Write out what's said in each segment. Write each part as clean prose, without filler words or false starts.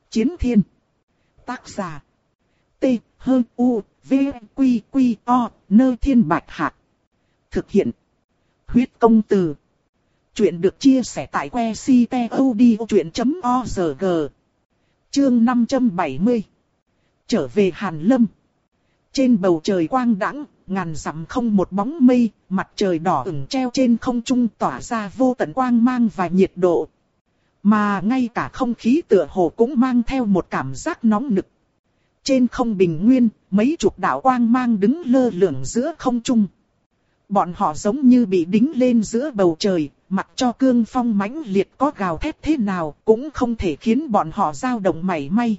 Chiến thiên. Tác giả. T-H-U-V-Q-Q-O, Thiên Bạch Hạc. Thực hiện. Huyết công từ. Chuyện được chia sẻ tại website.odchuyện.org. Chương 570. Trở về Hàn Lâm. Trên bầu trời quang đãng, ngàn dặm không một bóng mây, mặt trời đỏ ửng treo trên không trung tỏa ra vô tận quang mang và nhiệt độ. Mà ngay cả không khí tựa hồ cũng mang theo một cảm giác nóng nực. Trên không bình nguyên, mấy chục đạo quang mang đứng lơ lửng giữa không trung. Bọn họ giống như bị đính lên giữa bầu trời, mặc cho cương phong mãnh liệt có gào thét thế nào cũng không thể khiến bọn họ dao động mảy may.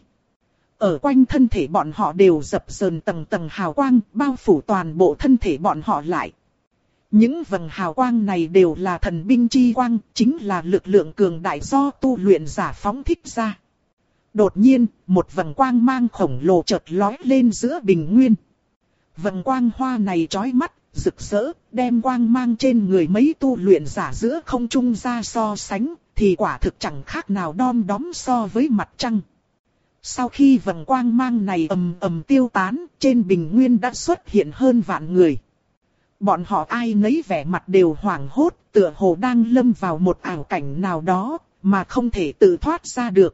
Ở quanh thân thể bọn họ đều dập dờn tầng tầng hào quang, bao phủ toàn bộ thân thể bọn họ lại. Những vầng hào quang này đều là thần binh chi quang, chính là lực lượng cường đại do tu luyện giả phóng thích ra. Đột nhiên, một vầng quang mang khổng lồ chợt lóe lên giữa bình nguyên. Vầng quang hoa này chói mắt, rực rỡ, đem quang mang trên người mấy tu luyện giả giữa không trung ra so sánh, thì quả thực chẳng khác nào đom đóm so với mặt trăng. Sau khi vầng quang mang này ầm ầm tiêu tán, trên bình nguyên đã xuất hiện hơn vạn người. Bọn họ ai nấy vẻ mặt đều hoảng hốt, tựa hồ đang lâm vào một ảo cảnh nào đó, mà không thể tự thoát ra được.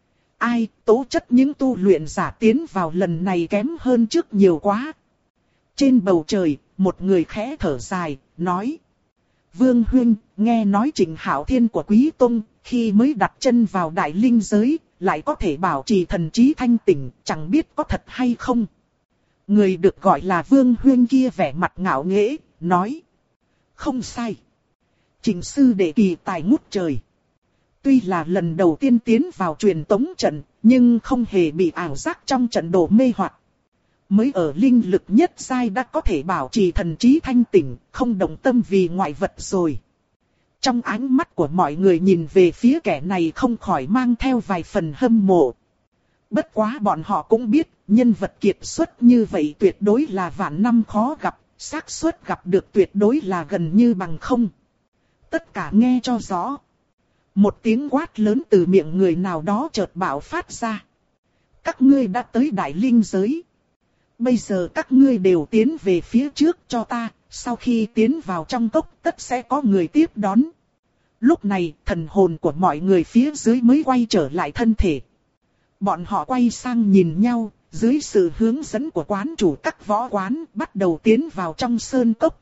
Ai, tố chất những tu luyện giả tiến vào lần này kém hơn trước nhiều quá. Trên bầu trời, một người khẽ thở dài, nói. Vương Huynh, nghe nói Trịnh Hạo Thiên của Quý Tông, khi mới đặt chân vào đại linh giới, lại có thể bảo trì thần trí thanh tỉnh, chẳng biết có thật hay không. Người được gọi là Vương Huynh kia vẻ mặt ngạo nghễ, nói. Không sai. Trịnh sư đệ kỳ tài ngút trời. Tuy là lần đầu tiên tiến vào truyền tống trận, nhưng không hề bị ảo giác trong trận đồ mê hoặc. Mới ở linh lực nhất giai đã có thể bảo trì thần trí thanh tỉnh, không động tâm vì ngoại vật rồi. Trong ánh mắt của mọi người nhìn về phía kẻ này không khỏi mang theo vài phần hâm mộ. Bất quá bọn họ cũng biết, nhân vật kiệt xuất như vậy tuyệt đối là vạn năm khó gặp, xác suất gặp được tuyệt đối là gần như bằng không. Tất cả nghe cho rõ. Một tiếng quát lớn từ miệng người nào đó chợt bạo phát ra. Các ngươi đã tới đại linh giới. Bây giờ các ngươi đều tiến về phía trước cho ta, sau khi tiến vào trong cốc tất sẽ có người tiếp đón. Lúc này, thần hồn của mọi người phía dưới mới quay trở lại thân thể. Bọn họ quay sang nhìn nhau, dưới sự hướng dẫn của quán chủ các võ quán, bắt đầu tiến vào trong sơn cốc.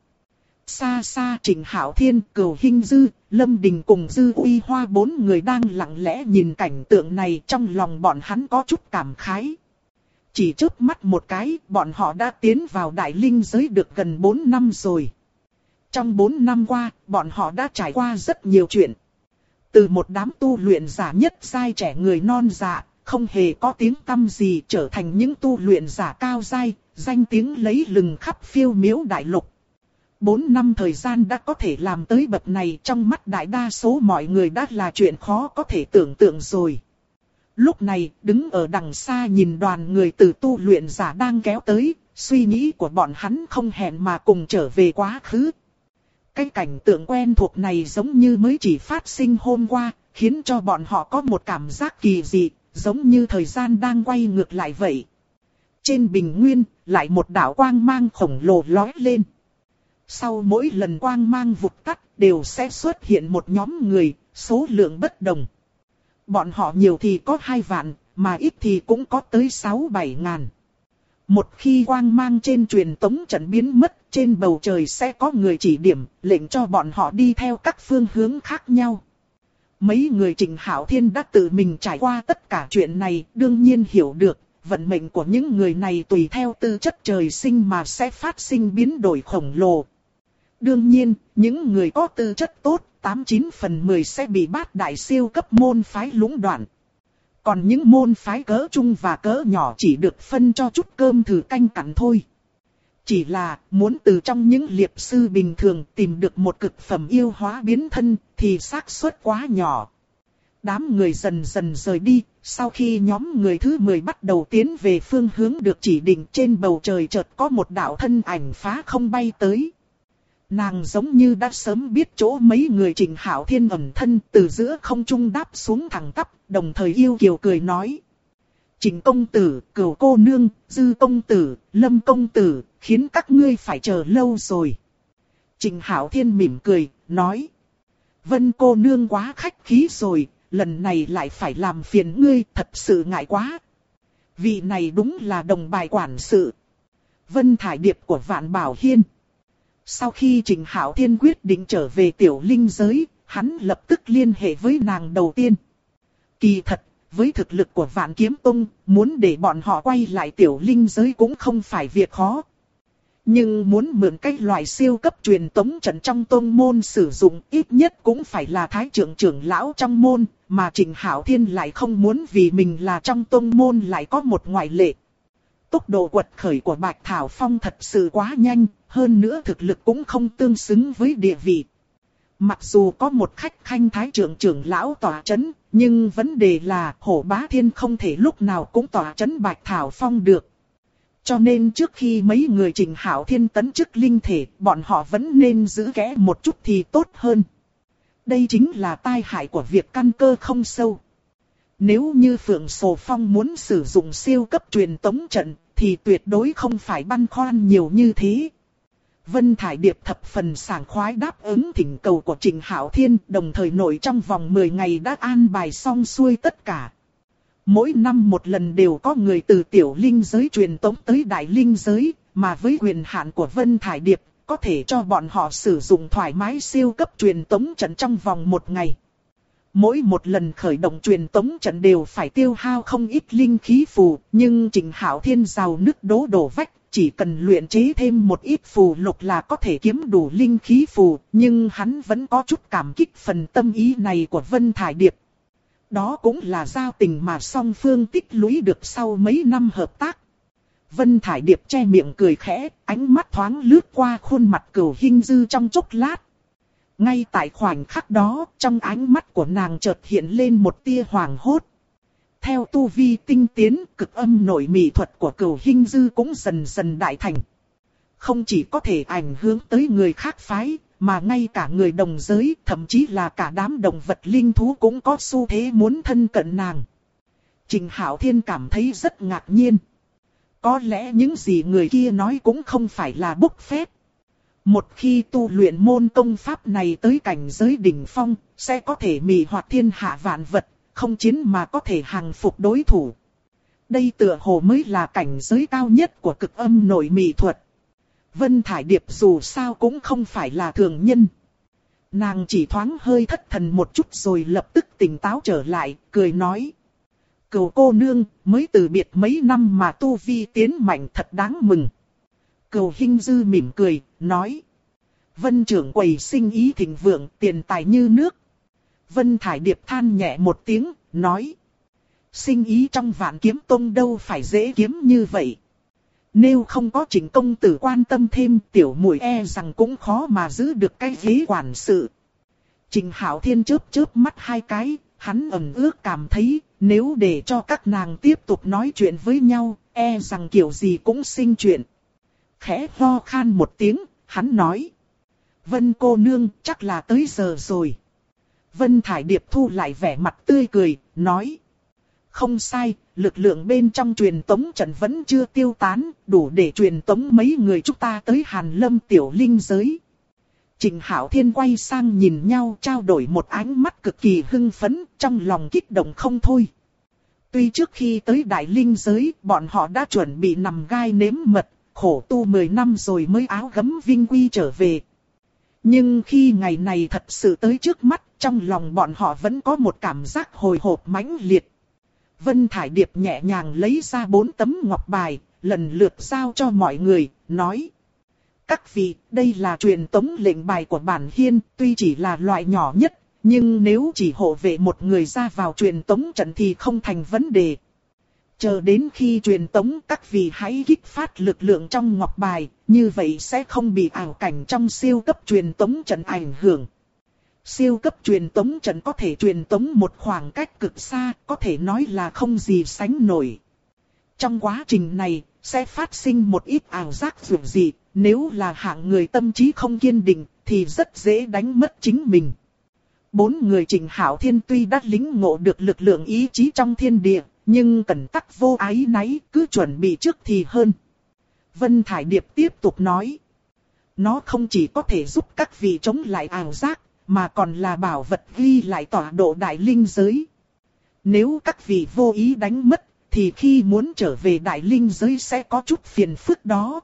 Xa xa Trịnh Hạo Thiên, Cửu Hinh Dư, Lâm Đình cùng Dư Uy Hoa bốn người đang lặng lẽ nhìn cảnh tượng này, trong lòng bọn hắn có chút cảm khái. Chỉ chớp mắt một cái, bọn họ đã tiến vào đại linh giới được gần 4 năm rồi. Trong 4 năm qua, bọn họ đã trải qua rất nhiều chuyện. Từ một đám tu luyện giả nhất giai trẻ người non dạ, không hề có tiếng tăm gì, trở thành những tu luyện giả cao giai, danh tiếng lấy lừng khắp phiêu miếu đại lục. 4 năm thời gian đã có thể làm tới bậc này, trong mắt đại đa số mọi người đã là chuyện khó có thể tưởng tượng rồi. Lúc này, đứng ở đằng xa nhìn đoàn người từ tu luyện giả đang kéo tới, suy nghĩ của bọn hắn không hẹn mà cùng trở về quá khứ. Cái cảnh tượng quen thuộc này giống như mới chỉ phát sinh hôm qua, khiến cho bọn họ có một cảm giác kỳ dị, giống như thời gian đang quay ngược lại vậy. Trên bình nguyên, lại một đạo quang mang khổng lồ lóe lên. Sau mỗi lần quang mang vụt tắt, đều sẽ xuất hiện một nhóm người, số lượng bất đồng. Bọn họ nhiều thì có 2 vạn, mà ít thì cũng có tới 6-7 ngàn. Một khi quang mang trên truyền tống trận biến mất, trên bầu trời sẽ có người chỉ điểm, lệnh cho bọn họ đi theo các phương hướng khác nhau. Mấy người Trịnh Hạo Thiên đã tự mình trải qua tất cả chuyện này, đương nhiên hiểu được, vận mệnh của những người này tùy theo tư chất trời sinh mà sẽ phát sinh biến đổi khổng lồ. Đương nhiên, những người có tư chất tốt, 89 phần 10 sẽ bị bát đại siêu cấp môn phái lũng đoạn. Còn những môn phái cỡ trung và cỡ nhỏ chỉ được phân cho chút cơm thử canh cặn thôi. Chỉ là muốn từ trong những liệp sư bình thường tìm được một cực phẩm yêu hóa biến thân thì xác suất quá nhỏ. Đám người dần dần rời đi, sau khi nhóm người thứ 10 bắt đầu tiến về phương hướng được chỉ định, trên bầu trời chợt có một đạo thân ảnh phá không bay tới. Nàng giống như đã sớm biết chỗ mấy người Trịnh Hạo Thiên ẩn thân, từ giữa không trung đáp xuống thẳng tắp, đồng thời yêu kiều cười nói. Trịnh công tử, Cửu cô nương, Dư công tử, Lâm công tử, khiến các ngươi phải chờ lâu rồi. Trịnh Hạo Thiên mỉm cười, nói. Vân cô nương quá khách khí rồi, lần này lại phải làm phiền ngươi, thật sự ngại quá. Vị này đúng là đồng bài quản sự. Vân Thải Điệp của Vạn Bảo Hiên. Sau khi Trịnh Hạo Thiên quyết định trở về tiểu linh giới, hắn lập tức liên hệ với nàng đầu tiên. Kỳ thật, với thực lực của Vạn Kiếm Tông, muốn để bọn họ quay lại tiểu linh giới cũng không phải việc khó. Nhưng muốn mượn cái loại siêu cấp truyền tống trận trong tông môn sử dụng ít nhất cũng phải là thái trưởng trưởng lão trong môn, mà Trịnh Hạo Thiên lại không muốn vì mình là trong tông môn lại có một ngoại lệ. Tốc độ quật khởi của Bạch Thảo Phong thật sự quá nhanh, hơn nữa thực lực cũng không tương xứng với địa vị. Mặc dù có một khách khanh thái trưởng trưởng lão tỏa chấn, nhưng vấn đề là Hổ Bá Thiên không thể lúc nào cũng tỏa chấn Bạch Thảo Phong được. Cho nên trước khi mấy người Trịnh Hạo Thiên tấn chức linh thể, bọn họ vẫn nên giữ kẽ một chút thì tốt hơn. Đây chính là tai hại của việc căn cơ không sâu. Nếu như Phượng Sồ Phong muốn sử dụng siêu cấp truyền tống trận, thì tuyệt đối không phải băn khoăn nhiều như thế. Vân Thải Điệp thập phần sảng khoái đáp ứng thỉnh cầu của Trịnh Hạo Thiên, đồng thời nội trong vòng 10 ngày đã an bài xong xuôi tất cả. Mỗi năm một lần đều có người từ tiểu linh giới truyền tống tới đại linh giới, mà với quyền hạn của Vân Thải Điệp, có thể cho bọn họ sử dụng thoải mái siêu cấp truyền tống trận trong vòng 1 ngày. Mỗi một lần khởi động truyền tống trận đều phải tiêu hao không ít linh khí phù, nhưng Trịnh Hạo Thiên giàu nứt đổ vách, chỉ cần luyện chế thêm một ít phù lục là có thể kiếm đủ linh khí phù, nhưng hắn vẫn có chút cảm kích phần tâm ý này của Vân Thải Điệp. Đó cũng là giao tình mà song phương tích lũy được sau mấy năm hợp tác. Vân Thải Điệp che miệng cười khẽ, ánh mắt thoáng lướt qua khuôn mặt Cửu Hinh Dư trong chốc lát. Ngay tại khoảnh khắc đó, trong ánh mắt của nàng chợt hiện lên một tia hoảng hốt. Theo tu vi tinh tiến, cực âm nội mị thuật của Cửu Hinh Dư cũng dần dần đại thành. Không chỉ có thể ảnh hưởng tới người khác phái, mà ngay cả người đồng giới, thậm chí là cả đám động vật linh thú cũng có xu thế muốn thân cận nàng. Trịnh Hạo Thiên cảm thấy rất ngạc nhiên. Có lẽ những gì người kia nói cũng không phải là bốc phét. Một khi tu luyện môn công pháp này tới cảnh giới đỉnh phong, sẽ có thể mị hoặc thiên hạ vạn vật, không chiến mà có thể hàng phục đối thủ. Đây tựa hồ mới là cảnh giới cao nhất của cực âm nội mị thuật. Vân Thải Điệp dù sao cũng không phải là thường nhân. Nàng chỉ thoáng hơi thất thần một chút rồi lập tức tỉnh táo trở lại, cười nói. Cửu cô nương, mới từ biệt mấy năm mà tu vi tiến mạnh thật đáng mừng. Cửu Hinh Dư mỉm cười, nói. Vân trưởng quầy sinh ý thịnh vượng, tiền tài như nước. Vân Thải Điệp than nhẹ một tiếng, nói. Sinh ý trong Vạn Kiếm Tông đâu phải dễ kiếm như vậy. Nếu không có Trịnh công tử quan tâm thêm, tiểu muội e rằng cũng khó mà giữ được cái ghế quản sự. Trịnh Hạo Thiên chớp chớp mắt hai cái, hắn ẩn ước cảm thấy, nếu để cho các nàng tiếp tục nói chuyện với nhau, e rằng kiểu gì cũng sinh chuyện. Khẽ ho khan một tiếng, hắn nói. Vân cô nương, chắc là tới giờ rồi. Vân Thải Điệp thu lại vẻ mặt tươi cười, nói. Không sai, lực lượng bên trong truyền tống trận vẫn chưa tiêu tán, đủ để truyền tống mấy người chúng ta tới Hàn Lâm tiểu linh giới. Trịnh Hạo Thiên quay sang nhìn nhau trao đổi một ánh mắt cực kỳ hưng phấn, trong lòng kích động không thôi. Tuy trước khi tới đại linh giới, bọn họ đã chuẩn bị nằm gai nếm mật, khổ tu 10 năm rồi mới áo gấm vinh quy trở về. Nhưng khi ngày này thật sự tới trước mắt, trong lòng bọn họ vẫn có một cảm giác hồi hộp mãnh liệt. Vân Thải Điệp nhẹ nhàng lấy ra 4 tấm ngọc bài, lần lượt giao cho mọi người, nói. Các vị, đây là truyền tống lệnh bài của bản hiên, tuy chỉ là loại nhỏ nhất, nhưng nếu chỉ hộ vệ một người ra vào truyền tống trận thì không thành vấn đề. Chờ đến khi truyền tống các vị hãy kích phát lực lượng trong ngọc bài, như vậy sẽ không bị ảo cảnh trong siêu cấp truyền tống trận ảnh hưởng. Siêu cấp truyền tống trận có thể truyền tống một khoảng cách cực xa, có thể nói là không gì sánh nổi. Trong quá trình này, sẽ phát sinh một ít ảo giác dường dị, nếu là hạng người tâm trí không kiên định, thì rất dễ đánh mất chính mình. 4 người Trịnh Hạo Thiên tuy đã lĩnh ngộ được lực lượng ý chí trong thiên địa, nhưng cẩn tắc vô ái náy, cứ chuẩn bị trước thì hơn. Vân Thải Điệp tiếp tục nói. Nó không chỉ có thể giúp các vị chống lại ảo giác, mà còn là bảo vật ghi lại tọa độ đại linh giới. Nếu các vị vô ý đánh mất, thì khi muốn trở về đại linh giới sẽ có chút phiền phức đó.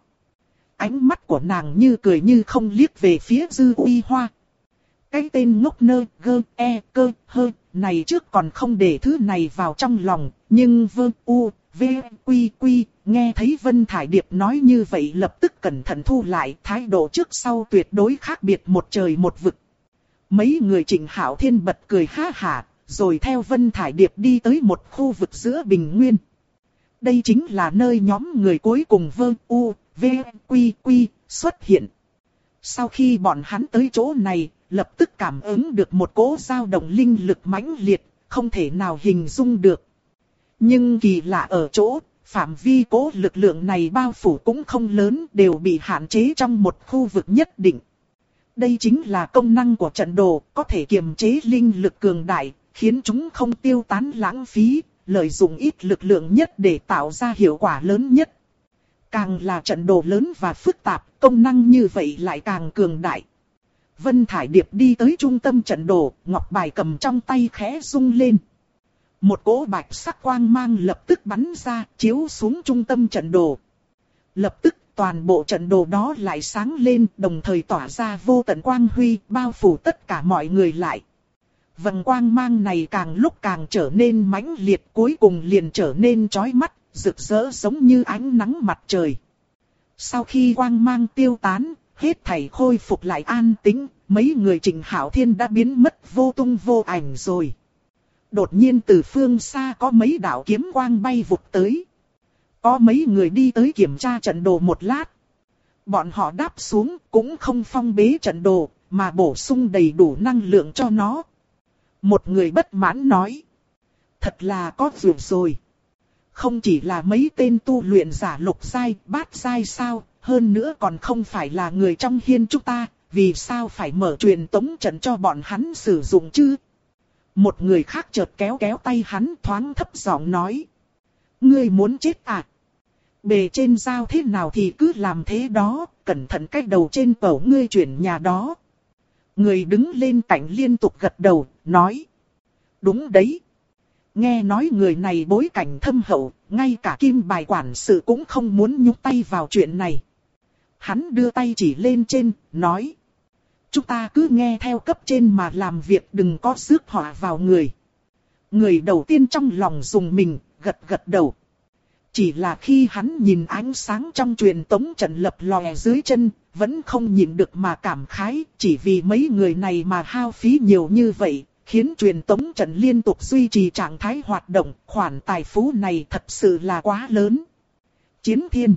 Ánh mắt của nàng như cười như không liếc về phía Dư Uy Hoa. Cái tên ngốc nơ gơ e cơ hơ này trước còn không để thứ này vào trong lòng, nhưng vơ u v quy quy nghe thấy Vân Thải Điệp nói như vậy lập tức cẩn thận thu lại, thái độ trước sau tuyệt đối khác biệt một trời một vực. Mấy người Trịnh Hạo Thiên bật cười ha hả, rồi theo Vân Thải Điệp đi tới một khu vực giữa bình nguyên. Đây chính là nơi nhóm người cuối cùng vơ u v quy quy xuất hiện. Sau khi bọn hắn tới chỗ này, lập tức cảm ứng được một cỗ dao động linh lực mãnh liệt, không thể nào hình dung được. Nhưng kỳ lạ ở chỗ, phạm vi cỗ lực lượng này bao phủ cũng không lớn, đều bị hạn chế trong một khu vực nhất định. Đây chính là công năng của trận đồ, có thể kiềm chế linh lực cường đại, khiến chúng không tiêu tán lãng phí, lợi dụng ít lực lượng nhất để tạo ra hiệu quả lớn nhất. Càng là trận đồ lớn và phức tạp, công năng như vậy lại càng cường đại. Vân Thải Điệp đi tới trung tâm trận đồ, ngọc bài cầm trong tay khẽ rung lên. Một cỗ bạch sắc quang mang lập tức bắn ra, chiếu xuống trung tâm trận đồ. Lập tức toàn bộ trận đồ đó lại sáng lên, đồng thời tỏa ra vô tận quang huy, bao phủ tất cả mọi người lại. Vầng quang mang này càng lúc càng trở nên mãnh liệt, cuối cùng liền trở nên chói mắt, rực rỡ giống như ánh nắng mặt trời. Sau khi quang mang tiêu tán, hết thảy khôi phục lại an tĩnh, mấy người Trịnh Hạo Thiên đã biến mất vô tung vô ảnh rồi. Đột nhiên từ phương xa có mấy đạo kiếm quang bay vụt tới. Có mấy người đi tới kiểm tra trận đồ một lát. Bọn họ đáp xuống cũng không phong bế trận đồ, mà bổ sung đầy đủ năng lượng cho nó. Một người bất mãn nói. Thật là có việc rồi. Không chỉ là mấy tên tu luyện giả lục giai, bát giai sao, hơn nữa còn không phải là người trong hiên chúng ta, vì sao phải mở truyền tống trận cho bọn hắn sử dụng chứ? Một người khác chợt kéo kéo tay hắn thoáng thấp giọng nói. Ngươi muốn chết à? Bề trên giao thế nào thì cứ làm thế đó, cẩn thận cái đầu trên cổ ngươi chuyển nhà đó. Người đứng lên cạnh liên tục gật đầu, nói. Đúng đấy. Nghe nói người này bối cảnh thâm hậu, ngay cả kim bài quản sự cũng không muốn nhúc tay vào chuyện này. Hắn đưa tay chỉ lên trên, nói. Chúng ta cứ nghe theo cấp trên mà làm việc, đừng có rước họa vào người. Người đầu tiên trong lòng dùng mình, gật gật đầu. Chỉ là khi hắn nhìn ánh sáng trong truyền tống trận lập lòe dưới chân, vẫn không nhìn được mà cảm khái, chỉ vì mấy người này mà hao phí nhiều như vậy, khiến truyền tống trận liên tục duy trì trạng thái hoạt động, khoản tài phú này thật sự là quá lớn. Chiến Thiên.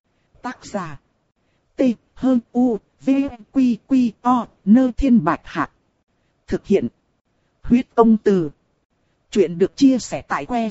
Tác giả. T, H, U, V, Quy, Quy, O, Nơ Thiên Bạch Hạc. Thực hiện. Huyết Công Từ. Chuyện được chia sẻ tại que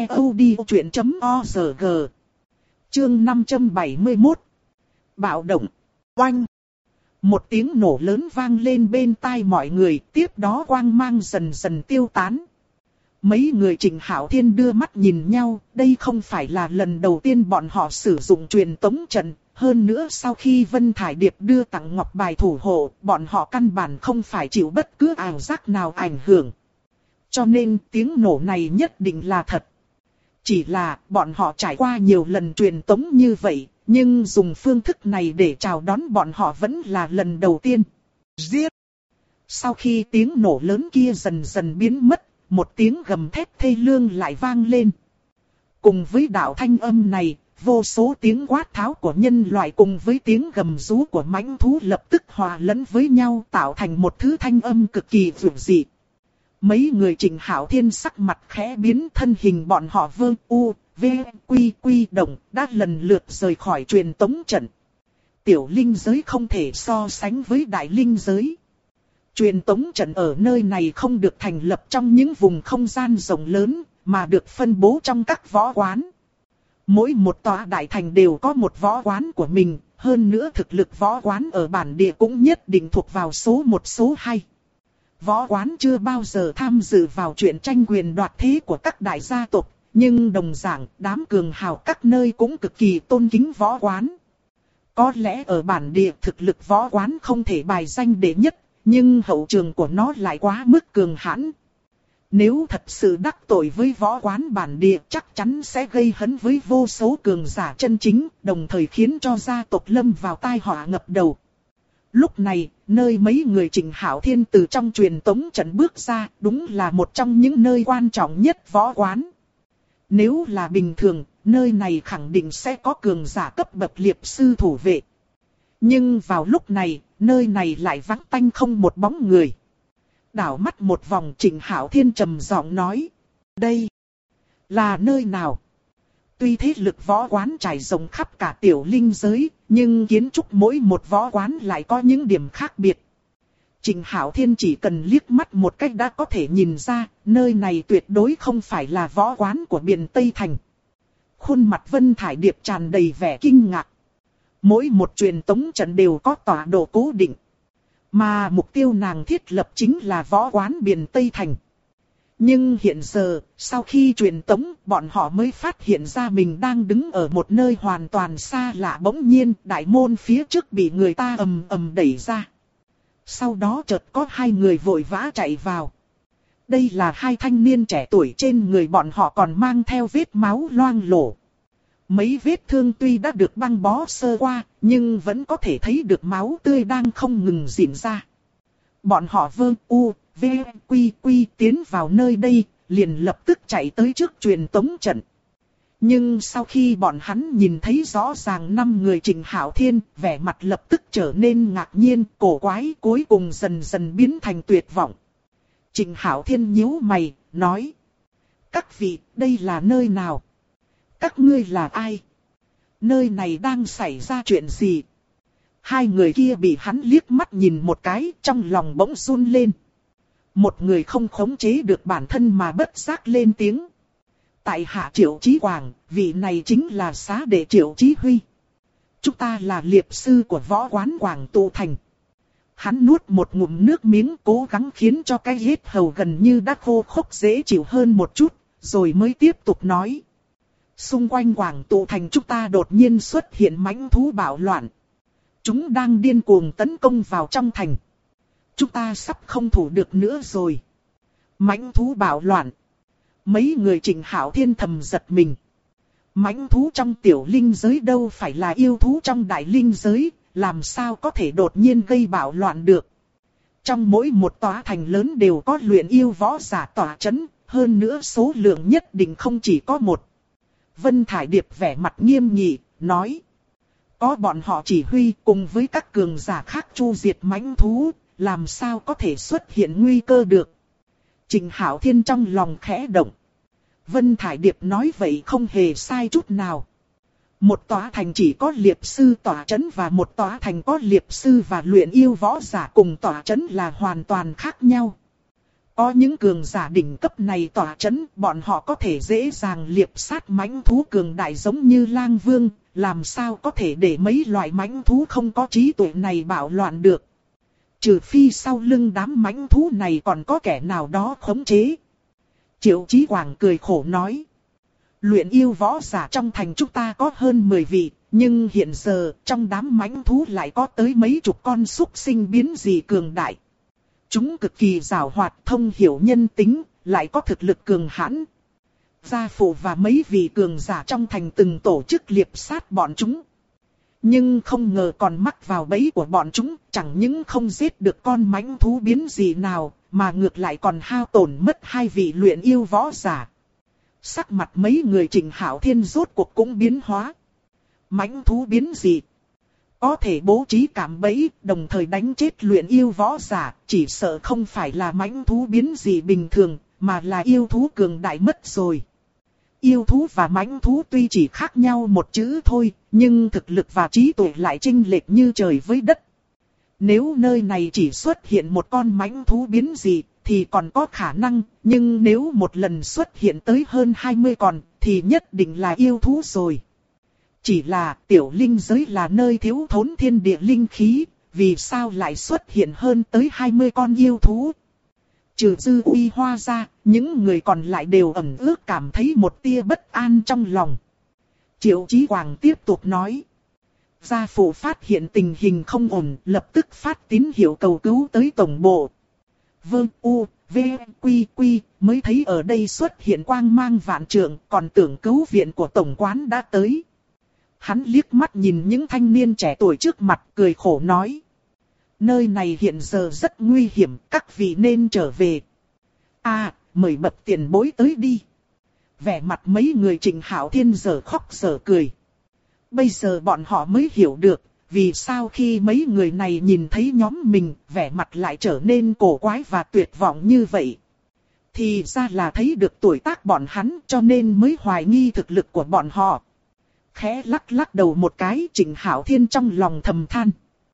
ctod.org. Chương 571. Bạo động. Oanh. Một tiếng nổ lớn vang lên bên tai mọi người, tiếp đó quang mang dần dần tiêu tán. Mấy người Trịnh Hạo Thiên đưa mắt nhìn nhau, đây không phải là lần đầu tiên bọn họ sử dụng truyền tống trận. Hơn nữa sau khi Vân Thải Điệp đưa tặng ngọc bài thủ hộ, bọn họ căn bản không phải chịu bất cứ ảo giác nào ảnh hưởng. Cho nên tiếng nổ này nhất định là thật. Chỉ là bọn họ trải qua nhiều lần truyền tống như vậy, nhưng dùng phương thức này để chào đón bọn họ vẫn là lần đầu tiên. Giết! Sau khi tiếng nổ lớn kia dần dần biến mất, một tiếng gầm thét thê lương lại vang lên. Cùng với đạo thanh âm này, vô số tiếng quát tháo của nhân loại cùng với tiếng gầm rú của mãnh thú lập tức hòa lẫn với nhau tạo thành một thứ thanh âm cực kỳ dữ dị. Mấy người Trịnh Hạo Thiên sắc mặt khẽ biến, thân hình bọn họ vơ u, v, quy quy động đã lần lượt rời khỏi truyền tống trận. Tiểu linh giới không thể so sánh với đại linh giới. Truyền tống trận ở nơi này không được thành lập trong những vùng không gian rộng lớn, mà được phân bố trong các võ quán. Mỗi một tòa đại thành đều có một võ quán của mình, hơn nữa thực lực võ quán ở bản địa cũng nhất định thuộc vào số 1 số 2. Võ quán chưa bao giờ tham dự vào chuyện tranh quyền đoạt thế của các đại gia tộc, Nhưng đồng dạng, đám cường hào các nơi cũng cực kỳ tôn kính võ quán. Có lẽ ở bản địa thực lực võ quán không thể bài danh đệ nhất, nhưng hậu trường của nó lại quá mức cường hãn. Nếu thật sự đắc tội với võ quán bản địa chắc chắn sẽ gây hấn với vô số cường giả chân chính, đồng thời khiến cho gia tộc lâm vào tai họa ngập đầu. Lúc này, nơi mấy người Trịnh Hạo Thiên từ trong truyền tống trận bước ra, đúng là một trong những nơi quan trọng nhất võ quán. Nếu là bình thường, nơi này khẳng định sẽ có cường giả cấp bậc liệp sư thủ vệ. Nhưng vào lúc này, nơi này lại vắng tanh không một bóng người. Đảo mắt một vòng, Trịnh Hạo Thiên trầm giọng nói. Đây là nơi nào? Tuy thế lực võ quán trải rộng khắp cả tiểu linh giới, nhưng kiến trúc mỗi một võ quán lại có những điểm khác biệt. Trịnh Hạo Thiên chỉ cần liếc mắt một cách đã có thể nhìn ra, nơi này tuyệt đối không phải là võ quán của Biện Tây Thành. Khuôn mặt Vân Thải Điệp tràn đầy vẻ kinh ngạc. Mỗi một truyền tống trận đều có tọa độ cố định. Mà mục tiêu nàng thiết lập chính là võ quán Biện Tây Thành. Nhưng hiện giờ, sau khi truyền tống, bọn họ mới phát hiện ra mình đang đứng ở một nơi hoàn toàn xa lạ. Bỗng nhiên, đại môn phía trước bị người ta ầm ầm đẩy ra. Sau đó chợt có hai người vội vã chạy vào. Đây là hai thanh niên trẻ tuổi, trên người bọn họ còn mang theo vết máu loang lổ. Mấy vết thương tuy đã được băng bó sơ qua, nhưng vẫn có thể thấy được máu tươi đang không ngừng rỉ ra. Bọn họ quy tiến vào nơi đây, liền lập tức chạy tới trước truyền tống trận. Nhưng sau khi bọn hắn nhìn thấy rõ ràng 5 người Trịnh Hạo Thiên, vẻ mặt lập tức trở nên ngạc nhiên, cổ quái, cuối cùng dần dần biến thành tuyệt vọng. Trịnh Hạo Thiên nhíu mày, nói. Các vị, đây là nơi nào? Các ngươi là ai? Nơi này đang xảy ra chuyện gì? Hai người kia bị hắn liếc mắt nhìn một cái, trong lòng bỗng run lên. Một người không khống chế được bản thân mà bất giác lên tiếng. Tại hạ Triệu Chí Quảng, vị này chính là xá đệ Triệu Chí Huy. Chúng ta là liệp sư của võ quán Quảng Tụ Thành. Hắn nuốt một ngụm nước miếng, cố gắng khiến cho cái hết hầu gần như đã khô khốc dễ chịu hơn một chút, rồi mới tiếp tục nói. Xung quanh Quảng Tụ Thành chúng ta đột nhiên xuất hiện mãnh thú bạo loạn. Chúng đang điên cuồng tấn công vào trong thành. Chúng ta sắp không thủ được nữa rồi. Mãnh thú bạo loạn. Mấy người Trịnh Hạo Thiên thầm giật mình. Mãnh thú trong tiểu linh giới đâu phải là yêu thú trong đại linh giới, làm sao có thể đột nhiên gây bạo loạn được. Trong mỗi một tòa thành lớn đều có luyện yêu võ giả tỏa chấn, hơn nữa số lượng nhất định không chỉ có một. Vân Thải Điệp vẻ mặt nghiêm nghị, nói. Có bọn họ chỉ huy cùng với các cường giả khác chu diệt mãnh thú, làm sao có thể xuất hiện nguy cơ được. Trịnh Hạo Thiên trong lòng khẽ động. Vân Thải Điệp nói vậy không hề sai chút nào. Một tòa thành chỉ có liệp sư tỏa chấn và một tòa thành có liệp sư và luyện yêu võ giả cùng tỏa chấn là hoàn toàn khác nhau. Có những cường giả đỉnh cấp này tỏa chấn, bọn họ có thể dễ dàng liệp sát mãnh thú cường đại giống như lang vương, làm sao có thể để mấy loại mãnh thú không có trí tuệ này bạo loạn được. Trừ phi sau lưng đám mãnh thú này còn có kẻ nào đó khống chế. Triệu Chí Quảng cười khổ nói. Luyện yêu võ giả trong thành chúng ta có hơn 10 vị, nhưng hiện giờ trong đám mãnh thú lại có tới mấy chục con súc sinh biến dị cường đại. Chúng cực kỳ giàu hoạt, thông hiểu nhân tính, lại có thực lực cường hãn. Gia phụ và mấy vị cường giả trong thành từng tổ chức liệp sát bọn chúng. Nhưng không ngờ còn mắc vào bẫy của bọn chúng, chẳng những không giết được con mãnh thú biến dị nào, mà ngược lại còn hao tổn mất 2 vị luyện yêu võ giả. Sắc mặt mấy người Trịnh Hạo Thiên rốt cuộc cũng biến hóa. Mãnh thú biến dị. Có thể bố trí cảm bẫy, đồng thời đánh chết luyện yêu võ giả, chỉ sợ không phải là mãnh thú biến dị bình thường, mà là yêu thú cường đại mất rồi. Yêu thú và mãnh thú tuy chỉ khác nhau một chữ thôi, nhưng thực lực và trí tuệ lại chênh lệch như trời với đất. Nếu nơi này chỉ xuất hiện một con mãnh thú biến dị, thì còn có khả năng, nhưng nếu một lần xuất hiện tới hơn 20 con, thì nhất định là yêu thú rồi. Chỉ là tiểu linh giới là nơi thiếu thốn thiên địa linh khí, vì sao lại xuất hiện hơn tới 20 con yêu thú? Trừ Dư Uy Hoa ra, những người còn lại đều ẩn ước cảm thấy một tia bất an trong lòng. Triệu Chí Quảng tiếp tục nói. Gia phụ phát hiện tình hình không ổn, lập tức phát tín hiệu cầu cứu tới tổng bộ. Vương U, V, Quy, Quy, mới thấy ở đây xuất hiện quang mang vạn trượng, còn tưởng cứu viện của tổng quán đã tới. Hắn liếc mắt nhìn những thanh niên trẻ tuổi trước mặt, cười khổ nói. Nơi này hiện giờ rất nguy hiểm, các vị nên trở về. Mời bậc tiền bối tới đi. Vẻ mặt mấy người Trịnh Hạo Thiên giờ khóc giờ cười. Bây giờ bọn họ mới hiểu được, vì sao khi mấy người này nhìn thấy nhóm mình, vẻ mặt lại trở nên cổ quái và tuyệt vọng như vậy. Thì ra là thấy được tuổi tác bọn hắn cho nên mới hoài nghi thực lực của bọn họ. Khẽ lắc lắc đầu một cái, Trịnh Hạo Thiên trong lòng thầm than.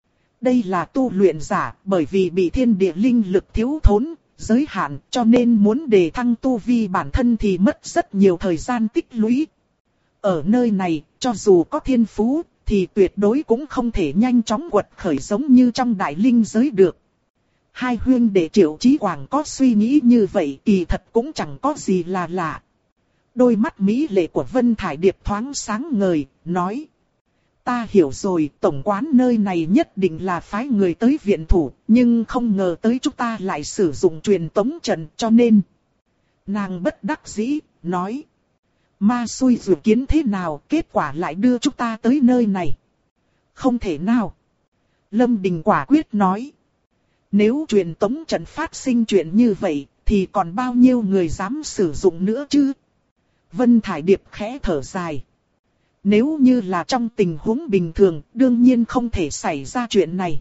Đây là tu luyện giả, bởi vì bị thiên địa linh lực thiếu thốn, giới hạn, cho nên muốn đề thăng tu vi bản thân thì mất rất nhiều thời gian tích lũy. Ở nơi này, cho dù có thiên phú, thì tuyệt đối cũng không thể nhanh chóng quật khởi giống như trong đại linh giới được. Hai huynh đệ Triệu Chí Quảng có suy nghĩ như vậy, kỳ thật cũng chẳng có gì là lạ. Đôi mắt mỹ lệ của Vân Thải Điệp thoáng sáng ngời, nói. Ta hiểu rồi, tổng quán nơi này nhất định là phái người tới viện thủ, nhưng không ngờ tới chúng ta lại sử dụng truyền tống trận cho nên. Nàng bất đắc dĩ, nói. Ma xui dự kiến thế nào, kết quả lại đưa chúng ta tới nơi này. Không thể nào. Lâm Đình quả quyết nói. Nếu truyền tống trận phát sinh chuyện như vậy, thì còn bao nhiêu người dám sử dụng nữa chứ? Vân Thải Điệp khẽ thở dài. Nếu như là trong tình huống bình thường, đương nhiên không thể xảy ra chuyện này.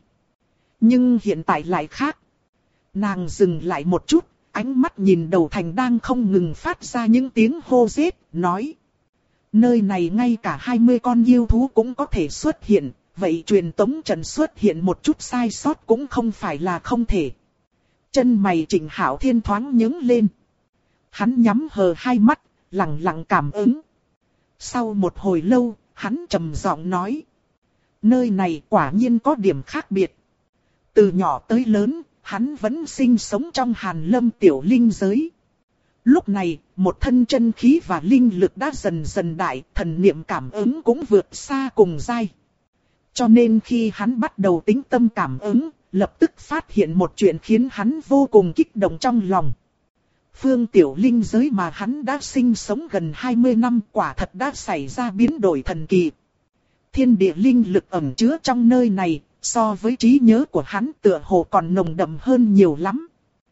Nhưng hiện tại lại khác. Nàng dừng lại một chút, ánh mắt nhìn đầu thành đang không ngừng phát ra những tiếng hô giết, nói. Nơi này ngay cả 20 con yêu thú cũng có thể xuất hiện, vậy truyền tống trận xuất hiện một chút sai sót cũng không phải là không thể. Chân mày Trịnh Hạo Thiên thoáng nhướng lên. Hắn nhắm hờ hai mắt, lặng lặng cảm ứng. Sau một hồi lâu, hắn trầm giọng nói. Nơi này quả nhiên có điểm khác biệt. Từ nhỏ tới lớn, hắn vẫn sinh sống trong Hàn Lâm tiểu linh giới. Lúc này, một thân chân khí và linh lực đã dần dần đại, thần niệm cảm ứng cũng vượt xa cùng giai. Cho nên khi hắn bắt đầu tính tâm cảm ứng, lập tức phát hiện một chuyện khiến hắn vô cùng kích động trong lòng. Phương tiểu linh giới mà hắn đã sinh sống gần 20 năm quả thật đã xảy ra biến đổi thần kỳ. Thiên địa linh lực ẩn chứa trong nơi này, so với trí nhớ của hắn tựa hồ còn nồng đậm hơn nhiều lắm.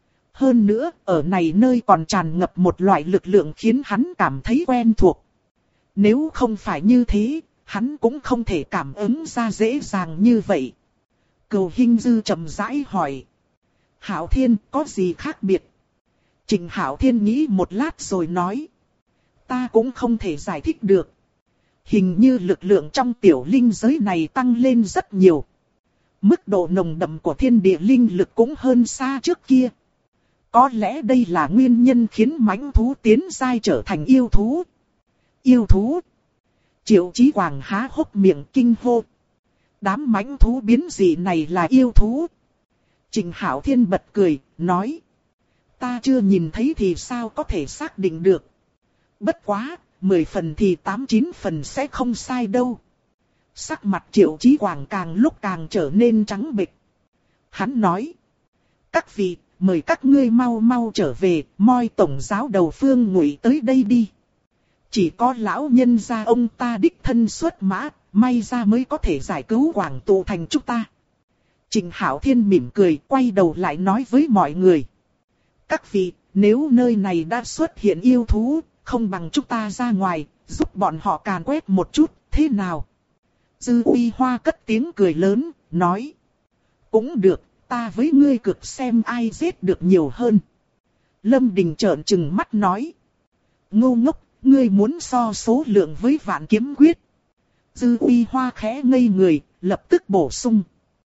Hơn nữa, ở này nơi còn tràn ngập một loại lực lượng khiến hắn cảm thấy quen thuộc. Nếu không phải như thế, hắn cũng không thể cảm ứng ra dễ dàng như vậy. Cừu Hinh Dư trầm rãi hỏi. Hạo Thiên có gì khác biệt? Trịnh Hạo Thiên nghĩ một lát rồi nói. Ta cũng không thể giải thích được. Hình như lực lượng trong tiểu linh giới này tăng lên rất nhiều. Mức độ nồng đậm của thiên địa linh lực cũng hơn xa trước kia. Có lẽ đây là nguyên nhân khiến mãnh thú tiến giai trở thành yêu thú. Yêu thú? Triệu Chí Quảng há hốc miệng kinh hô. Đám mãnh thú biến dị này là yêu thú. Trịnh Hạo Thiên bật cười, nói. Ta chưa nhìn thấy thì sao có thể xác định được. Bất quá, 10 phần thì 8-9 phần sẽ không sai đâu. Sắc mặt Triệu Chí Quảng càng lúc càng trở nên trắng bệch. Hắn nói. Các vị, mời các ngươi mau mau trở về, moi tổng giáo đầu Phương Ngụy tới đây đi. Chỉ có lão nhân gia ông ta đích thân xuất mã, may ra mới có thể giải cứu Quảng tụ thành chúng ta. Trịnh Hạo Thiên mỉm cười, quay đầu lại nói với mọi người. Các vị, nếu nơi này đã xuất hiện yêu thú, không bằng chúng ta ra ngoài, giúp bọn họ càn quét một chút, thế nào? Dư Uy Hoa cất tiếng cười lớn, nói. Cũng được, ta với ngươi cực xem ai giết được nhiều hơn. Lâm Đình trợn trừng mắt nói. Ngu ngốc, ngươi muốn so số lượng với Vạn Kiếm Quyết. Dư Uy Hoa khẽ ngây người, lập tức bổ sung.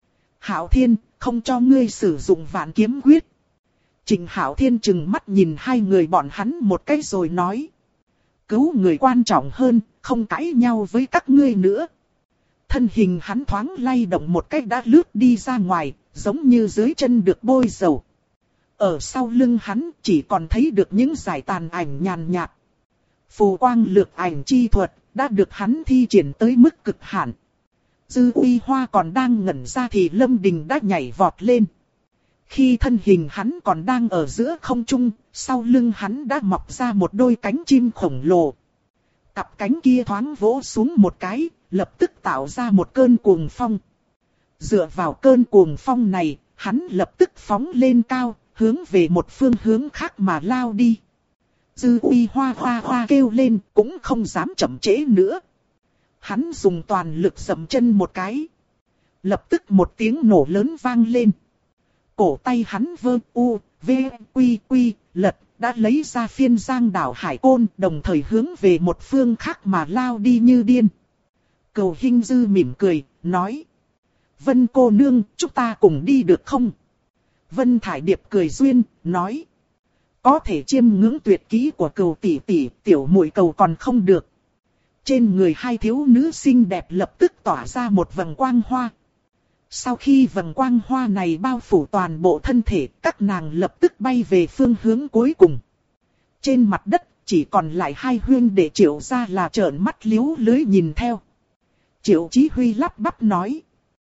Hạo Thiên, không cho ngươi sử dụng Vạn Kiếm Quyết. Trịnh Hạo Thiên trừng mắt nhìn hai người bọn hắn một cái rồi nói. Cứu người quan trọng hơn, không cãi nhau với các ngươi nữa. Thân hình hắn thoáng lay động một cách đã lướt đi ra ngoài, giống như dưới chân được bôi dầu. Ở sau lưng hắn chỉ còn thấy được những dải tàn ảnh nhàn nhạt. Phù quang lược ảnh chi thuật đã được hắn thi triển tới mức cực hạn. Dư Uy Hoa còn đang ngẩn ra thì Lâm Đình đã nhảy vọt lên. Khi thân hình hắn còn đang ở giữa không trung, sau lưng hắn đã mọc ra một đôi cánh chim khổng lồ. Cặp cánh kia thoáng vỗ xuống một cái, lập tức tạo ra một cơn cuồng phong. Dựa vào cơn cuồng phong này, hắn lập tức phóng lên cao, hướng về một phương hướng khác mà lao đi. Dư Uy Hoa hoa hoa kêu lên, cũng không dám chậm trễ nữa. Hắn dùng toàn lực dậm chân một cái. Lập tức một tiếng nổ lớn vang lên. Cổ tay hắn vơ u, v, quy quy, lật, đã lấy ra phiên giang đảo hải côn, đồng thời hướng về một phương khác mà lao đi như điên. Cầu Hinh Dư mỉm cười, nói. Vân cô nương, chúng ta cùng đi được không? Vân Thải Điệp cười duyên, nói. Có thể chiêm ngưỡng tuyệt kỹ của Cầu tỷ tỷ, tiểu muội Cầu còn không được. Trên người hai thiếu nữ xinh đẹp lập tức tỏa ra một vầng quang hoa. Sau khi vầng quang hoa này bao phủ toàn bộ thân thể, các nàng lập tức bay về phương hướng cuối cùng. Trên mặt đất, chỉ còn lại hai huynh đệ Triệu gia là trợn mắt liếu lưới nhìn theo. Triệu Chí Huy lắp bắp nói.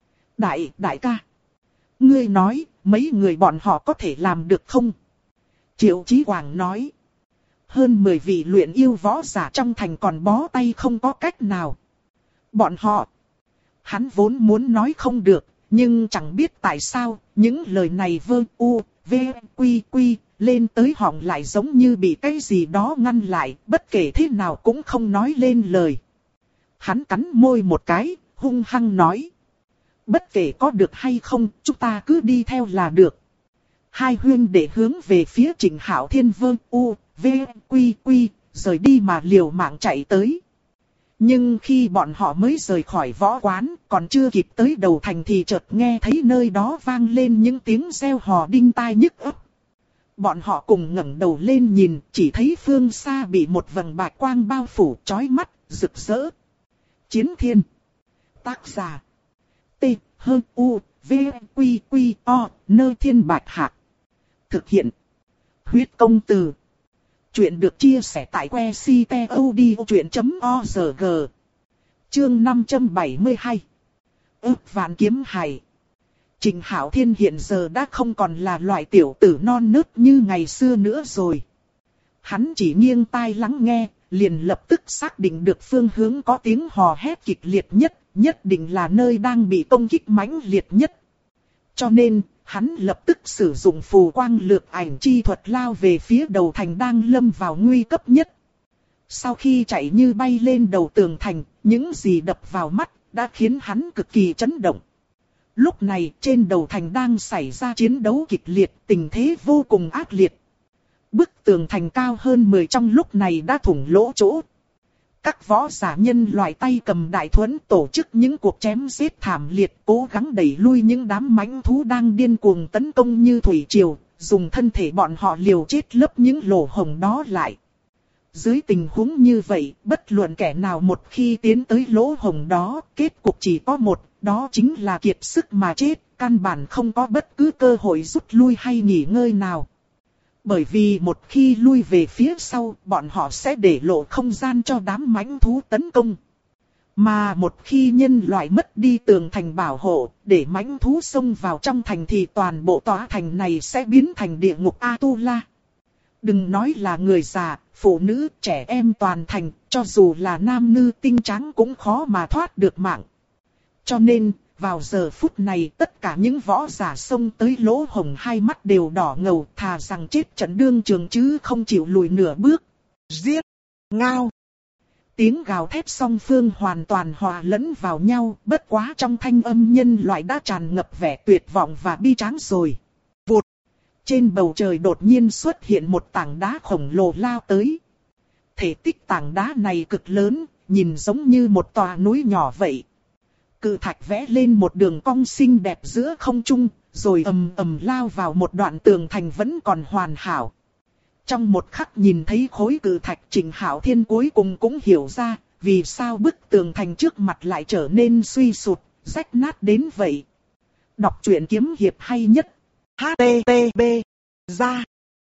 Đại ca. Ngươi nói, mấy người bọn họ có thể làm được không? Triệu Chí Hoàng nói. Hơn 10 vị luyện yêu võ giả trong thành còn bó tay không có cách nào. Bọn họ. Hắn vốn muốn nói không được, nhưng chẳng biết tại sao, những lời này vơ u, v, quy quy, lên tới họng lại giống như bị cái gì đó ngăn lại, bất kể thế nào cũng không nói lên lời. Hắn cắn môi một cái, hung hăng nói. Bất kể có được hay không, chúng ta cứ đi theo là được. Hai huynh đệ hướng về phía Trịnh Hạo Thiên vơ u, v, quy quy, rời đi mà liều mạng chạy tới. Nhưng khi bọn họ mới rời khỏi võ quán, còn chưa kịp tới đầu thành thì chợt nghe thấy nơi đó vang lên những tiếng reo hò đinh tai nhức óc. Bọn họ cùng ngẩng đầu lên nhìn, chỉ thấy phương xa bị một vầng bạch quang bao phủ chói mắt, rực rỡ. Chiến Thiên. Tác giả. T, H, U, V, Quy, Quy, O, Nơ Thiên Bạch Hạc. Thực hiện. Huyết Công Từ. Chuyện được chia sẻ tại que ctod.org. Chương 572. Ước vạn kiếm hài. Trịnh Hạo Thiên hiện giờ đã không còn là loại tiểu tử non nớt như ngày xưa nữa rồi. Hắn chỉ nghiêng tai lắng nghe, liền lập tức xác định được phương hướng có tiếng hò hét kịch liệt nhất, nhất định là nơi đang bị công kích mãnh liệt nhất. Cho nên, hắn lập tức sử dụng phù quang lược ảnh chi thuật lao về phía đầu thành đang lâm vào nguy cấp nhất. Sau khi chạy như bay lên đầu tường thành, những gì đập vào mắt đã khiến hắn cực kỳ chấn động. Lúc này trên đầu thành đang xảy ra chiến đấu kịch liệt, tình thế vô cùng ác liệt. Bức tường thành cao hơn 10 trong lúc này đã thủng lỗ chỗ. Các võ giả nhân loại tay cầm đại thuẫn tổ chức những cuộc chém giết thảm liệt, cố gắng đẩy lui những đám mãnh thú đang điên cuồng tấn công như thủy triều, dùng thân thể bọn họ liều chết lấp những lỗ hổng đó lại. Dưới tình huống như vậy, bất luận kẻ nào một khi tiến tới lỗ hổng đó, kết cục chỉ có một, đó chính là kiệt sức mà chết, căn bản không có bất cứ cơ hội rút lui hay nghỉ ngơi nào. Bởi vì một khi lui về phía sau, bọn họ sẽ để lộ không gian cho đám mãnh thú tấn công. Mà một khi nhân loại mất đi tường thành bảo hộ, để mãnh thú xông vào trong thành thì toàn bộ tòa thành này sẽ biến thành địa ngục Atula. Đừng nói là người già, phụ nữ, trẻ em toàn thành, cho dù là nam nữ tinh trắng cũng khó mà thoát được mạng. Cho nên, vào giờ phút này tất cả những võ giả xông tới lỗ hổng hai mắt đều đỏ ngầu, thà rằng chết trận đương trường chứ không chịu lùi nửa bước. Giết! Ngao! Tiếng gào thét song phương hoàn toàn hòa lẫn vào nhau, bất quá trong thanh âm nhân loại đã tràn ngập vẻ tuyệt vọng và bi tráng rồi. Vụt! Trên bầu trời đột nhiên xuất hiện một tảng đá khổng lồ lao tới. Thể tích tảng đá này cực lớn, nhìn giống như một tòa núi nhỏ vậy. Cự thạch vẽ lên một đường cong xinh đẹp giữa không trung, rồi ầm ầm lao vào một đoạn tường thành vẫn còn hoàn hảo. Trong một khắc nhìn thấy khối cự thạch, Trịnh Hạo Thiên cuối cùng cũng hiểu ra, vì sao bức tường thành trước mặt lại trở nên suy sụp, rách nát đến vậy. Đọc truyện kiếm hiệp hay nhất. HTTP ra.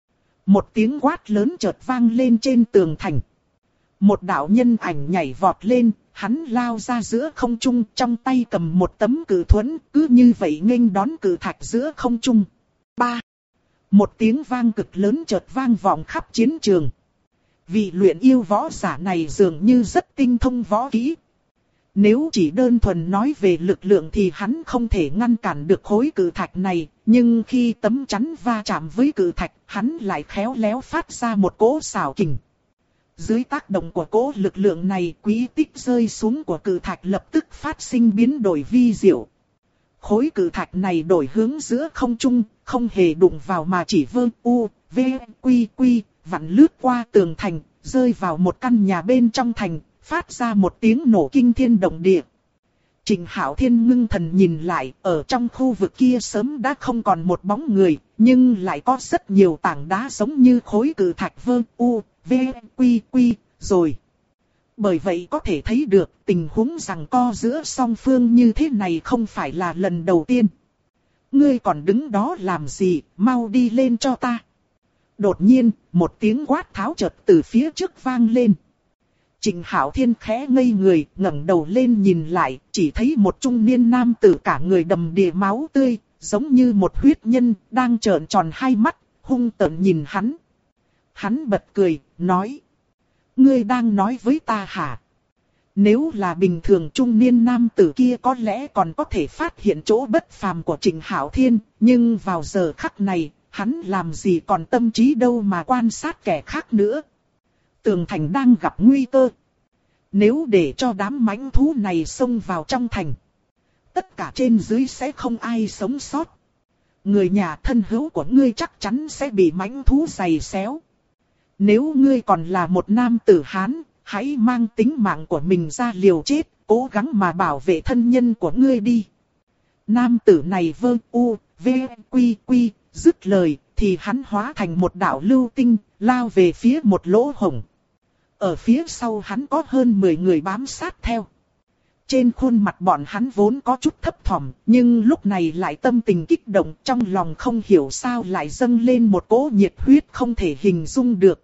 Một tiếng quát lớn chợt vang lên trên tường thành. Một đạo nhân ảnh nhảy vọt lên, hắn lao ra giữa không trung, trong tay cầm một tấm cự thuẫn, cứ như vậy nghênh đón cự thạch giữa không trung. Ba. Một tiếng vang cực lớn chợt vang vọng khắp chiến trường. Vị luyện yêu võ giả này dường như rất tinh thông võ kỹ. Nếu chỉ đơn thuần nói về lực lượng thì hắn không thể ngăn cản được khối cự thạch này, nhưng khi tấm chắn va chạm với cự thạch, hắn lại khéo léo phát ra một cỗ xảo kình. Dưới tác động của cỗ lực lượng này, quỹ tích rơi xuống của cự thạch lập tức phát sinh biến đổi vi diệu. Khối cự thạch này đổi hướng giữa không trung, không hề đụng vào mà chỉ vơ u, v, quy quy, vặn lướt qua tường thành, rơi vào một căn nhà bên trong thành, phát ra một tiếng nổ kinh thiên động địa. Trịnh Hạo Thiên ngưng thần nhìn lại, ở trong khu vực kia sớm đã không còn một bóng người, nhưng lại có rất nhiều tảng đá giống như khối cự thạch vơ u, v, quy quy, rồi. Bởi vậy có thể thấy được tình huống giằng co giữa song phương như thế này không phải là lần đầu tiên. Ngươi còn đứng đó làm gì, mau đi lên cho ta. Đột nhiên, một tiếng quát tháo chợt từ phía trước vang lên. Trịnh Hạo Thiên khẽ ngây người, ngẩng đầu lên nhìn lại, chỉ thấy một trung niên nam tử cả người đầm đìa máu tươi, giống như một huyết nhân, đang trợn tròn hai mắt, hung tợn nhìn hắn. Hắn bật cười, nói: Ngươi đang nói với ta hả? Nếu là bình thường trung niên nam tử kia có lẽ còn có thể phát hiện chỗ bất phàm của Trịnh Hạo Thiên, nhưng vào giờ khắc này, hắn làm gì còn tâm trí đâu mà quan sát kẻ khác nữa. Tường thành đang gặp nguy cơ. Nếu để cho đám mãnh thú này xông vào trong thành, tất cả trên dưới sẽ không ai sống sót. Người nhà thân hữu của ngươi chắc chắn sẽ bị mãnh thú giày xéo. Nếu ngươi còn là một nam tử Hán, hãy mang tính mạng của mình ra liều chết, cố gắng mà bảo vệ thân nhân của ngươi đi. Nam tử này vơ u, v, quy quy, dứt lời, thì hắn hóa thành một đạo lưu tinh, lao về phía một lỗ hổng. Ở phía sau hắn có hơn 10 người bám sát theo. Trên khuôn mặt bọn hắn vốn có chút thấp thỏm, nhưng lúc này lại tâm tình kích động, trong lòng không hiểu sao lại dâng lên một cỗ nhiệt huyết không thể hình dung được.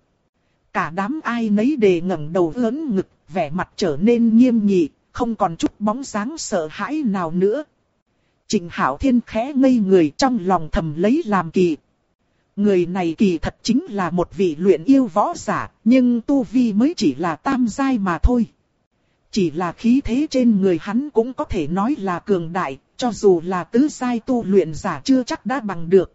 Cả đám ai nấy đều ngẩng đầu ưỡn ngực, vẻ mặt trở nên nghiêm nghị, không còn chút bóng dáng sợ hãi nào nữa. Trịnh Hạo Thiên khẽ ngây người, trong lòng thầm lấy làm kỳ. Người này kỳ thật chính là một vị luyện yêu võ giả, nhưng tu vi mới chỉ là tam giai mà thôi. Chỉ là khí thế trên người hắn cũng có thể nói là cường đại, cho dù là tứ giai tu luyện giả chưa chắc đã bằng được.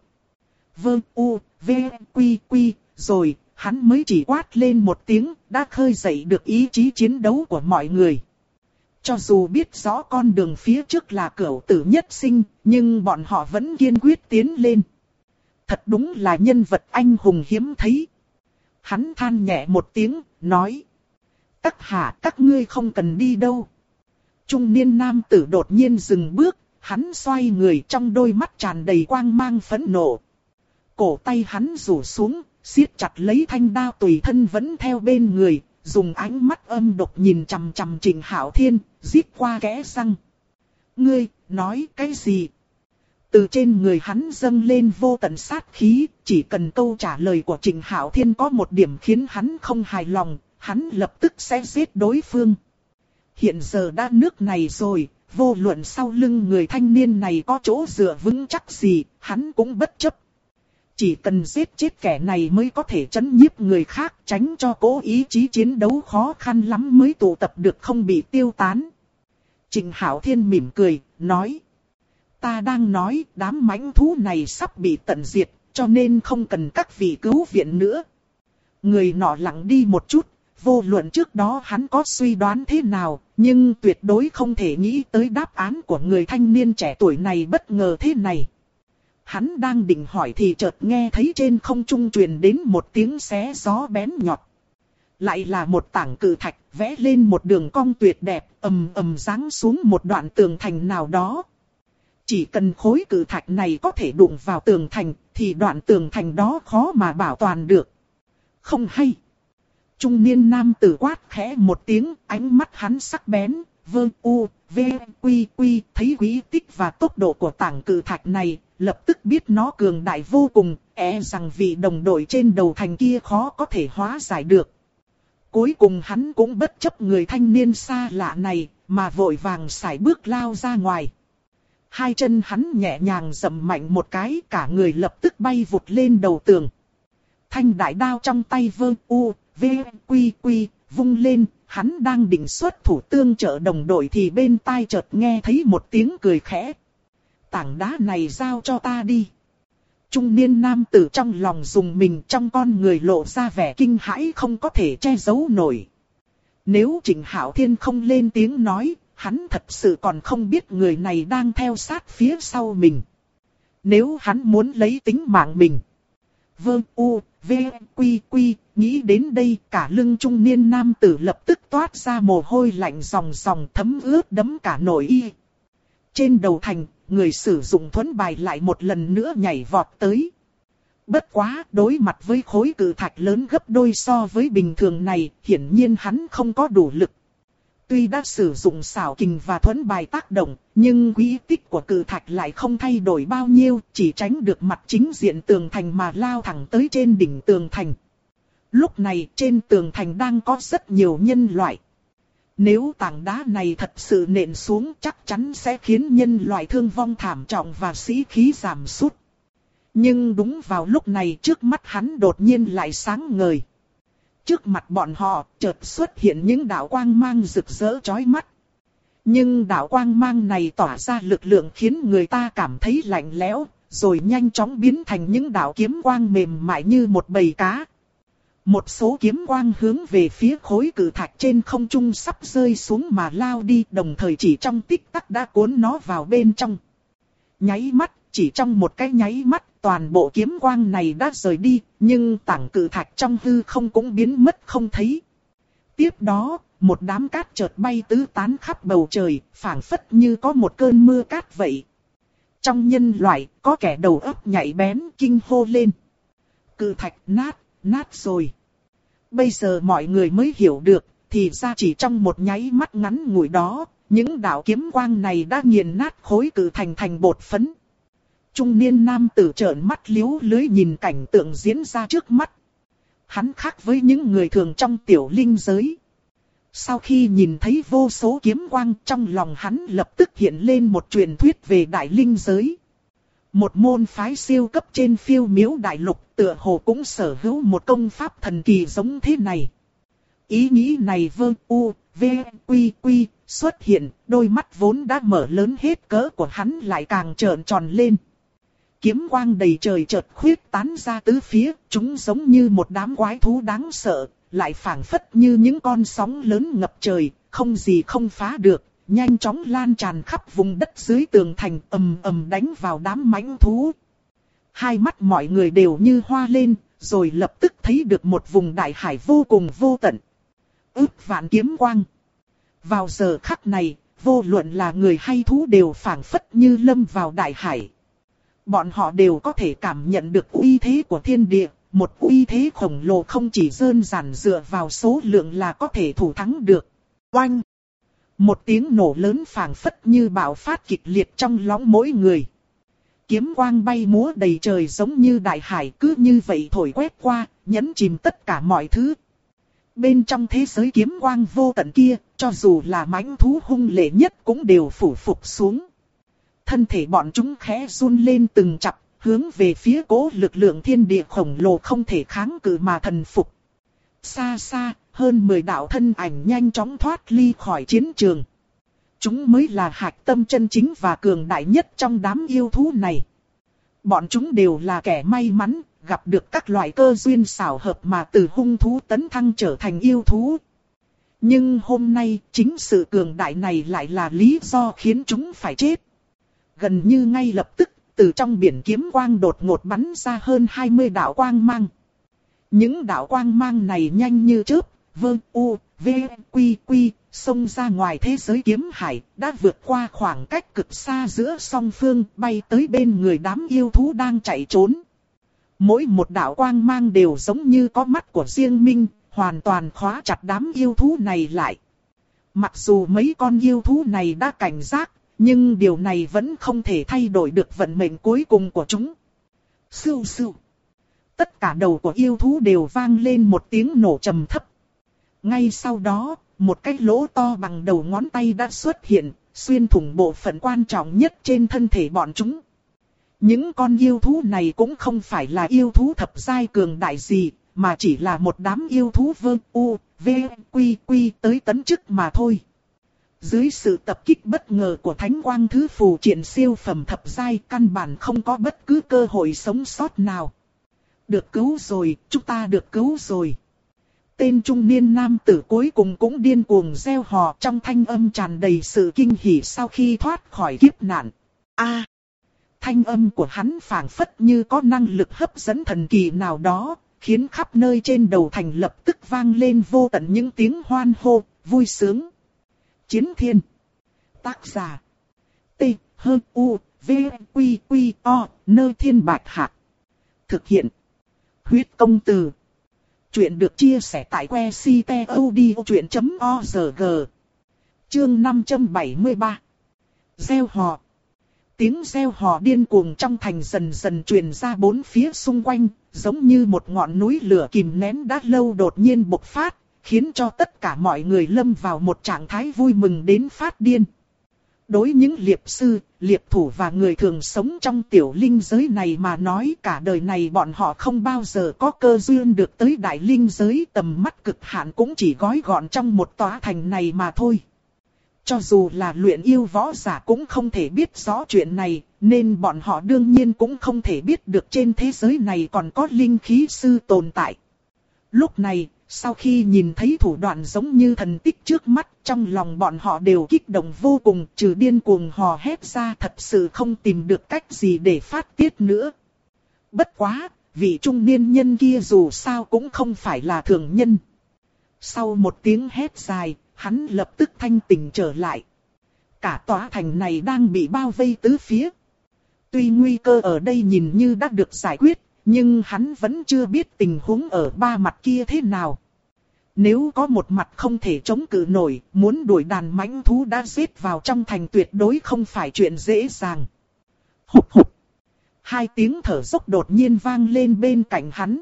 Vơ u, v, quy quy, rồi, hắn mới chỉ quát lên một tiếng, đã khơi dậy được ý chí chiến đấu của mọi người. Cho dù biết rõ con đường phía trước là cửu tử nhất sinh, nhưng bọn họ vẫn kiên quyết tiến lên. Thật đúng là nhân vật anh hùng hiếm thấy. Hắn than nhẹ một tiếng, nói: Các hạ, các ngươi không cần đi đâu. Trung niên nam tử đột nhiên dừng bước, hắn xoay người, trong đôi mắt tràn đầy quang mang phẫn nộ. Cổ tay hắn rủ xuống, siết chặt lấy thanh đao tùy thân vẫn theo bên người, dùng ánh mắt âm độc nhìn chằm chằm Trịnh Hạo Thiên, rít qua kẽ răng. Ngươi, nói cái gì? Từ trên người hắn dâng lên vô tận sát khí, chỉ cần câu trả lời của Trịnh Hạo Thiên có một điểm khiến hắn không hài lòng, hắn lập tức sẽ giết đối phương. Hiện giờ đã nước này rồi, vô luận sau lưng người thanh niên này có chỗ dựa vững chắc gì, hắn cũng bất chấp. Chỉ cần giết chết kẻ này mới có thể trấn nhiếp người khác, tránh cho cố ý chí chiến đấu khó khăn lắm mới tụ tập được không bị tiêu tán. Trịnh Hạo Thiên mỉm cười, nói: Ta đang nói đám mãnh thú này sắp bị tận diệt, cho nên không cần các vị cứu viện nữa. Người nọ lặng đi một chút, vô luận trước đó hắn có suy đoán thế nào, nhưng tuyệt đối không thể nghĩ tới đáp án của người thanh niên trẻ tuổi này bất ngờ thế này. Hắn đang định hỏi thì chợt nghe thấy trên không trung truyền đến một tiếng xé gió bén nhọn. Lại là một tảng cự thạch vẽ lên một đường cong tuyệt đẹp, ầm ầm giáng xuống một đoạn tường thành nào đó. Chỉ cần khối cự thạch này có thể đụng vào tường thành, thì đoạn tường thành đó khó mà bảo toàn được. Không hay. Trung niên nam tử quát khẽ một tiếng, ánh mắt hắn sắc bén, Vâng U, V, Quy Quy thấy quý tích và tốc độ của tảng cự thạch này, lập tức biết nó cường đại vô cùng, rằng vị đồng đội trên đầu thành kia khó có thể hóa giải được. Cuối cùng hắn cũng bất chấp người thanh niên xa lạ này, mà vội vàng sải bước lao ra ngoài. Hai chân hắn nhẹ nhàng dậm mạnh một cái, cả người lập tức bay vụt lên đầu tường. Thanh đại đao trong tay Vâng U, V, Quy Quy vung lên, hắn đang định xuất thủ tương trợ đồng đội thì bên tai chợt nghe thấy một tiếng cười khẽ. Tảng đá này giao cho ta đi. Trung niên nam tử trong lòng rùng mình, trong con người lộ ra vẻ kinh hãi không có thể che giấu nổi. Nếu Trịnh Hạo Thiên không lên tiếng nói, hắn thật sự còn không biết người này đang theo sát phía sau mình. Nếu hắn muốn lấy tính mạng mình. Vâng U, V, Quy Quy, nghĩ đến đây cả lưng trung niên nam tử lập tức toát ra mồ hôi lạnh ròng ròng thấm ướt đẫm cả nội y. Trên đầu thành, người sử dụng thuẫn bài lại một lần nữa nhảy vọt tới. Bất quá, đối mặt với khối cự thạch lớn gấp đôi so với bình thường này, hiển nhiên hắn không có đủ lực. Tuy đã sử dụng xảo kình và thuẫn bài tác động, nhưng quỹ tích của cự thạch lại không thay đổi bao nhiêu, chỉ tránh được mặt chính diện tường thành mà lao thẳng tới trên đỉnh tường thành. Lúc này trên tường thành đang có rất nhiều nhân loại. Nếu tảng đá này thật sự nện xuống chắc chắn sẽ khiến nhân loại thương vong thảm trọng và sĩ khí giảm sút. Nhưng đúng vào lúc này trước mắt hắn đột nhiên lại sáng ngời. Trước mặt bọn họ chợt xuất hiện những đạo quang mang rực rỡ chói mắt. Nhưng đạo quang mang này tỏa ra lực lượng khiến người ta cảm thấy lạnh lẽo, rồi nhanh chóng biến thành những đạo kiếm quang mềm mại như một bầy cá. Một số kiếm quang hướng về phía khối cự thạch trên không trung sắp rơi xuống mà lao đi, đồng thời chỉ trong tích tắc đã cuốn nó vào bên trong. Nháy mắt, chỉ trong một cái nháy mắt, toàn bộ kiếm quang này đã rời đi, nhưng tảng cự thạch trong hư không cũng biến mất không thấy. Tiếp đó, một đám cát chợt bay tứ tán khắp bầu trời, phảng phất như có một cơn mưa cát vậy. Trong nhân loại, có kẻ đầu óc nhạy bén kinh hô lên. Cự thạch nát rồi. Bây giờ mọi người mới hiểu được, thì ra chỉ trong một nháy mắt ngắn ngủi đó, những đạo kiếm quang này đã nghiền nát khối cự thành thành bột phấn. Trung niên nam tử trợn mắt liếu lưới nhìn cảnh tượng diễn ra trước mắt. Hắn khác với những người thường trong tiểu linh giới. Sau khi nhìn thấy vô số kiếm quang trong lòng hắn lập tức hiện lên một truyền thuyết về đại linh giới. Một môn phái siêu cấp trên phiêu miếu đại lục tựa hồ cũng sở hữu một công pháp thần kỳ giống thế này. Ý nghĩ này Vâng U, V, Quy Quy xuất hiện, đôi mắt vốn đã mở lớn hết cỡ của hắn lại càng trợn tròn lên. Kiếm quang đầy trời chợt khuyết tán ra tứ phía, chúng giống như một đám quái thú đáng sợ, lại phảng phất như những con sóng lớn ngập trời, không gì không phá được, nhanh chóng lan tràn khắp vùng đất dưới tường thành, ầm ầm đánh vào đám mãnh thú. Hai mắt mọi người đều như hoa lên, rồi lập tức thấy được một vùng đại hải vô cùng vô tận. Ước vạn kiếm quang. Vào giờ khắc này, vô luận là người hay thú đều phảng phất như lâm vào đại hải. Bọn họ đều có thể cảm nhận được uy thế của thiên địa, một uy thế khổng lồ không chỉ đơn giản dựa vào số lượng là có thể thủ thắng được. Oanh! Một tiếng nổ lớn phảng phất như bạo phát kịch liệt trong lõng mỗi người. Kiếm quang bay múa đầy trời giống như đại hải cứ như vậy thổi quét qua, nhấn chìm tất cả mọi thứ. Bên trong thế giới kiếm quang vô tận kia, cho dù là mãnh thú hung lệ nhất cũng đều phủ phục xuống. Thân thể bọn chúng khẽ run lên từng chập, hướng về phía cố lực lượng thiên địa khổng lồ không thể kháng cự mà thần phục. Xa xa, hơn 10 đạo thân ảnh nhanh chóng thoát ly khỏi chiến trường. Chúng mới là hạch tâm chân chính và cường đại nhất trong đám yêu thú này. Bọn chúng đều là kẻ may mắn, gặp được các loại cơ duyên xảo hợp mà từ hung thú tấn thăng trở thành yêu thú. Nhưng hôm nay, chính sự cường đại này lại là lý do khiến chúng phải chết. Gần như ngay lập tức, từ trong biển kiếm quang đột ngột bắn ra hơn 20 đạo quang mang. Những đạo quang mang này nhanh như chớp, Vâng U, V, Quy Quy, xông ra ngoài thế giới kiếm hải, đã vượt qua khoảng cách cực xa giữa song phương, bay tới bên người đám yêu thú đang chạy trốn. Mỗi một đạo quang mang đều giống như có mắt của riêng mình, hoàn toàn khóa chặt đám yêu thú này lại. Mặc dù mấy con yêu thú này đã cảnh giác, nhưng điều này vẫn không thể thay đổi được vận mệnh cuối cùng của chúng. Sưu sưu. Tất cả đầu của yêu thú đều vang lên một tiếng nổ trầm thấp. Ngay sau đó, một cái lỗ to bằng đầu ngón tay đã xuất hiện, xuyên thủng bộ phận quan trọng nhất trên thân thể bọn chúng. Những con yêu thú này cũng không phải là yêu thú thập giai cường đại gì, mà chỉ là một đám yêu thú vương u, v, quy quy tới tấn chức mà thôi. Dưới sự tập kích bất ngờ của thánh quang thứ phù triện siêu phẩm thập giai, căn bản không có bất cứ cơ hội sống sót nào. Được cứu rồi, chúng ta được cứu rồi. Tên trung niên nam tử cuối cùng cũng điên cuồng reo hò, trong thanh âm tràn đầy sự kinh hỉ sau khi thoát khỏi kiếp nạn. Thanh âm của hắn phảng phất như có năng lực hấp dẫn thần kỳ nào đó, khiến khắp nơi trên đầu thành lập tức vang lên vô tận những tiếng hoan hô, vui sướng. Chiến Thiên. Tác giả. T, H, U, V, Quy, Quy, O, Nơ Thiên Bạch Hạc. Thực hiện. Huyết Công Từ. Chuyện được chia sẻ tại que ctod.org. Chương 573. Gieo hò. Tiếng reo hò điên cuồng trong thành dần dần truyền ra bốn phía xung quanh, giống như một ngọn núi lửa kìm nén đã lâu đột nhiên bộc phát, khiến cho tất cả mọi người lâm vào một trạng thái vui mừng đến phát điên. Đối những liệp sư, liệp thủ và người thường sống trong tiểu linh giới này mà nói, cả đời này bọn họ không bao giờ có cơ duyên được tới đại linh giới, tầm mắt cực hạn cũng chỉ gói gọn trong một tòa thành này mà thôi. Cho dù là luyện yêu võ giả cũng không thể biết rõ chuyện này, nên bọn họ đương nhiên cũng không thể biết được trên thế giới này còn có linh khí sư tồn tại. Lúc này, sau khi nhìn thấy thủ đoạn giống như thần tích trước mắt, trong lòng bọn họ đều kích động vô cùng, trừ điên cuồng hò hét ra, thật sự không tìm được cách gì để phát tiết nữa. Bất quá, vị trung niên nhân kia dù sao cũng không phải là thường nhân. Sau một tiếng hét dài, hắn lập tức thanh tỉnh trở lại. Cả tòa thành này đang bị bao vây tứ phía. Tuy nguy cơ ở đây nhìn như đã được giải quyết, nhưng hắn vẫn chưa biết tình huống ở ba mặt kia thế nào. Nếu có một mặt không thể chống cự nổi, muốn đuổi đàn mãnh thú đã giết vào trong thành tuyệt đối không phải chuyện dễ dàng. Hụp hụp. Hai tiếng thở dốc đột nhiên vang lên bên cạnh hắn.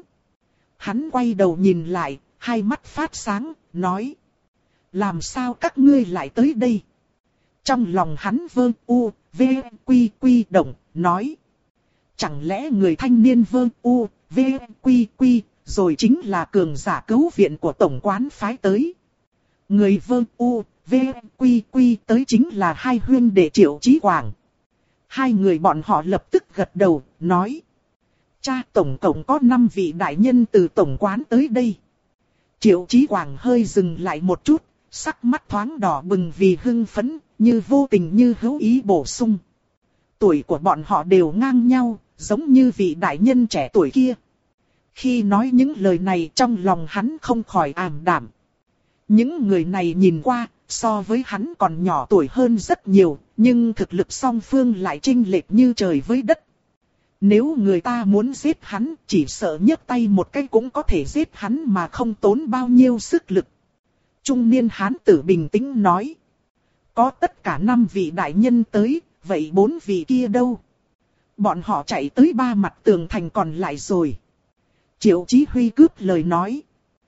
Hắn quay đầu nhìn lại, hai mắt phát sáng, nói. Làm sao các ngươi lại tới đây? Trong lòng hắn vơ u, v, quy quy động, nói. Chẳng lẽ người thanh niên vơ u, v, quy quy, rồi chính là cường giả cứu viện của tổng quán phái tới. Người vơ u, v, quy quy tới chính là hai huynh đệ Triệu Chí Quảng. Hai người bọn họ lập tức gật đầu, nói. Cha, tổng cộng có 5 vị đại nhân từ tổng quán tới đây. Triệu Chí Quảng hơi dừng lại một chút, sắc mắt thoáng đỏ bừng vì hưng phấn, như vô tình như hữu ý bổ sung. Tuổi của bọn họ đều ngang nhau, giống như vị đại nhân trẻ tuổi kia. Khi nói những lời này trong lòng hắn không khỏi ảm đạm. Những người này nhìn qua, so với hắn còn nhỏ tuổi hơn rất nhiều, nhưng thực lực song phương lại chênh lệch như trời với đất. Nếu người ta muốn giết hắn, chỉ sợ nhấc tay một cái cũng có thể giết hắn mà không tốn bao nhiêu sức lực. Trung niên hán tử bình tĩnh nói. Có tất cả 5 vị đại nhân tới, vậy 4 vị kia đâu? Bọn họ chạy tới ba mặt tường thành còn lại rồi. Triệu Chí Huy cướp lời nói.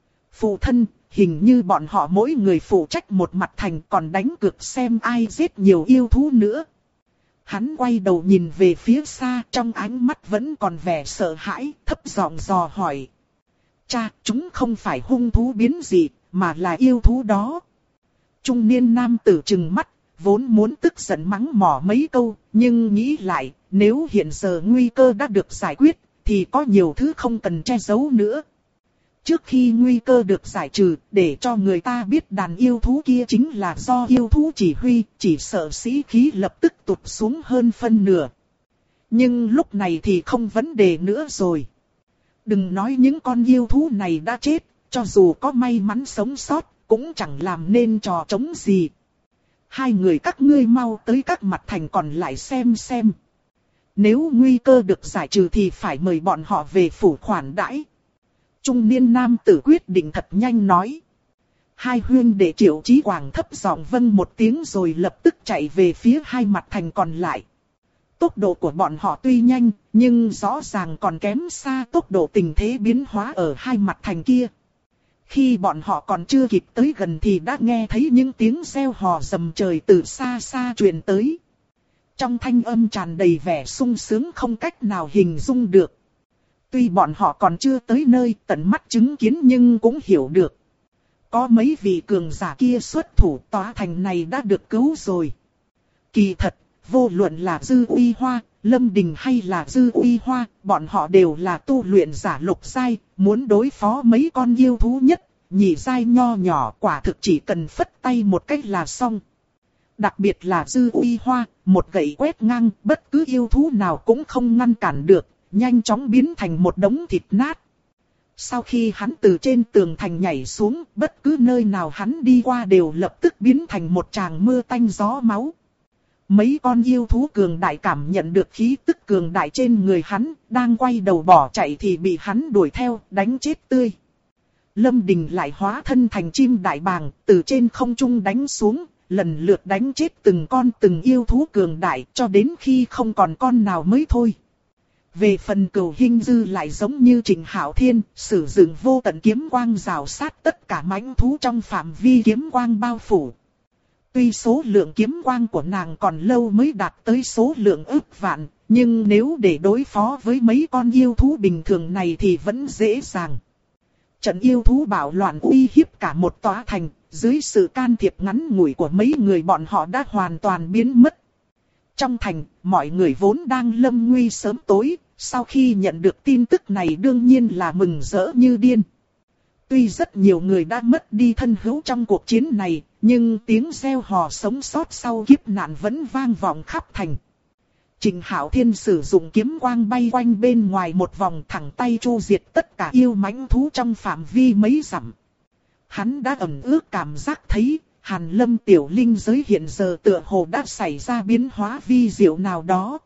Phụ thân, hình như bọn họ mỗi người phụ trách một mặt thành, còn đánh cược xem ai giết nhiều yêu thú nữa. Hắn quay đầu nhìn về phía xa, trong ánh mắt vẫn còn vẻ sợ hãi, thấp giọng dò hỏi. Cha, chúng không phải hung thú biến dị, mà là yêu thú đó. Trung niên nam tử trừng mắt, vốn muốn tức giận mắng mỏ mấy câu, nhưng nghĩ lại, nếu hiện giờ nguy cơ đã được giải quyết, thì có nhiều thứ không cần che giấu nữa. Trước khi nguy cơ được giải trừ, để cho người ta biết đàn yêu thú kia chính là do yêu thú chỉ huy, chỉ sợ sĩ khí lập tức tụt xuống hơn phân nửa. Nhưng lúc này thì không vấn đề nữa rồi. Đừng nói những con yêu thú này đã chết, cho dù có may mắn sống sót, cũng chẳng làm nên trò trống gì. Hai người các ngươi mau tới các mặt thành còn lại xem xem. Nếu nguy cơ được giải trừ thì phải mời bọn họ về phủ khoản đãi. Trung niên nam tử quyết định thật nhanh nói. Hai huynh đệ Triệu Chí Quảng thấp giọng vâng một tiếng rồi lập tức chạy về phía hai mặt thành còn lại. Tốc độ của bọn họ tuy nhanh, nhưng rõ ràng còn kém xa tốc độ tình thế biến hóa ở hai mặt thành kia. Khi bọn họ còn chưa kịp tới gần thì đã nghe thấy những tiếng reo hò rầm trời từ xa xa truyền tới. Trong thanh âm tràn đầy vẻ sung sướng không cách nào hình dung được. Tuy bọn họ còn chưa tới nơi tận mắt chứng kiến nhưng cũng hiểu được. Có mấy vị cường giả kia xuất thủ, tòa thành này đã được cứu rồi. Kỳ thật, vô luận là Dư Uy Hoa, Lâm Đình hay là Dư Uy Hoa, bọn họ đều là tu luyện giả lục giai, muốn đối phó mấy con yêu thú nhất, nhị giai nho nhỏ quả thực chỉ cần phất tay một cách là xong. Đặc biệt là Dư Uy Hoa, một gậy quét ngang, bất cứ yêu thú nào cũng không ngăn cản được, nhanh chóng biến thành một đống thịt nát. Sau khi hắn từ trên tường thành nhảy xuống, bất cứ nơi nào hắn đi qua đều lập tức biến thành một tràng mưa tanh gió máu. Mấy con yêu thú cường đại cảm nhận được khí tức cường đại trên người hắn, đang quay đầu bỏ chạy thì bị hắn đuổi theo, đánh chết tươi. Lâm Đình lại hóa thân thành chim đại bàng, từ trên không trung đánh xuống, lần lượt đánh chết từng yêu thú cường đại cho đến khi không còn con nào mới thôi. Về phần Cửu Hinh Dư lại giống như Trịnh Hạo Thiên, sử dụng vô tận kiếm quang rào sát tất cả mãnh thú trong phạm vi kiếm quang bao phủ. Tuy số lượng kiếm quang của nàng còn lâu mới đạt tới số lượng ức vạn, nhưng nếu để đối phó với mấy con yêu thú bình thường này thì vẫn dễ dàng. Trận yêu thú bạo loạn uy hiếp cả một tòa thành, dưới sự can thiệp ngắn ngủi của mấy người bọn họ đã hoàn toàn biến mất. Trong thành, mọi người vốn đang lâm nguy sớm tối, sau khi nhận được tin tức này đương nhiên là mừng rỡ như điên. Tuy rất nhiều người đã mất đi thân hữu trong cuộc chiến này, nhưng tiếng reo hò sống sót sau kiếp nạn vẫn vang vọng khắp thành. Trịnh Hạo Thiên sử dụng kiếm quang bay quanh bên ngoài một vòng thẳng tay chu diệt tất cả yêu mãnh thú trong phạm vi mấy dặm. Hắn đã ẩn ước cảm giác thấy, Hàn Lâm tiểu linh giới hiện giờ tựa hồ đã xảy ra biến hóa vi diệu nào đó.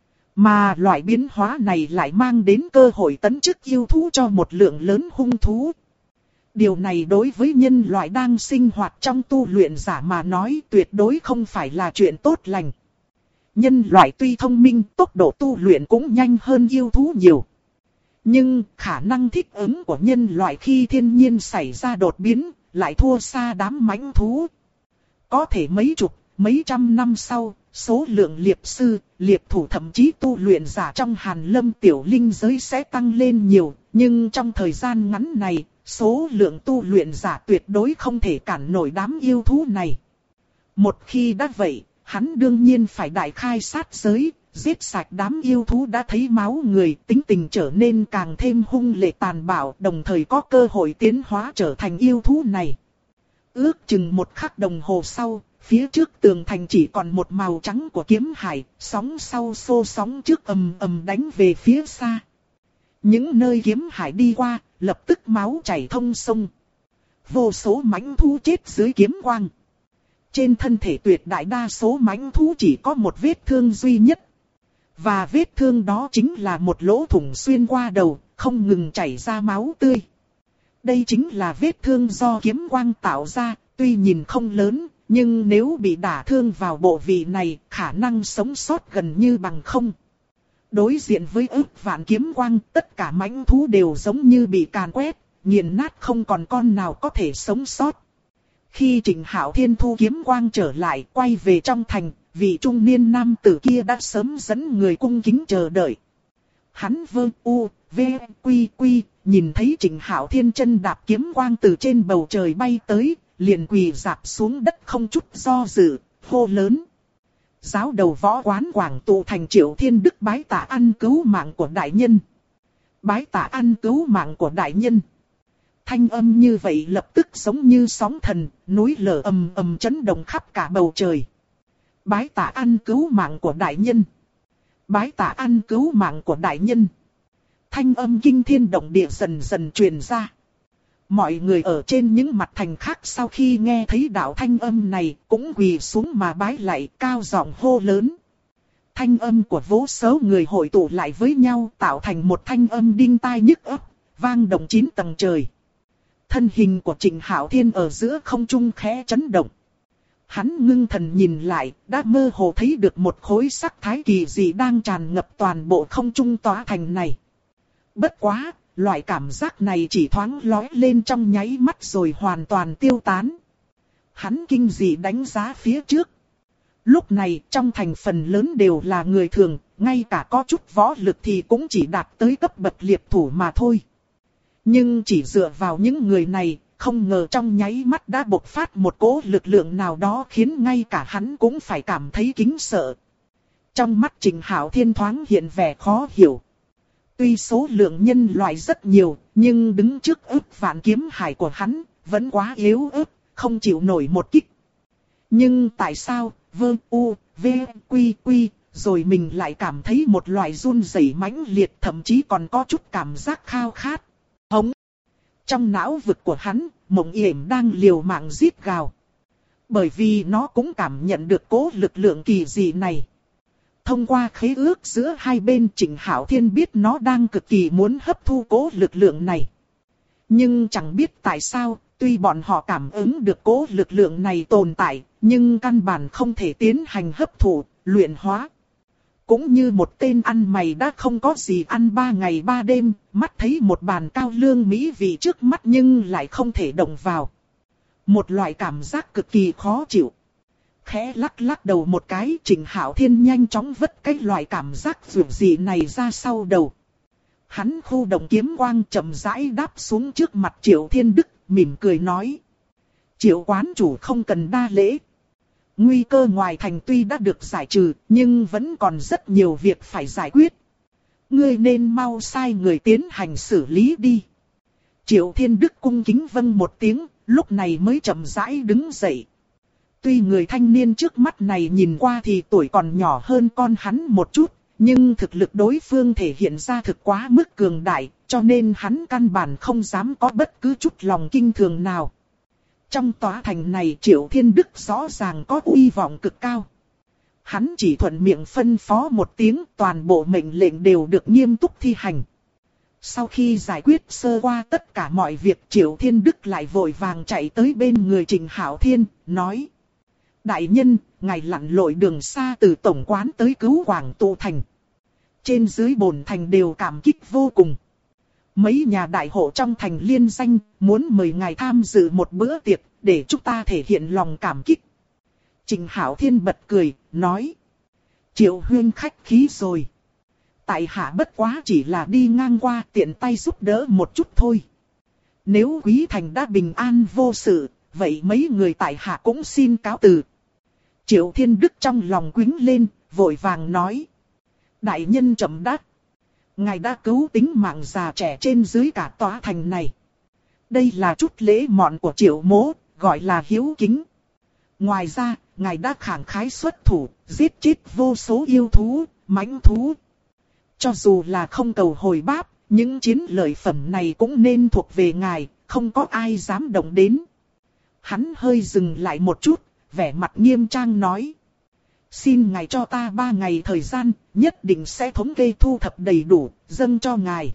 Mà loại biến hóa này lại mang đến cơ hội tấn chức yêu thú cho một lượng lớn hung thú. Điều này đối với nhân loại đang sinh hoạt trong tu luyện giả mà nói tuyệt đối không phải là chuyện tốt lành. Nhân loại tuy thông minh, tốc độ tu luyện cũng nhanh hơn yêu thú nhiều. Nhưng khả năng thích ứng của nhân loại khi thiên nhiên xảy ra đột biến, lại thua xa đám mãnh thú. Có thể mấy chục, mấy trăm năm sau, số lượng liệp sư, liệp thủ thậm chí tu luyện giả trong Hàn Lâm tiểu linh giới sẽ tăng lên nhiều. Nhưng trong thời gian ngắn này, số lượng tu luyện giả tuyệt đối không thể cản nổi đám yêu thú này. Một khi đã vậy, hắn đương nhiên phải đại khai sát giới, giết sạch đám yêu thú đã thấy máu người, tính tình trở nên càng thêm hung lệ tàn bạo, đồng thời có cơ hội tiến hóa trở thành yêu thú này. Ước chừng một khắc đồng hồ sau, phía trước tường thành chỉ còn một màu trắng của kiếm hải, sóng sau xô sóng trước ầm ầm đánh về phía xa. Những nơi kiếm hải đi qua, lập tức máu chảy thông sông. Vô số mãnh thú chết dưới kiếm quang. Trên thân thể tuyệt đại đa số mãnh thú chỉ có một vết thương duy nhất. Và vết thương đó chính là một lỗ thủng xuyên qua đầu, không ngừng chảy ra máu tươi. Đây chính là vết thương do kiếm quang tạo ra, tuy nhìn không lớn, nhưng nếu bị đả thương vào bộ vị này, khả năng sống sót gần như bằng không. Đối diện với ức vạn kiếm quang, tất cả mãnh thú đều giống như bị càn quét, nghiền nát không còn con nào có thể sống sót. Khi Trịnh Hạo Thiên thu kiếm quang trở lại, quay về trong thành, vị trung niên nam tử kia đã sớm dẫn người cung kính chờ đợi. Hắn quy, nhìn thấy Trịnh Hạo Thiên chân đạp kiếm quang từ trên bầu trời bay tới, liền quỳ rạp xuống đất không chút do dự, hô lớn. Giáo đầu võ quán Quảng tụ thành Triệu Thiên Đức bái tạ ăn cứu mạng của đại nhân. Bái tạ ăn cứu mạng của đại nhân. Thanh âm như vậy lập tức giống như sóng thần, núi lở ầm ầm chấn động khắp cả bầu trời. Bái tạ ăn cứu mạng của đại nhân. Bái tạ ăn cứu mạng của đại nhân. Thanh âm kinh thiên động địa dần dần truyền ra. Mọi người ở trên những mặt thành khác sau khi nghe thấy đạo thanh âm này cũng quỳ xuống mà bái lại, cao giọng hô lớn. Thanh âm của vô số người hội tụ lại với nhau tạo thành một thanh âm đinh tai nhức óc, vang động 9 tầng trời. Thân hình của Trịnh Hạo Thiên ở giữa không trung khẽ chấn động. Hắn ngưng thần nhìn lại, đã mơ hồ thấy được một khối sắc thái kỳ dị đang tràn ngập toàn bộ không trung tòa thành này. Bất quá, loại cảm giác này chỉ thoáng lóe lên trong nháy mắt rồi hoàn toàn tiêu tán. Hắn kinh dị đánh giá phía trước. Lúc này trong thành phần lớn đều là người thường, ngay cả có chút võ lực thì cũng chỉ đạt tới cấp bậc liệp thủ mà thôi. Nhưng chỉ dựa vào những người này, không ngờ trong nháy mắt đã bộc phát một cỗ lực lượng nào đó khiến ngay cả hắn cũng phải cảm thấy kính sợ. Trong mắt Trịnh Hạo Thiên thoáng hiện vẻ khó hiểu. Tuy số lượng nhân loại rất nhiều, nhưng đứng trước ức vạn kiếm hải của hắn, vẫn quá yếu ớt, không chịu nổi một kích. Nhưng tại sao, rồi mình lại cảm thấy một loại run rẩy mãnh liệt, thậm chí còn có chút cảm giác khao khát. Hống! Trong não vực của hắn, Mộng Yểm đang liều mạng rít gào. Bởi vì nó cũng cảm nhận được cỗ lực lượng kỳ dị này. Thông qua khế ước giữa hai bên, Trịnh Hạo Thiên biết nó đang cực kỳ muốn hấp thu cỗ lực lượng này. Nhưng chẳng biết tại sao, tuy bọn họ cảm ứng được cỗ lực lượng này tồn tại, nhưng căn bản không thể tiến hành hấp thụ, luyện hóa. Cũng như một tên ăn mày đã không có gì ăn 3 ngày 3 đêm, mắt thấy một bàn cao lương mỹ vị trước mắt nhưng lại không thể động vào. Một loại cảm giác cực kỳ khó chịu. Khẽ lắc đầu một cái, Trịnh Hạo Thiên nhanh chóng vứt cái loại cảm giác dường dị này ra sau đầu. Hắn khu động kiếm quang chậm rãi đáp xuống trước mặt Triệu Thiên Đức, mỉm cười nói. Triệu quán chủ không cần đa lễ. Nguy cơ ngoài thành tuy đã được giải trừ, nhưng vẫn còn rất nhiều việc phải giải quyết. Ngươi nên mau sai người tiến hành xử lý đi. Triệu Thiên Đức cung kính vâng một tiếng, lúc này mới chậm rãi đứng dậy. Tuy người thanh niên trước mắt này nhìn qua thì tuổi còn nhỏ hơn con hắn một chút, nhưng thực lực đối phương thể hiện ra thực quá mức cường đại, cho nên hắn căn bản không dám có bất cứ chút lòng kinh thường nào. Trong tòa thành này Triệu Thiên Đức rõ ràng có uy vọng cực cao. Hắn chỉ thuận miệng phân phó một tiếng, toàn bộ mệnh lệnh đều được nghiêm túc thi hành. Sau khi giải quyết sơ qua tất cả mọi việc, Triệu Thiên Đức lại vội vàng chạy tới bên người Trịnh Hạo Thiên, nói. Đại nhân, ngài lặn lội đường xa từ tổng quán tới cứu Quảng Tụ Thành. Trên dưới bổn thành đều cảm kích vô cùng. Mấy nhà đại hộ trong thành liên danh, muốn mời ngài tham dự một bữa tiệc, để chúng ta thể hiện lòng cảm kích. Trịnh Hạo Thiên bật cười, nói. Triệu huynh khách khí rồi. Tại hạ bất quá chỉ là đi ngang qua tiện tay giúp đỡ một chút thôi. Nếu quý thành đã bình an vô sự, vậy mấy người tại hạ cũng xin cáo từ. Triệu Thiên Đức trong lòng quĩnh lên, vội vàng nói. Đại nhân chậm đáp. Ngài đã cứu tính mạng già trẻ trên dưới cả tòa thành này. Đây là chút lễ mọn của Triệu mỗ, gọi là hiếu kính. Ngoài ra, ngài đã khẳng khái xuất thủ, giết chết vô số yêu thú, mãnh thú. Cho dù là không cầu hồi đáp, những chiến lợi phẩm này cũng nên thuộc về ngài, không có ai dám động đến. Hắn hơi dừng lại một chút, vẻ mặt nghiêm trang nói. Xin ngài cho ta 3 ngày thời gian, nhất định sẽ thống kê thu thập đầy đủ, dâng cho ngài.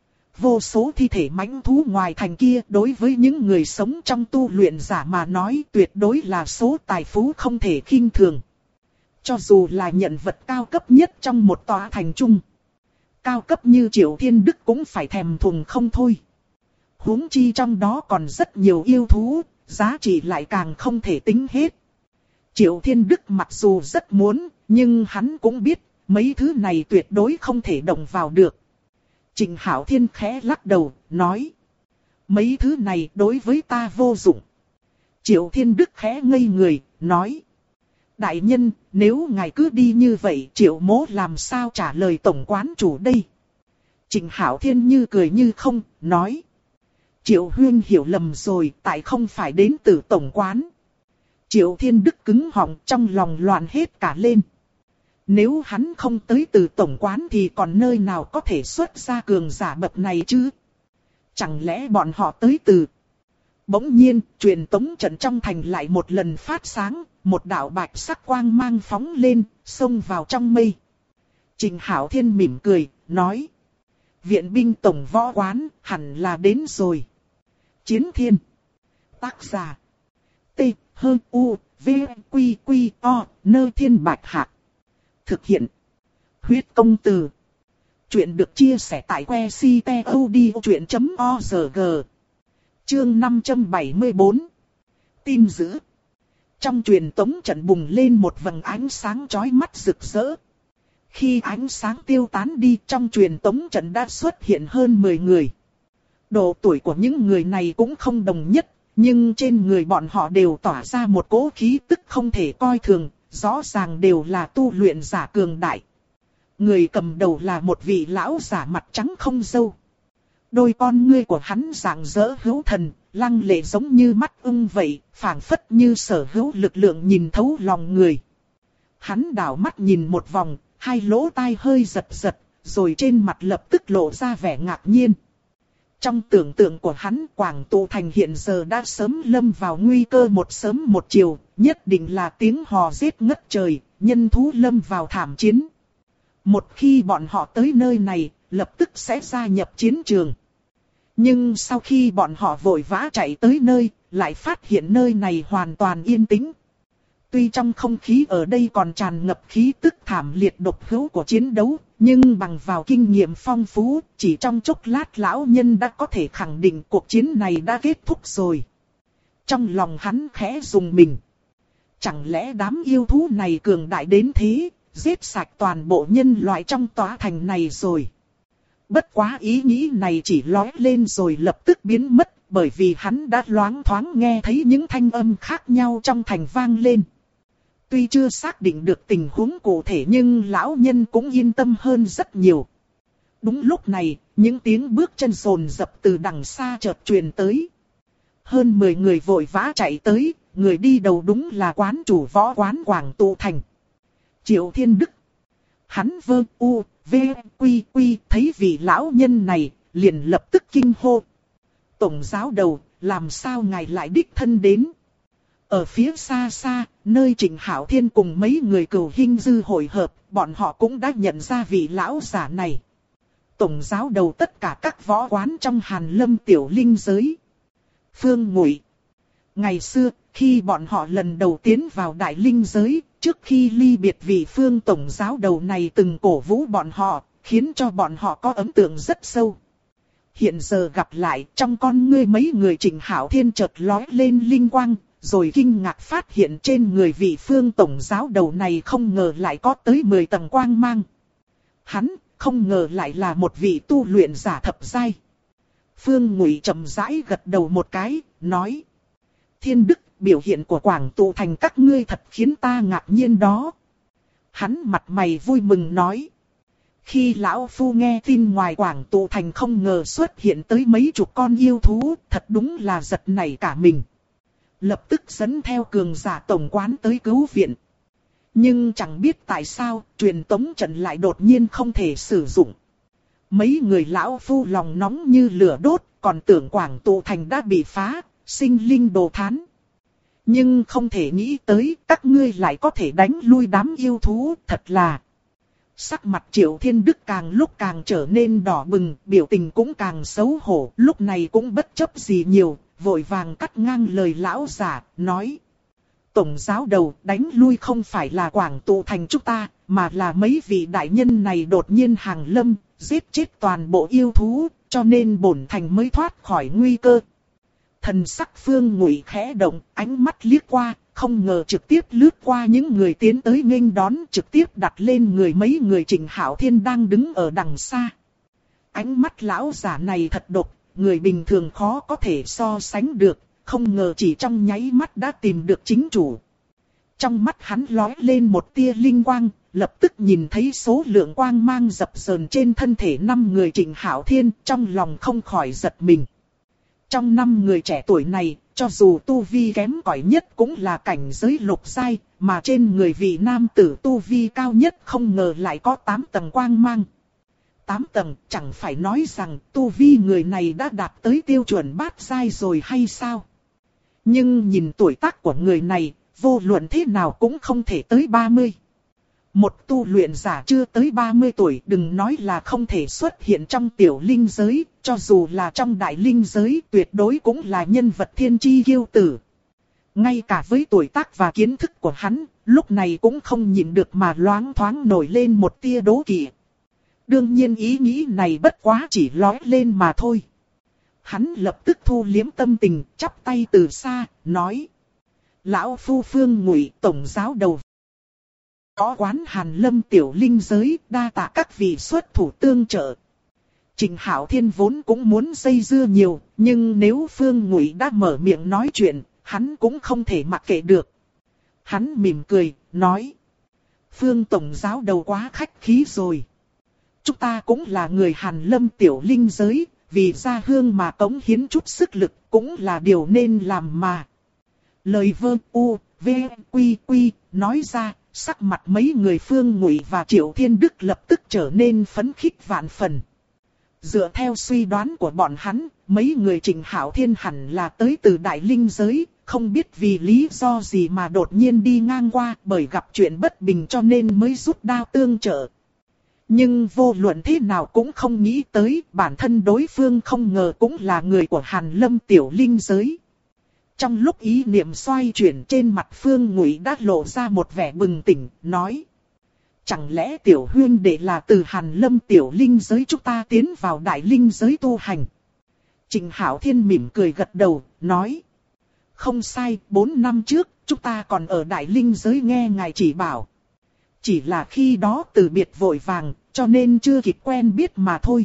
Vô số thi thể mãnh thú ngoài thành kia đối với những người sống trong tu luyện giả mà nói tuyệt đối là số tài phú không thể khinh thường. Cho dù là nhận vật cao cấp nhất trong một tòa thành chung. Cao cấp như Triệu Thiên Đức cũng phải thèm thuồng không thôi. Huống chi trong đó còn rất nhiều yêu thú, giá trị lại càng không thể tính hết. Triệu Thiên Đức mặc dù rất muốn, nhưng hắn cũng biết, mấy thứ này tuyệt đối không thể động vào được. Trịnh Hạo Thiên khẽ lắc đầu, nói. Mấy thứ này đối với ta vô dụng. Triệu Thiên Đức khẽ ngây người, nói. Đại nhân, nếu ngài cứ đi như vậy, Triệu mỗ làm sao trả lời tổng quán chủ đây? Trịnh Hạo Thiên như cười như không, nói. Triệu huyên hiểu lầm rồi, tại không phải đến từ tổng quán. Triệu Thiên Đức cứng họng, trong lòng loạn hết cả lên. Nếu hắn không tới từ tổng quán thì còn nơi nào có thể xuất ra cường giả bậc này chứ? Chẳng lẽ bọn họ tới từ... Bỗng nhiên, truyền tống trận trong thành lại một lần phát sáng, một đạo bạch sắc quang mang phóng lên, xông vào trong mây. Trịnh Hạo Thiên mỉm cười, nói. Viện binh tổng võ quán, hẳn là đến rồi. Chiến thiên. Tác giả. T. U. V. Q. O. Nơ Thiên Bạch Hạc. Thực hiện. Huyết công từ. Chuyện được chia sẻ tại website.odchuyện.org. Chương 574. Tin dữ. Trong truyền tống trận bùng lên một vầng ánh sáng chói mắt rực rỡ. Khi ánh sáng tiêu tán đi, trong truyền tống trận đã xuất hiện hơn 10 người. Độ tuổi của những người này cũng không đồng nhất, nhưng trên người bọn họ đều tỏa ra một cỗ khí tức không thể coi thường, rõ ràng đều là tu luyện giả cường đại. Người cầm đầu là một vị lão giả mặt trắng không râu. Đôi con ngươi của hắn rạng rỡ hữu thần, lăng lệ giống như mắt ưng vậy, phảng phất như sở hữu lực lượng nhìn thấu lòng người. Hắn đảo mắt nhìn một vòng, hai lỗ tai hơi giật giật, rồi trên mặt lập tức lộ ra vẻ ngạc nhiên. Trong tưởng tượng của hắn, Quảng Tụ Thành hiện giờ đã sớm lâm vào nguy cơ một sớm một chiều, nhất định là tiếng hò giết ngất trời, nhân thú lâm vào thảm chiến. Một khi bọn họ tới nơi này, lập tức sẽ gia nhập chiến trường. Nhưng sau khi bọn họ vội vã chạy tới nơi, lại phát hiện nơi này hoàn toàn yên tĩnh. Tuy trong không khí ở đây còn tràn ngập khí tức thảm liệt độc hữu của chiến đấu, nhưng bằng vào kinh nghiệm phong phú, chỉ trong chốc lát lão nhân đã có thể khẳng định cuộc chiến này đã kết thúc rồi. Trong lòng hắn khẽ rùng mình. Chẳng lẽ đám yêu thú này cường đại đến thế, giết sạch toàn bộ nhân loại trong tòa thành này rồi? Bất quá ý nghĩ này chỉ lóe lên rồi lập tức biến mất, bởi vì hắn đã loáng thoáng nghe thấy những thanh âm khác nhau trong thành vang lên. Tuy chưa xác định được tình huống cụ thể nhưng lão nhân cũng yên tâm hơn rất nhiều. Đúng lúc này, những tiếng bước chân rồn rập từ đằng xa chợt truyền tới. Hơn 10 người vội vã chạy tới, người đi đầu đúng là quán chủ võ quán Quảng Tụ Thành. Triệu Thiên Đức. Hắn vơ u, v, quy thấy vị lão nhân này, liền lập tức kinh hô. Tổng giáo đầu, làm sao ngài lại đích thân đến? Ở phía xa xa, nơi Trịnh Hạo Thiên cùng mấy người cửu hinh dư hội hợp, bọn họ cũng đã nhận ra vị lão giả này. Tổng giáo đầu tất cả các võ quán trong Hàn Lâm tiểu linh giới. Phương Ngụy. Ngày xưa, khi bọn họ lần đầu tiến vào đại linh giới, trước khi ly biệt vị Phương tổng giáo đầu này từng cổ vũ bọn họ, khiến cho bọn họ có ấn tượng rất sâu. Hiện giờ gặp lại, trong con ngươi mấy người Trịnh Hạo Thiên chợt lóe lên linh quang, rồi kinh ngạc phát hiện trên người vị Phương tổng giáo đầu này không ngờ lại có tới 10 tầng quang mang. Hắn không ngờ lại là một vị tu luyện giả thập giai. Phương Ngụy chậm rãi gật đầu một cái, nói: Thiên Đức, biểu hiện của Quảng Tụ Thành các ngươi thật khiến ta ngạc nhiên đó. Hắn mặt mày vui mừng nói: Khi lão phu nghe tin ngoài Quảng Tụ Thành không ngờ xuất hiện tới mấy chục con yêu thú, thật đúng là giật nảy cả mình. Lập tức dẫn theo cường giả tổng quán tới cứu viện. Nhưng chẳng biết tại sao, truyền tống trận lại đột nhiên không thể sử dụng. Mấy người lão phu lòng nóng như lửa đốt, còn tưởng Quảng Tụ Thành đã bị phá, sinh linh đồ thán. Nhưng không thể nghĩ tới các ngươi lại có thể đánh lui đám yêu thú, thật là. Sắc mặt Triệu Thiên Đức càng lúc càng trở nên đỏ bừng, biểu tình cũng càng xấu hổ, lúc này cũng bất chấp gì nhiều, vội vàng cắt ngang lời lão giả, nói: Tổng giáo đầu, đánh lui không phải là Quảng Tụ Thành chúng ta, mà là mấy vị đại nhân này đột nhiên hàng lâm, giết chết toàn bộ yêu thú, cho nên bổn thành mới thoát khỏi nguy cơ. Thần sắc Phương Ngụy khẽ động, ánh mắt liếc qua, không ngờ trực tiếp lướt qua những người tiến tới nghênh đón, trực tiếp đặt lên người mấy người Trịnh Hạo Thiên đang đứng ở đằng xa. Ánh mắt lão giả này thật độc, người bình thường khó có thể so sánh được, không ngờ chỉ trong nháy mắt đã tìm được chính chủ. Trong mắt hắn lóe lên một tia linh quang, lập tức nhìn thấy số lượng quang mang dập dờn trên thân thể 5 người Trịnh Hạo Thiên, trong lòng không khỏi giật mình. Trong 5 người trẻ tuổi này, cho dù tu vi kém cỏi nhất cũng là cảnh giới lục giai, mà trên người vị nam tử tu vi cao nhất không ngờ lại có 8 tầng quang mang. 8 tầng, chẳng phải nói rằng tu vi người này đã đạt tới tiêu chuẩn bát giai rồi hay sao? Nhưng nhìn tuổi tác của người này, vô luận thế nào cũng không thể tới 30. Một tu luyện giả chưa tới 30 tuổi đừng nói là không thể xuất hiện trong tiểu linh giới, cho dù là trong đại linh giới tuyệt đối cũng là nhân vật thiên chi kiêu tử. Ngay cả với tuổi tác và kiến thức của hắn, lúc này cũng không nhịn được mà loáng thoáng nổi lên một tia đố kỵ. Đương nhiên ý nghĩ này bất quá chỉ lóe lên mà thôi. Hắn lập tức thu liếm tâm tình, chắp tay từ xa, nói. Lão phu Phương Ngụy, tổng giáo đầu. Có quán Hàn Lâm tiểu linh giới, đa tạ các vị xuất thủ tương trợ. Trình Hạo Thiên vốn cũng muốn dây dưa nhiều, nhưng nếu Phương Ngụy đã mở miệng nói chuyện, hắn cũng không thể mặc kệ được. Hắn mỉm cười, nói. Phương tổng giáo đầu quá khách khí rồi. Chúng ta cũng là người Hàn Lâm tiểu linh giới, vì gia hương mà cống hiến chút sức lực cũng là điều nên làm mà. Lời Vơ U, V, Quy Quy nói ra, sắc mặt mấy người Phương Ngụy và Triệu Thiên Đức lập tức trở nên phấn khích vạn phần. Dựa theo suy đoán của bọn hắn, mấy người Trình Hạo Thiên hẳn là tới từ đại linh giới, không biết vì lý do gì mà đột nhiên đi ngang qua bởi gặp chuyện bất bình cho nên mới rút đao tương trợ. Nhưng vô luận thế nào cũng không nghĩ tới bản thân đối phương không ngờ cũng là người của Hàn Lâm tiểu linh giới. Trong lúc ý niệm xoay chuyển trên mặt Phương Ngụy đã lộ ra một vẻ bừng tỉnh, nói. Chẳng lẽ tiểu huyên đệ là từ Hàn Lâm tiểu linh giới chúng ta tiến vào đại linh giới tu hành? Trình Hạo Thiên mỉm cười gật đầu, nói. Không sai, 4 năm trước, chúng ta còn ở đại linh giới nghe ngài chỉ bảo. Chỉ là khi đó từ biệt vội vàng, cho nên chưa kịp quen biết mà thôi.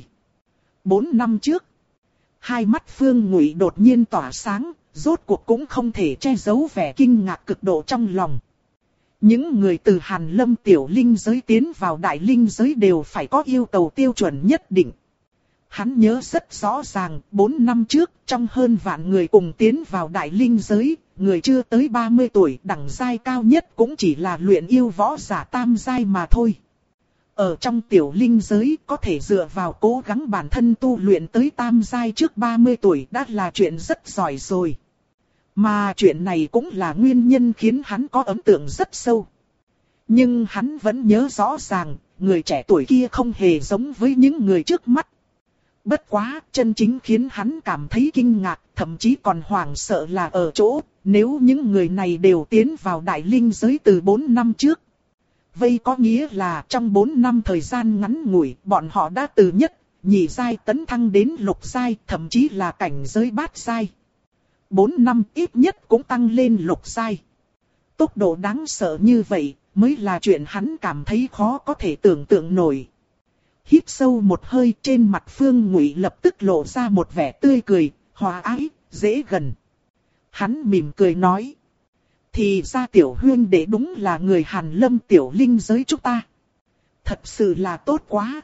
4 năm trước, hai mắt Phương Ngụy đột nhiên tỏa sáng, rốt cuộc cũng không thể che giấu vẻ kinh ngạc cực độ trong lòng. Những người từ Hàn Lâm tiểu linh giới tiến vào đại linh giới đều phải có yêu cầu tiêu chuẩn nhất định. Hắn nhớ rất rõ ràng, 4 năm trước, trong hơn vạn người cùng tiến vào đại linh giới, người chưa tới 30 tuổi đẳng giai cao nhất cũng chỉ là luyện yêu võ giả tam giai mà thôi. Ở trong tiểu linh giới có thể dựa vào cố gắng bản thân tu luyện tới tam giai trước 30 tuổi đã là chuyện rất giỏi rồi. Mà chuyện này cũng là nguyên nhân khiến hắn có ấn tượng rất sâu. Nhưng hắn vẫn nhớ rõ ràng, người trẻ tuổi kia không hề giống với những người trước mắt. Bất quá, chân chính khiến hắn cảm thấy kinh ngạc, thậm chí còn hoảng sợ là ở chỗ, nếu những người này đều tiến vào đại linh giới từ 4 năm trước. Vậy có nghĩa là trong 4 năm thời gian ngắn ngủi, bọn họ đã từ nhất, nhị giai tấn thăng đến lục giai, thậm chí là cảnh giới bát giai. 4 năm ít nhất cũng tăng lên lục giai. Tốc độ đáng sợ như vậy, mới là chuyện hắn cảm thấy khó có thể tưởng tượng nổi. Hít sâu một hơi, trên mặt Phương Ngụy lập tức lộ ra một vẻ tươi cười, hòa ái, dễ gần. Hắn mỉm cười nói. Thì ra tiểu huyên đệ đúng là người Hàn Lâm tiểu linh giới chúng ta. Thật sự là tốt quá.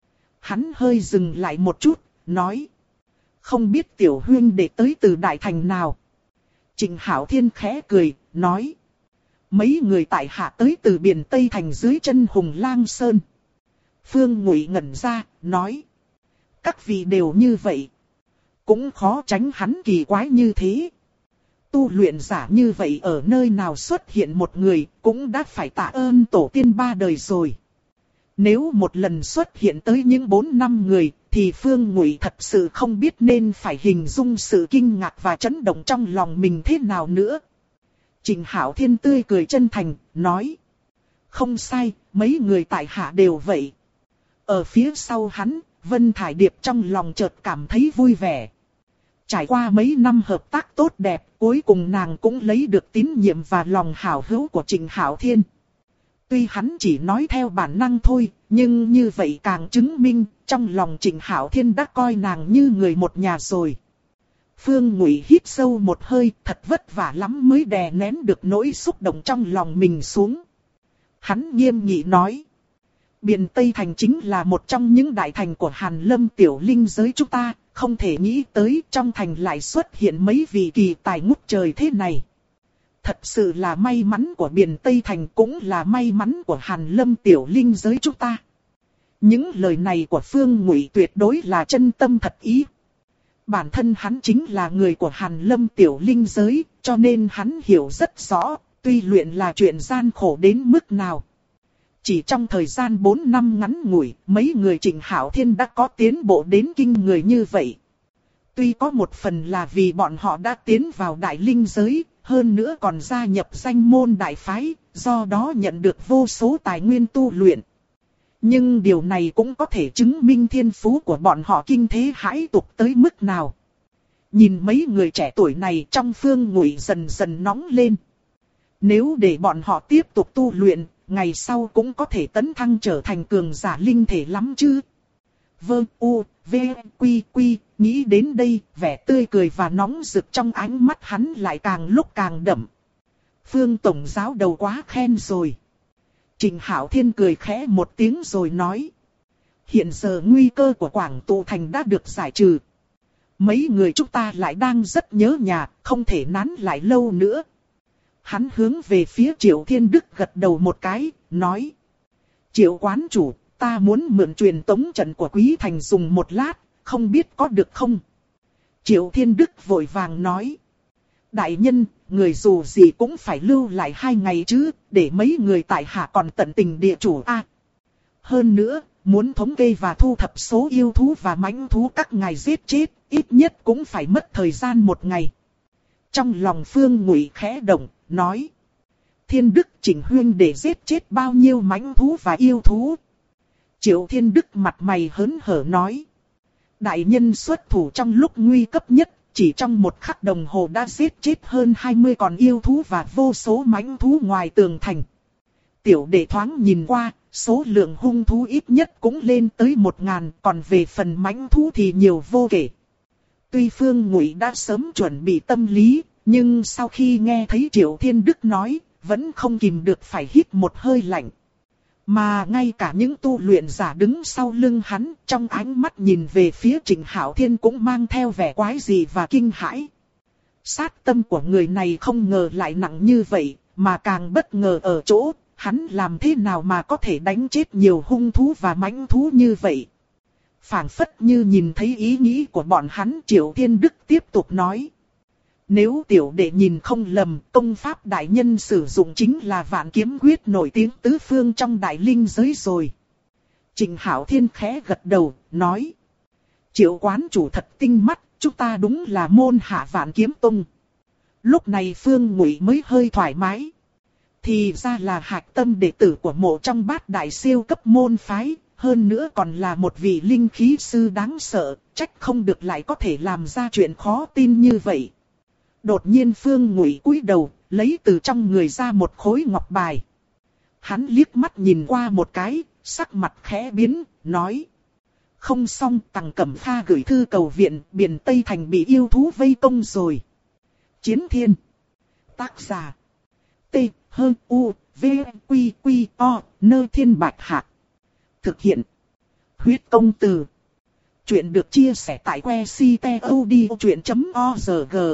Hắn hơi dừng lại một chút, nói. Không biết tiểu huyên đệ tới từ đại thành nào. Trình Hạo Thiên khẽ cười, nói. Mấy người tại hạ tới từ biển Tây Thành dưới chân Hùng Lang Sơn. Phương Ngụy ngẩn ra, nói. Các vị đều như vậy. Cũng khó tránh hắn kỳ quái như thế. Tu luyện giả như vậy ở nơi nào xuất hiện một người cũng đã phải tạ ơn tổ tiên 3 đời rồi. Nếu một lần xuất hiện tới những 4 năm người thì Phương Ngụy thật sự không biết nên phải hình dung sự kinh ngạc và chấn động trong lòng mình thế nào nữa. Trình Hạo Thiên tươi cười chân thành, nói. Không sai, mấy người tại hạ đều vậy. Ở phía sau hắn, Vân Thải Điệp trong lòng chợt cảm thấy vui vẻ. Trải qua mấy năm hợp tác tốt đẹp, cuối cùng nàng cũng lấy được tín nhiệm và lòng hảo hữu của Trình Hạo Thiên. Tuy hắn chỉ nói theo bản năng thôi, nhưng như vậy càng chứng minh, trong lòng Trình Hạo Thiên đã coi nàng như người một nhà rồi. Phương Ngụy hít sâu một hơi, thật vất vả lắm mới đè nén được nỗi xúc động trong lòng mình xuống. Hắn nghiêm nghị nói. Biển Tây Thành chính là một trong những đại thành của Hàn Lâm tiểu linh giới chúng ta, không thể nghĩ tới trong thành lại xuất hiện mấy vị kỳ tài ngút trời thế này. Thật sự là may mắn của Biển Tây Thành cũng là may mắn của Hàn Lâm tiểu linh giới chúng ta. Những lời này của Phương Ngụy tuyệt đối là chân tâm thật ý. Bản thân hắn chính là người của Hàn Lâm tiểu linh giới, cho nên hắn hiểu rất rõ, tuy luyện là chuyện gian khổ đến mức nào. Chỉ trong thời gian 4 năm ngắn ngủi, mấy người Trịnh Hạo Thiên đã có tiến bộ đến kinh người như vậy. Tuy có một phần là vì bọn họ đã tiến vào đại linh giới, hơn nữa còn gia nhập danh môn đại phái, do đó nhận được vô số tài nguyên tu luyện. Nhưng điều này cũng có thể chứng minh thiên phú của bọn họ kinh thế hãi tục tới mức nào. Nhìn mấy người trẻ tuổi này trong Phương Ngụy dần dần nóng lên. Nếu để bọn họ tiếp tục tu luyện, ngày sau cũng có thể tấn thăng trở thành cường giả linh thể lắm chứ. Vâng, u, v, quy, quy, nghĩ đến đây, vẻ tươi cười và nóng rực trong ánh mắt hắn lại càng lúc càng đậm. Phương tổng giáo đầu quá khen rồi. Trịnh Hạo Thiên cười khẽ một tiếng rồi nói. Hiện giờ nguy cơ của Quảng Tụ Thành đã được giải trừ. Mấy người chúng ta lại đang rất nhớ nhà, không thể nán lại lâu nữa. Hắn hướng về phía Triệu Thiên Đức gật đầu một cái, nói. Triệu quán chủ, ta muốn mượn truyền tống trận của Quý Thành dùng một lát, không biết có được không? Triệu Thiên Đức vội vàng nói. Đại nhân, người dù gì cũng phải lưu lại 2 ngày chứ, để mấy người tại hạ còn tận tình địa chủ a. Hơn nữa, muốn thống kê và thu thập số yêu thú và mãnh thú các ngài giết chết, ít nhất cũng phải mất thời gian 1 ngày. Trong lòng Phương Ngụy khẽ động, nói. Thiên Đức Trịnh huynh để giết chết bao nhiêu mãnh thú và yêu thú? Triệu Thiên Đức mặt mày hớn hở nói. Đại nhân xuất thủ trong lúc nguy cấp nhất, chỉ trong 1 khắc đồng hồ đã giết chết hơn 20 con yêu thú và vô số mãnh thú ngoài tường thành. Tiểu đệ thoáng nhìn qua, số lượng hung thú ít nhất cũng lên tới 1000, còn về phần mãnh thú thì nhiều vô kể. Tuy Phương Ngụy đã sớm chuẩn bị tâm lý, nhưng sau khi nghe thấy Triệu Thiên Đức nói, vẫn không kìm được phải hít một hơi lạnh. Mà ngay cả những tu luyện giả đứng sau lưng hắn, trong ánh mắt nhìn về phía Trịnh Hạo Thiên cũng mang theo vẻ quái dị và kinh hãi. Sát tâm của người này không ngờ lại nặng như vậy, mà càng bất ngờ ở chỗ, hắn làm thế nào mà có thể đánh chết nhiều hung thú và mãnh thú như vậy. Phảng phất như nhìn thấy ý nghĩ của bọn hắn, Triệu Thiên Đức tiếp tục nói. Nếu tiểu đệ nhìn không lầm, công pháp đại nhân sử dụng chính là Vạn Kiếm Quyết nổi tiếng tứ phương trong đại linh giới rồi. Trịnh Hạo Thiên khẽ gật đầu, nói. Triệu quán chủ thật tinh mắt, chúng ta đúng là môn hạ Vạn Kiếm Tông. Lúc này Phương Ngụy mới hơi thoải mái. Thì ra là hạch tâm đệ tử của mộ trong Bát đại siêu cấp môn phái, hơn nữa còn là một vị linh khí sư đáng sợ, trách không được lại có thể làm ra chuyện khó tin như vậy. Đột nhiên Phương Ngụy cúi đầu, lấy từ trong người ra một khối ngọc bài. Hắn liếc mắt nhìn qua một cái, sắc mặt khẽ biến, nói. Không xong, Tằng Cẩm Pha gửi thư cầu viện, Biển Tây Thành bị yêu thú vây công rồi. Chiến Thiên. Tác giả. T, H, U, V, Quy, Quy, O, Nơi Thiên Bạch Hạc. Thực hiện. Huyết Công Từ. Chuyện được chia sẻ tại que ctod.org.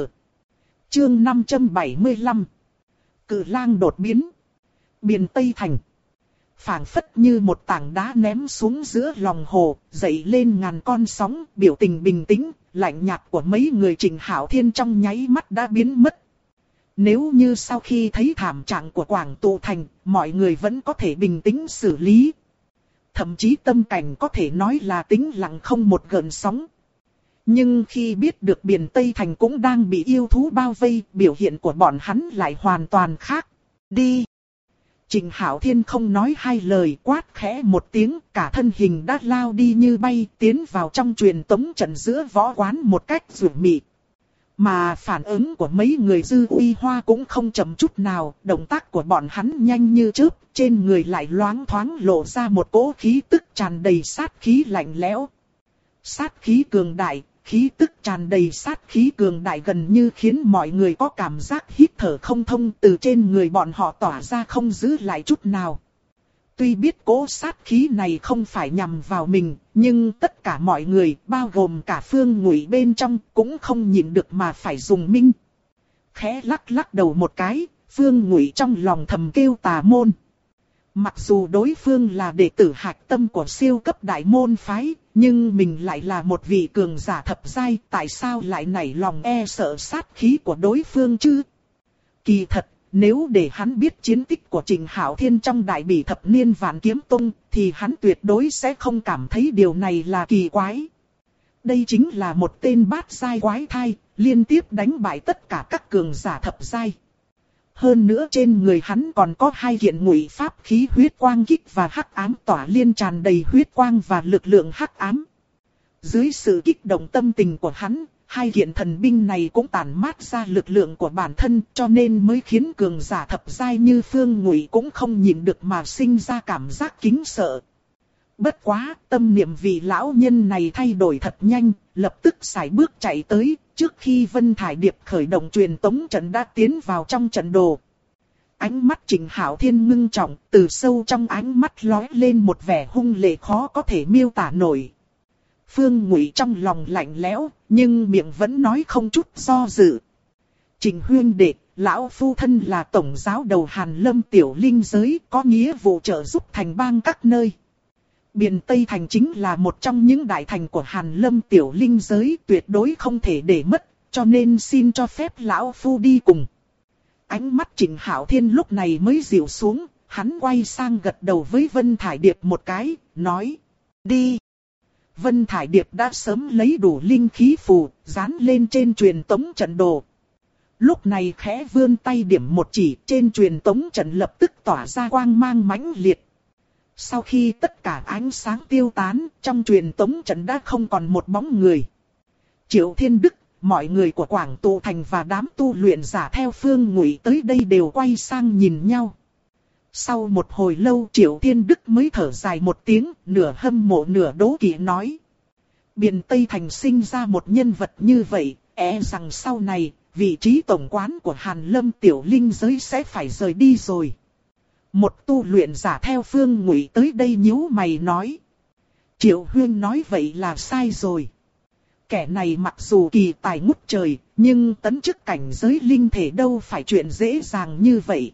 Chương 575. Cự lang đột biến. Biển Tây Thành. Phảng phất như một tảng đá ném xuống giữa lòng hồ, dậy lên ngàn con sóng, biểu tình bình tĩnh, lạnh nhạt của mấy người Trịnh Hạo Thiên trong nháy mắt đã biến mất. Nếu như sau khi thấy thảm trạng của Quảng Tụ Thành, mọi người vẫn có thể bình tĩnh xử lý. Thậm chí tâm cảnh có thể nói là tĩnh lặng không một gợn sóng. Nhưng khi biết được Biển Tây Thành cũng đang bị yêu thú bao vây, biểu hiện của bọn hắn lại hoàn toàn khác. Đi! Trịnh Hạo Thiên không nói hai lời, quát khẽ một tiếng, cả thân hình đã lao đi như bay, tiến vào trong truyền tống trận giữa võ quán một cách rủi mị. Mà phản ứng của mấy người Dư Uy Hoa cũng không chậm chút nào, động tác của bọn hắn nhanh như chớp, trên người lại loáng thoáng lộ ra một cỗ khí tức tràn đầy sát khí lạnh lẽo. Sát khí cường đại, khí tức tràn đầy sát khí cường đại gần như khiến mọi người có cảm giác hít thở không thông, từ trên người bọn họ tỏa ra không giữ lại chút nào. Tuy biết cỗ sát khí này không phải nhằm vào mình, nhưng tất cả mọi người, bao gồm cả Phương Ngụy bên trong, cũng không nhịn được mà phải dùng minh. Khẽ lắc lắc đầu một cái, Phương Ngụy trong lòng thầm kêu tà môn. Mặc dù đối phương là đệ tử hạch tâm của siêu cấp đại môn phái, nhưng mình lại là một vị cường giả thập giai, tại sao lại nảy lòng e sợ sát khí của đối phương chứ? Kỳ thật, nếu để hắn biết chiến tích của Trịnh Hạo Thiên trong Đại Bỉ Thập Niên Vạn Kiếm Tông, thì hắn tuyệt đối sẽ không cảm thấy điều này là kỳ quái. Đây chính là một tên bát giai quái thai, liên tiếp đánh bại tất cả các cường giả thập giai. Hơn nữa trên người hắn còn có 2 kiện ngụy pháp khí huyết quang kích và hắc ám tỏa liên tràn đầy huyết quang và lực lượng hắc ám. Dưới sự kích động tâm tình của hắn, 2 kiện thần binh này cũng tản mát ra lực lượng của bản thân, cho nên mới khiến cường giả thập giai như Phương Ngụy cũng không nhịn được mà sinh ra cảm giác kính sợ. Bất quá, tâm niệm vị lão nhân này thay đổi thật nhanh, lập tức sải bước chạy tới, trước khi Vân Thải Điệp khởi động truyền tống trận đã tiến vào trong trận đồ. Ánh mắt Trịnh Hạo Thiên ngưng trọng, từ sâu trong ánh mắt lóe lên một vẻ hung lệ khó có thể miêu tả nổi. Phương Ngụy trong lòng lạnh lẽo, nhưng miệng vẫn nói không chút do dự. Trịnh huynh đệ, lão phu thân là tổng giáo đầu Hàn Lâm tiểu linh giới, có nghĩa vụ trợ giúp thành bang các nơi. Biện Tây Thành chính là một trong những đại thành của Hàn Lâm tiểu linh giới, tuyệt đối không thể để mất, cho nên xin cho phép lão phu đi cùng. Ánh mắt Trịnh Hạo Thiên lúc này mới dịu xuống, hắn quay sang gật đầu với Vân Thải Điệp một cái, nói, đi. Vân Thải Điệp đã sớm lấy đủ linh khí phù, dán lên trên truyền tống trận đồ. Lúc này khẽ vươn tay điểm một chỉ, trên truyền tống trận lập tức tỏa ra quang mang mãnh liệt. Sau khi tất cả ánh sáng tiêu tán, trong truyền tống trận đã không còn một bóng người. Triệu Thiên Đức, mọi người của Quảng Tụ Thành và đám tu luyện giả theo Phương Ngụy tới đây đều quay sang nhìn nhau. Sau một hồi lâu Triệu Thiên Đức mới thở dài một tiếng, nửa hâm mộ nửa đố kỵ nói. Biện Tây Thành sinh ra một nhân vật như vậy, rằng sau này, vị trí tổng quán của Hàn Lâm tiểu linh giới sẽ phải rời đi rồi. Một tu luyện giả theo Phương Ngụy tới đây nhíu mày nói. Triệu Huyên nói vậy là sai rồi. Kẻ này mặc dù kỳ tài ngút trời, nhưng tấn chức cảnh giới linh thể đâu phải chuyện dễ dàng như vậy.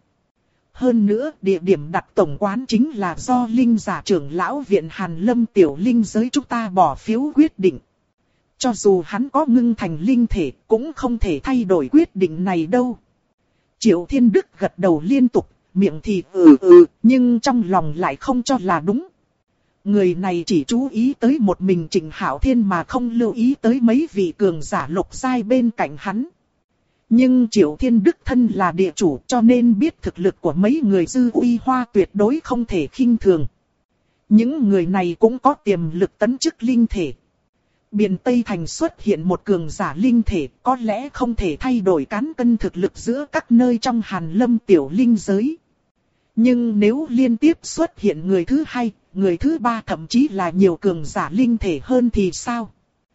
Hơn nữa, địa điểm đặt tổng quán chính là do linh giả trưởng lão viện Hàn Lâm tiểu linh giới chúng ta bỏ phiếu quyết định. Cho dù hắn có ngưng thành linh thể, cũng không thể thay đổi quyết định này đâu. Triệu Thiên Đức gật đầu liên tục, miệng thì nhưng trong lòng lại không cho là đúng. Người này chỉ chú ý tới một mình Trịnh Hạo Thiên mà không lưu ý tới mấy vị cường giả lục giai bên cạnh hắn. Nhưng Triệu Thiên Đức thân là địa chủ cho nên biết thực lực của mấy người dư uy hoa tuyệt đối không thể khinh thường. Những người này cũng có tiềm lực tấn chức linh thể. Biện Tây Thành xuất hiện một cường giả linh thể có lẽ không thể thay đổi cán cân thực lực giữa các nơi trong Hàn Lâm tiểu linh giới. Nhưng nếu liên tiếp xuất hiện người thứ 2, người thứ 3 thậm chí là nhiều cường giả linh thể hơn thì sao?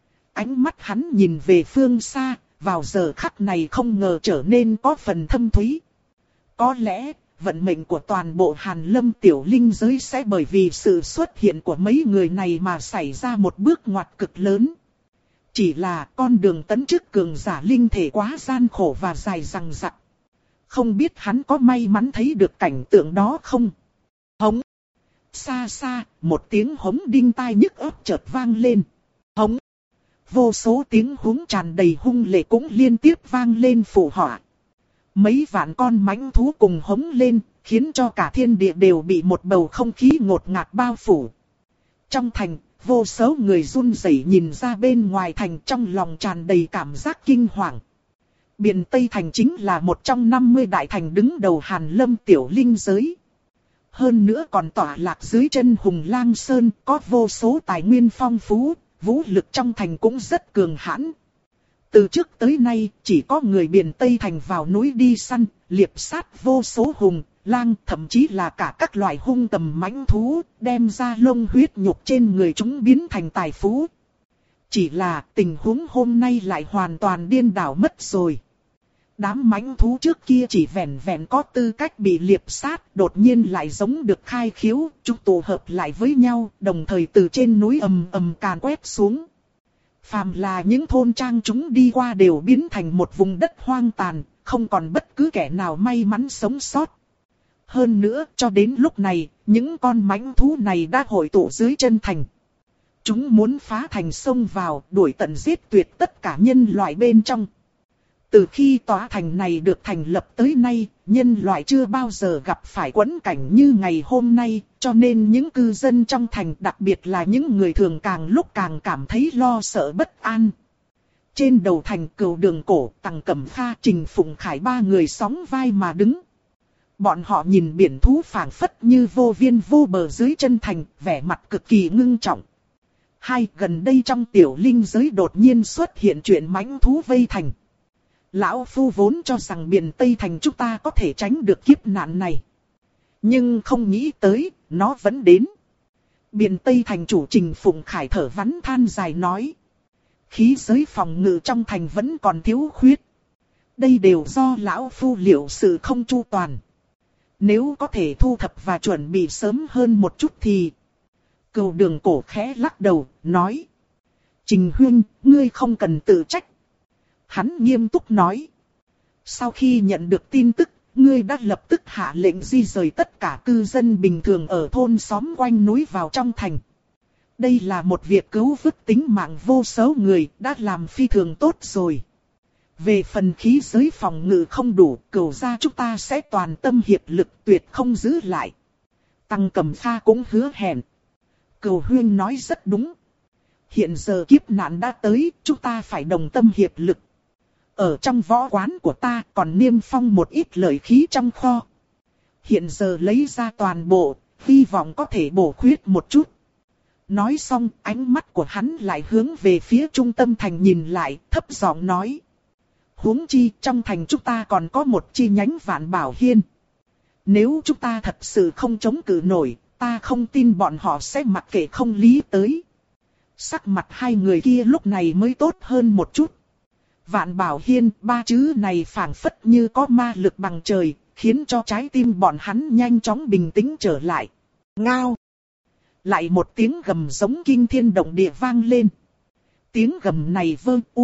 Ánh mắt hắn nhìn về phương xa, vào giờ khắc này không ngờ trở nên có phần thâm thúy. Có lẽ, vận mệnh của toàn bộ Hàn Lâm tiểu linh giới sẽ bởi vì sự xuất hiện của mấy người này mà xảy ra một bước ngoặt cực lớn. Chỉ là con đường tấn chức cường giả linh thể quá gian khổ và dài dằng dặc. Không biết hắn có may mắn thấy được cảnh tượng đó không? Hống! Xa xa, một tiếng hống đinh tai nhức óc chợt vang lên. Hống! Vô số tiếng hống tràn đầy hung lệ cũng liên tiếp vang lên phụ họa. Mấy vạn con mãnh thú cùng hống lên, khiến cho cả thiên địa đều bị một bầu không khí ngột ngạt bao phủ. Trong thành, vô số người run rẩy nhìn ra bên ngoài thành trong lòng tràn đầy cảm giác kinh hoàng. Biện Tây Thành chính là một trong 50 đại thành đứng đầu Hàn Lâm tiểu linh giới. Hơn nữa còn tọa lạc dưới chân Hùng Lang Sơn, có vô số tài nguyên phong phú, vũ lực trong thành cũng rất cường hãn. Từ trước tới nay, chỉ có người Biện Tây Thành vào núi đi săn, liệp sát vô số hùng, lang, thậm chí là cả các loại hung tầm mãnh thú, đem ra lông huyết nhục trên người chúng biến thành tài phú. Chỉ là tình huống hôm nay lại hoàn toàn điên đảo mất rồi. Đám mãnh thú trước kia chỉ vẹn vẹn có tư cách bị liệp sát, đột nhiên lại giống được khai khiếu, chúng tụ hợp lại với nhau, đồng thời từ trên núi ầm ầm càn quét xuống. Phàm là những thôn trang chúng đi qua đều biến thành một vùng đất hoang tàn, không còn bất cứ kẻ nào may mắn sống sót. Hơn nữa, cho đến lúc này, những con mãnh thú này đã hội tụ dưới chân thành. Chúng muốn phá thành xông vào, đuổi tận giết tuyệt tất cả nhân loại bên trong. Từ khi tòa thành này được thành lập tới nay, nhân loại chưa bao giờ gặp phải quẫn cảnh như ngày hôm nay, cho nên những cư dân trong thành, đặc biệt là những người thường, càng lúc càng cảm thấy lo sợ bất an. Trên đầu thành, Cửu Đường Cổ, Tằng Cẩm Pha, Trình Phụng Khải ba người sóng vai mà đứng. Bọn họ nhìn biển thú phảng phất như vô biên vô bờ dưới chân thành, vẻ mặt cực kỳ ngưng trọng. Gần đây trong tiểu linh giới đột nhiên xuất hiện chuyện mãnh thú vây thành. Lão Phu vốn cho rằng biển Tây Thành chúng ta có thể tránh được kiếp nạn này. Nhưng không nghĩ tới, nó vẫn đến. Biển Tây Thành chủ Trình Phụng Khải thở vắn than dài nói. Khí giới phòng ngự trong thành vẫn còn thiếu khuyết. Đây đều do Lão Phu liệu sự không chu toàn. Nếu có thể thu thập và chuẩn bị sớm hơn một chút thì... Cửu Đường Cổ khẽ lắc đầu, nói. Trình Huynh, ngươi không cần tự trách. Hắn nghiêm túc nói. Sau khi nhận được tin tức, ngươi đã lập tức hạ lệnh di rời tất cả cư dân bình thường ở thôn xóm quanh núi vào trong thành. Đây là một việc cứu vớt tính mạng vô số người, đã làm phi thường tốt rồi. Về phần khí giới phòng ngự không đủ, Cửu gia chúng ta sẽ toàn tâm hiệp lực, tuyệt không giữ lại. Tằng Cẩm Pha cũng hứa hẹn. Cửu Huynh nói rất đúng. Hiện giờ kiếp nạn đã tới, chúng ta phải đồng tâm hiệp lực. Ở trong võ quán của ta còn niêm phong một ít lợi khí trong kho. Hiện giờ lấy ra toàn bộ, hy vọng có thể bổ khuyết một chút. Nói xong, ánh mắt của hắn lại hướng về phía trung tâm thành nhìn lại, thấp giọng nói. Huống chi, trong thành chúng ta còn có một chi nhánh Vạn Bảo Hiên. Nếu chúng ta thật sự không chống cự nổi, ta không tin bọn họ sẽ mặc kệ không lý tới. Sắc mặt hai người kia lúc này mới tốt hơn một chút. Vạn Bảo Hiên, ba chữ này phảng phất như có ma lực bằng trời, khiến cho trái tim bọn hắn nhanh chóng bình tĩnh trở lại. Ngao! Lại một tiếng gầm giống kinh thiên động địa vang lên. Tiếng gầm này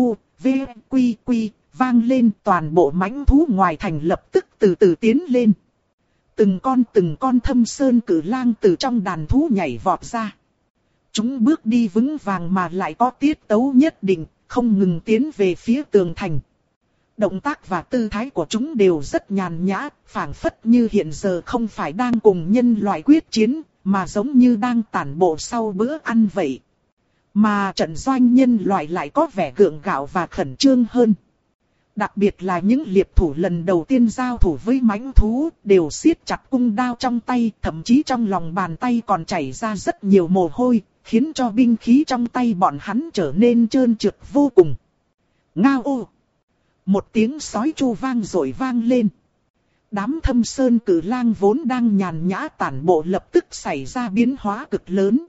vang lên, toàn bộ mãnh thú ngoài thành lập tức từ từ tiến lên. Từng con thâm sơn cử lang từ trong đàn thú nhảy vọt ra. Chúng bước đi vững vàng mà lại có tiết tấu nhất định, không ngừng tiến về phía tường thành. Động tác và tư thái của chúng đều rất nhàn nhã, phảng phất như hiện giờ không phải đang cùng nhân loại quyết chiến, mà giống như đang tản bộ sau bữa ăn vậy. Mà trận doanh nhân loại lại có vẻ gượng gạo và khẩn trương hơn. Đặc biệt là những liệp thủ lần đầu tiên giao thủ với mãnh thú, đều siết chặt cung đao trong tay, thậm chí trong lòng bàn tay còn chảy ra rất nhiều mồ hôi, khiến cho binh khí trong tay bọn hắn trở nên trơn trượt vô cùng. Ngao ô! Một tiếng sói chu vang rồi vang lên. Đám thâm sơn cử lang vốn đang nhàn nhã tản bộ lập tức xảy ra biến hóa cực lớn.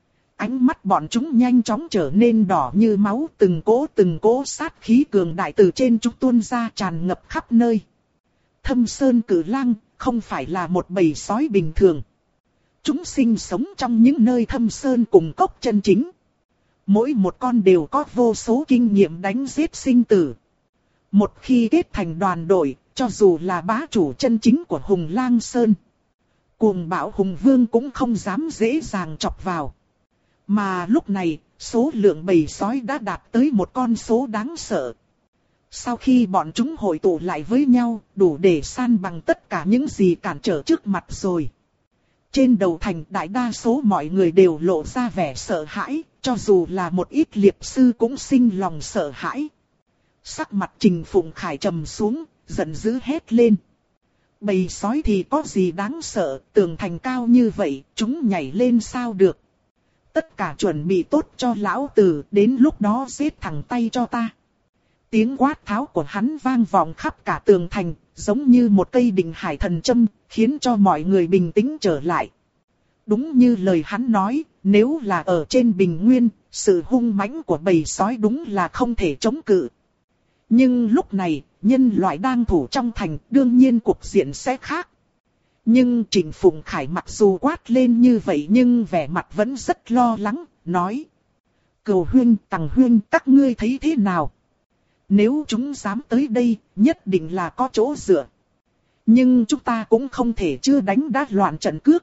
Ánh mắt bọn chúng nhanh chóng trở nên đỏ như máu, từng cỗ sát khí cường đại từ trên chúng tuôn ra tràn ngập khắp nơi. Thâm sơn cử lang không phải là một bầy sói bình thường. Chúng sinh sống trong những nơi thâm sơn cùng cốc chân chính. Mỗi một con đều có vô số kinh nghiệm đánh giết sinh tử. Một khi kết thành đoàn đội, cho dù là bá chủ chân chính của Hùng Lang Sơn, Cuồng Bạo Hùng Vương cũng không dám dễ dàng chọc vào. Mà lúc này, số lượng bầy sói đã đạt tới một con số đáng sợ. Sau khi bọn chúng hội tụ lại với nhau, đủ để san bằng tất cả những gì cản trở trước mặt rồi. Trên đầu thành, đại đa số mọi người đều lộ ra vẻ sợ hãi, cho dù là một ít liệp sư cũng sinh lòng sợ hãi. Sắc mặt Trình Phụng Khải trầm xuống, giận dữ hét lên. Bầy sói thì có gì đáng sợ, tường thành cao như vậy, chúng nhảy lên sao được. Tất cả chuẩn bị tốt cho lão tử, đến lúc đó giết thẳng tay cho ta. Tiếng quát tháo của hắn vang vọng khắp cả tường thành, giống như một cây đình hải thần châm, khiến cho mọi người bình tĩnh trở lại. Đúng như lời hắn nói, nếu là ở trên bình nguyên, sự hung mãnh của bầy sói đúng là không thể chống cự. Nhưng lúc này, nhân loại đang thủ trong thành, đương nhiên cuộc diện sẽ khác. Nhưng Trình Phụng Khải mặc dù quát lên như vậy nhưng vẻ mặt vẫn rất lo lắng, nói. Cửu Huynh, Tằng Huynh, các ngươi thấy thế nào? Nếu chúng dám tới đây, nhất định là có chỗ dựa. Nhưng chúng ta cũng không thể chưa đánh đã loạn trận cước.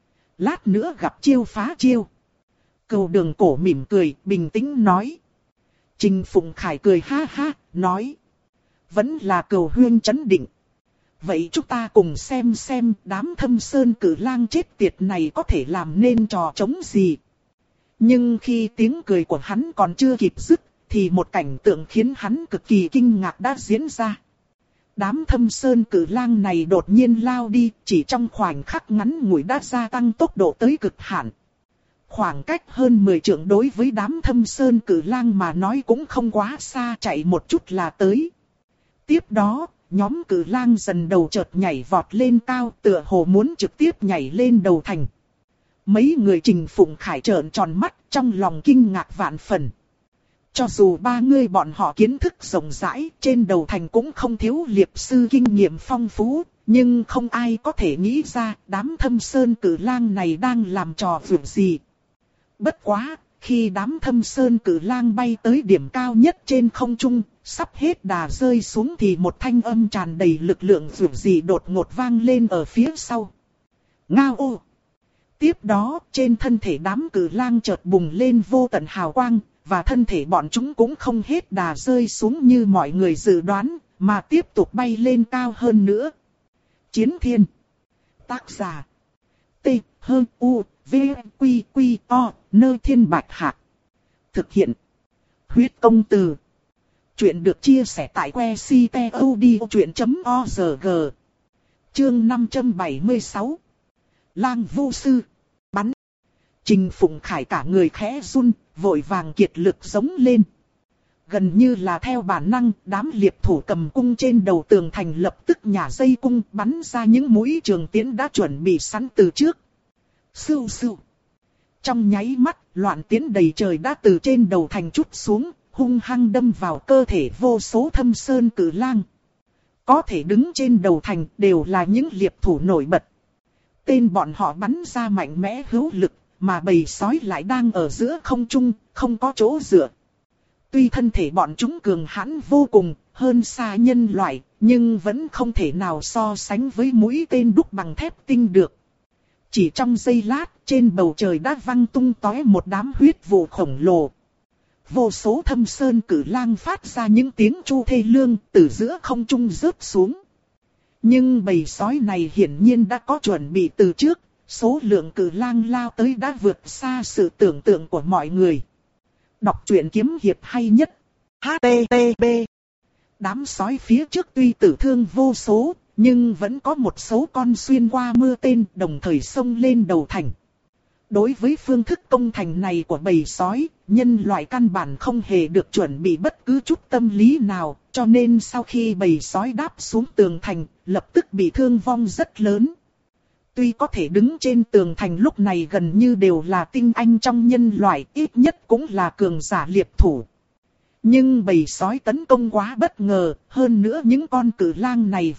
Lát nữa gặp chiêu phá chiêu. Cửu Đường Cổ mỉm cười, bình tĩnh nói. Trình Phụng Khải cười ha ha, nói. vẫn là Cửu Huyên trấn định. Vậy chúng ta cùng xem đám Thâm Sơn Cử Lang chết tiệt này có thể làm nên trò trống gì. Nhưng khi tiếng cười của hắn còn chưa kịp dứt, thì một cảnh tượng khiến hắn cực kỳ kinh ngạc đã diễn ra. Đám Thâm Sơn Cử Lang này đột nhiên lao đi, chỉ trong khoảnh khắc ngắn ngủi đã gia tăng tốc độ tới cực hạn. Khoảng cách hơn 10 trượng đối với đám Thâm Sơn Cử Lang mà nói cũng không quá xa, chạy một chút là tới. Tiếp đó, nhóm Cử Lang dần đầu chợt nhảy vọt lên cao, tựa hồ muốn trực tiếp nhảy lên đầu thành. Mấy người Trình Phụng Khải trợn tròn mắt, trong lòng kinh ngạc vạn phần. Cho dù ba người bọn họ kiến thức rộng rãi, trên đầu thành cũng không thiếu liệp sư kinh nghiệm phong phú, nhưng không ai có thể nghĩ ra đám Thâm Sơn Cử Lang này đang làm trò vượt gì. Bất quá, khi đám Thâm Sơn Cử Lang bay tới điểm cao nhất trên không trung, sắp hết đà rơi xuống thì một thanh âm tràn đầy lực lượng vượt gì đột ngột vang lên ở phía sau. Ngao ô! Tiếp đó, trên thân thể đám Cử Lang chợt bùng lên vô tận hào quang, và thân thể bọn chúng cũng không hết đà rơi xuống như mọi người dự đoán, mà tiếp tục bay lên cao hơn nữa. Chiến Thiên. Tác giả. T. U. V. Quy. Quy. O. Nơi Thiên Bạch Hạc. Thực hiện. Huyết Công Từ. Chuyện được chia sẻ tại website.odchuyện.org. Chương 576. Lang Vô Sư. Bắn. Trình Phụng Khải cả người khẽ run, vội vàng kiệt lực giống lên. Gần như là theo bản năng, đám liệp thủ cầm cung trên đầu tường thành lập tức nhả dây cung bắn ra những mũi trường tiễn đã chuẩn bị sẵn từ trước. Sưu sưu. Trong nháy mắt, loạn tiễn đầy trời đã từ trên đầu thành trút xuống, hung hăng đâm vào cơ thể vô số Thâm Sơn Cử Lang. Có thể đứng trên đầu thành đều là những liệp thủ nổi bật. Tên bọn họ bắn ra mạnh mẽ hữu lực, mà bầy sói lại đang ở giữa không trung, không có chỗ dựa. Tuy thân thể bọn chúng cường hãn vô cùng, hơn xa nhân loại, nhưng vẫn không thể nào so sánh với mũi tên đúc bằng thép tinh được. Chỉ trong giây lát, trên bầu trời đã văng tung tóe một đám huyết vụ khổng lồ. Vô số Thâm Sơn Cử Lang phát ra những tiếng chu thê lương, từ giữa không trung rớt xuống. Nhưng bầy sói này hiển nhiên đã có chuẩn bị từ trước, số lượng Cử Lang lao tới đã vượt xa sự tưởng tượng của mọi người. Đọc truyện kiếm hiệp hay nhất. HTTP. Đám sói phía trước tuy tử thương vô số, nhưng vẫn có một số con xuyên qua mưa tên đồng thời xông lên đầu thành. Đối với phương thức công thành này của bầy sói, nhân loại căn bản không hề được chuẩn bị bất cứ chút tâm lý nào, cho nên sau khi bầy sói đáp xuống tường thành, lập tức bị thương vong rất lớn. Tuy có thể đứng trên tường thành lúc này gần như đều là tinh anh trong nhân loại, ít nhất cũng là cường giả liệp thủ. Nhưng bầy sói tấn công quá bất ngờ, hơn nữa những con Cử Lang này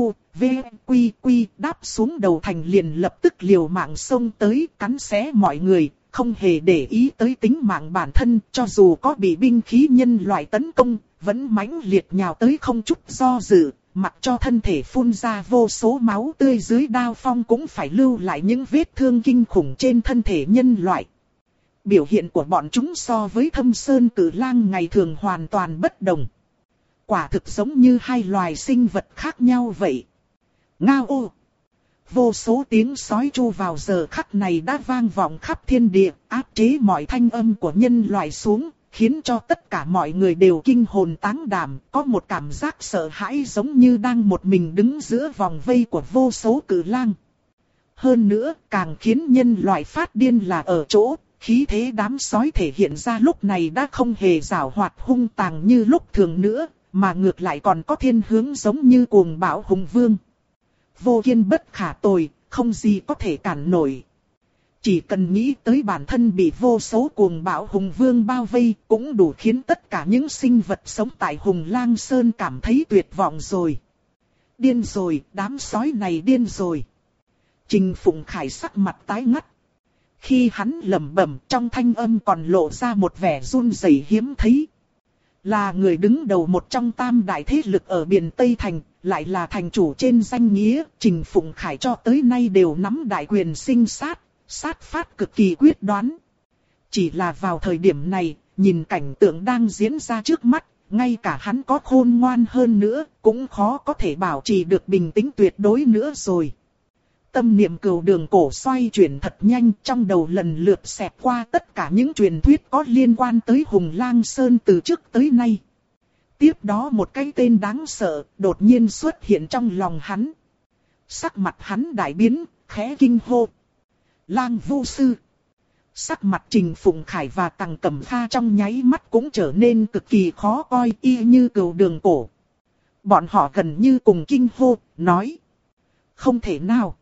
quy đáp xuống đầu thành liền lập tức liều mạng xông tới cắn xé mọi người, không hề để ý tới tính mạng bản thân, cho dù có bị binh khí nhân loại tấn công, vẫn mãnh liệt nhào tới không chút do dự, mặc cho thân thể phun ra vô số máu tươi dưới đao phong cũng phải lưu lại những vết thương kinh khủng trên thân thể nhân loại. Biểu hiện của bọn chúng so với Thâm Sơn Cử Lang ngày thường hoàn toàn bất đồng. Quả thực giống như hai loài sinh vật khác nhau vậy. Ngao ô! Vô số tiếng sói tru vào giờ khắc này đã vang vọng khắp thiên địa, áp chế mọi thanh âm của nhân loại xuống, khiến cho tất cả mọi người đều kinh hồn táng đảm, có một cảm giác sợ hãi giống như đang một mình đứng giữa vòng vây của vô số Cử Lang. Hơn nữa, càng khiến nhân loại phát điên là ở chỗ, khí thế đám sói thể hiện ra lúc này đã không hề giảo hoạt hung tàn như lúc thường nữa, mà ngược lại còn có thiên hướng giống như cuồng bạo hùng vương. Vô kiên bất khả tồi, không gì có thể cản nổi. Chỉ cần nghĩ tới bản thân bị vô số cuồng bạo hùng vương bao vây cũng đủ khiến tất cả những sinh vật sống tại Hùng Lang Sơn cảm thấy tuyệt vọng rồi. Điên rồi, đám sói này điên rồi. Trình Phụng Khải sắc mặt tái ngắt. Khi hắn lẩm bẩm trong thanh âm còn lộ ra một vẻ run rẩy hiếm thấy. Là người đứng đầu một trong tam đại thế lực ở Biện Tây Thành, lại là thành chủ trên danh nghĩa, Trình Phụng Khải cho tới nay đều nắm đại quyền sinh sát, sát phát cực kỳ quyết đoán. Chỉ là vào thời điểm này, nhìn cảnh tượng đang diễn ra trước mắt, ngay cả hắn có khôn ngoan hơn nữa, cũng khó có thể bảo trì được bình tĩnh tuyệt đối nữa rồi. Tâm niệm Cửu Đường Cổ xoay chuyển thật nhanh, trong đầu lần lượt xẹt qua tất cả những truyền thuyết có liên quan tới Hùng Lang Sơn từ trước tới nay. Tiếp đó một cái tên đáng sợ đột nhiên xuất hiện trong lòng hắn. Sắc mặt hắn đại biến, khẽ kinh hô. Lang Vu Sư. Sắc mặt Trình Phụng Khải và Tằng Cẩm Pha trong nháy mắt cũng trở nên cực kỳ khó coi, y như Cửu Đường Cổ. Bọn họ gần như cùng kinh hô, nói. Không thể nào.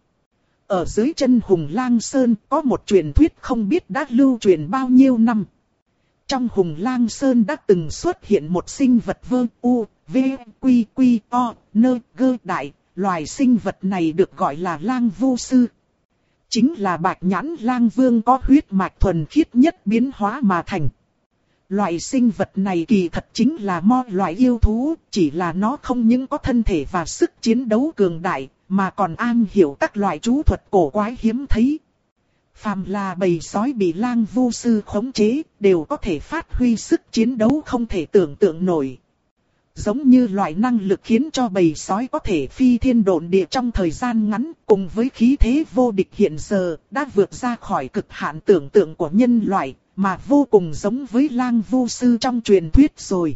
Ở dưới chân Hùng Lang Sơn có một truyền thuyết không biết đã lưu truyền bao nhiêu năm. Trong Hùng Lang Sơn đã từng xuất hiện một sinh vật vơ u, v, quy, quy, o, nơ, gơ đại. Loài sinh vật này được gọi là Lang Vu Sư. Chính là Bạch Nhãn Lang Vương có huyết mạch thuần khiết nhất biến hóa mà thành. Loại sinh vật này kỳ thật chính là mo loại yêu thú, chỉ là nó không những có thân thể và sức chiến đấu cường đại, mà còn am hiểu các loại chú thuật cổ quái hiếm thấy. Phàm là bầy sói bị Lang Vu Sư khống chế, đều có thể phát huy sức chiến đấu không thể tưởng tượng nổi. Giống như loại năng lực khiến cho bầy sói có thể phi thiên độn địa trong thời gian ngắn, cùng với khí thế vô địch hiện giờ, đã vượt ra khỏi cực hạn tưởng tượng của nhân loại, mà vô cùng giống với Lang Vu Sư trong truyền thuyết rồi.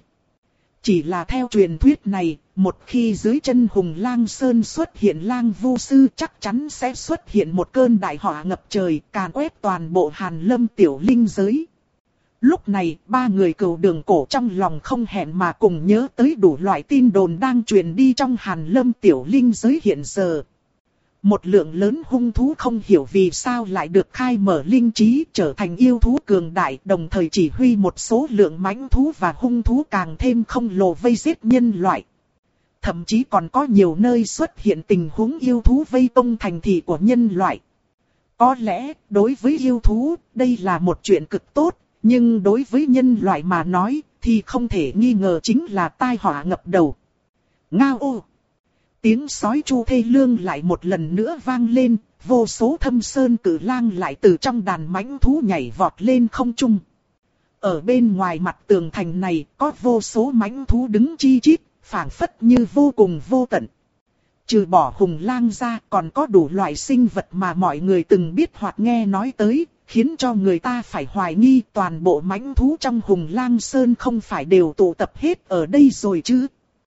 Chỉ là theo truyền thuyết này, một khi dưới chân Hùng Lang Sơn xuất hiện Lang Vu Sư chắc chắn sẽ xuất hiện một cơn đại họa ngập trời, càn quét toàn bộ Hàn Lâm tiểu linh giới. Lúc này, ba người Cửu Đường Cổ trong lòng không hẹn mà cùng nhớ tới đủ loại tin đồn đang truyền đi trong Hàn Lâm tiểu linh giới hiện giờ. Một lượng lớn hung thú không hiểu vì sao lại được khai mở linh trí trở thành yêu thú cường đại, đồng thời chỉ huy một số lượng mãnh thú và hung thú càng thêm không lồ vây giết nhân loại. Thậm chí còn có nhiều nơi xuất hiện tình huống yêu thú vây công thành thị của nhân loại. Có lẽ, đối với yêu thú, đây là một chuyện cực tốt. Nhưng đối với nhân loại mà nói, thì không thể nghi ngờ chính là tai họa ngập đầu. Ngao ô! Tiếng sói chu thê lương lại một lần nữa vang lên, vô số Thâm Sơn Cử Lang lại từ trong đàn mãnh thú nhảy vọt lên không trung. Ở bên ngoài mặt tường thành này có vô số mãnh thú đứng chi chít, phảng phất như vô cùng vô tận. Trừ bỏ Hùng Lang ra còn có đủ loại sinh vật mà mọi người từng biết hoặc nghe nói tới. Khiến cho người ta phải hoài nghi toàn bộ mãnh thú trong Hùng Lang Sơn không phải đều tụ tập hết ở đây rồi chứ.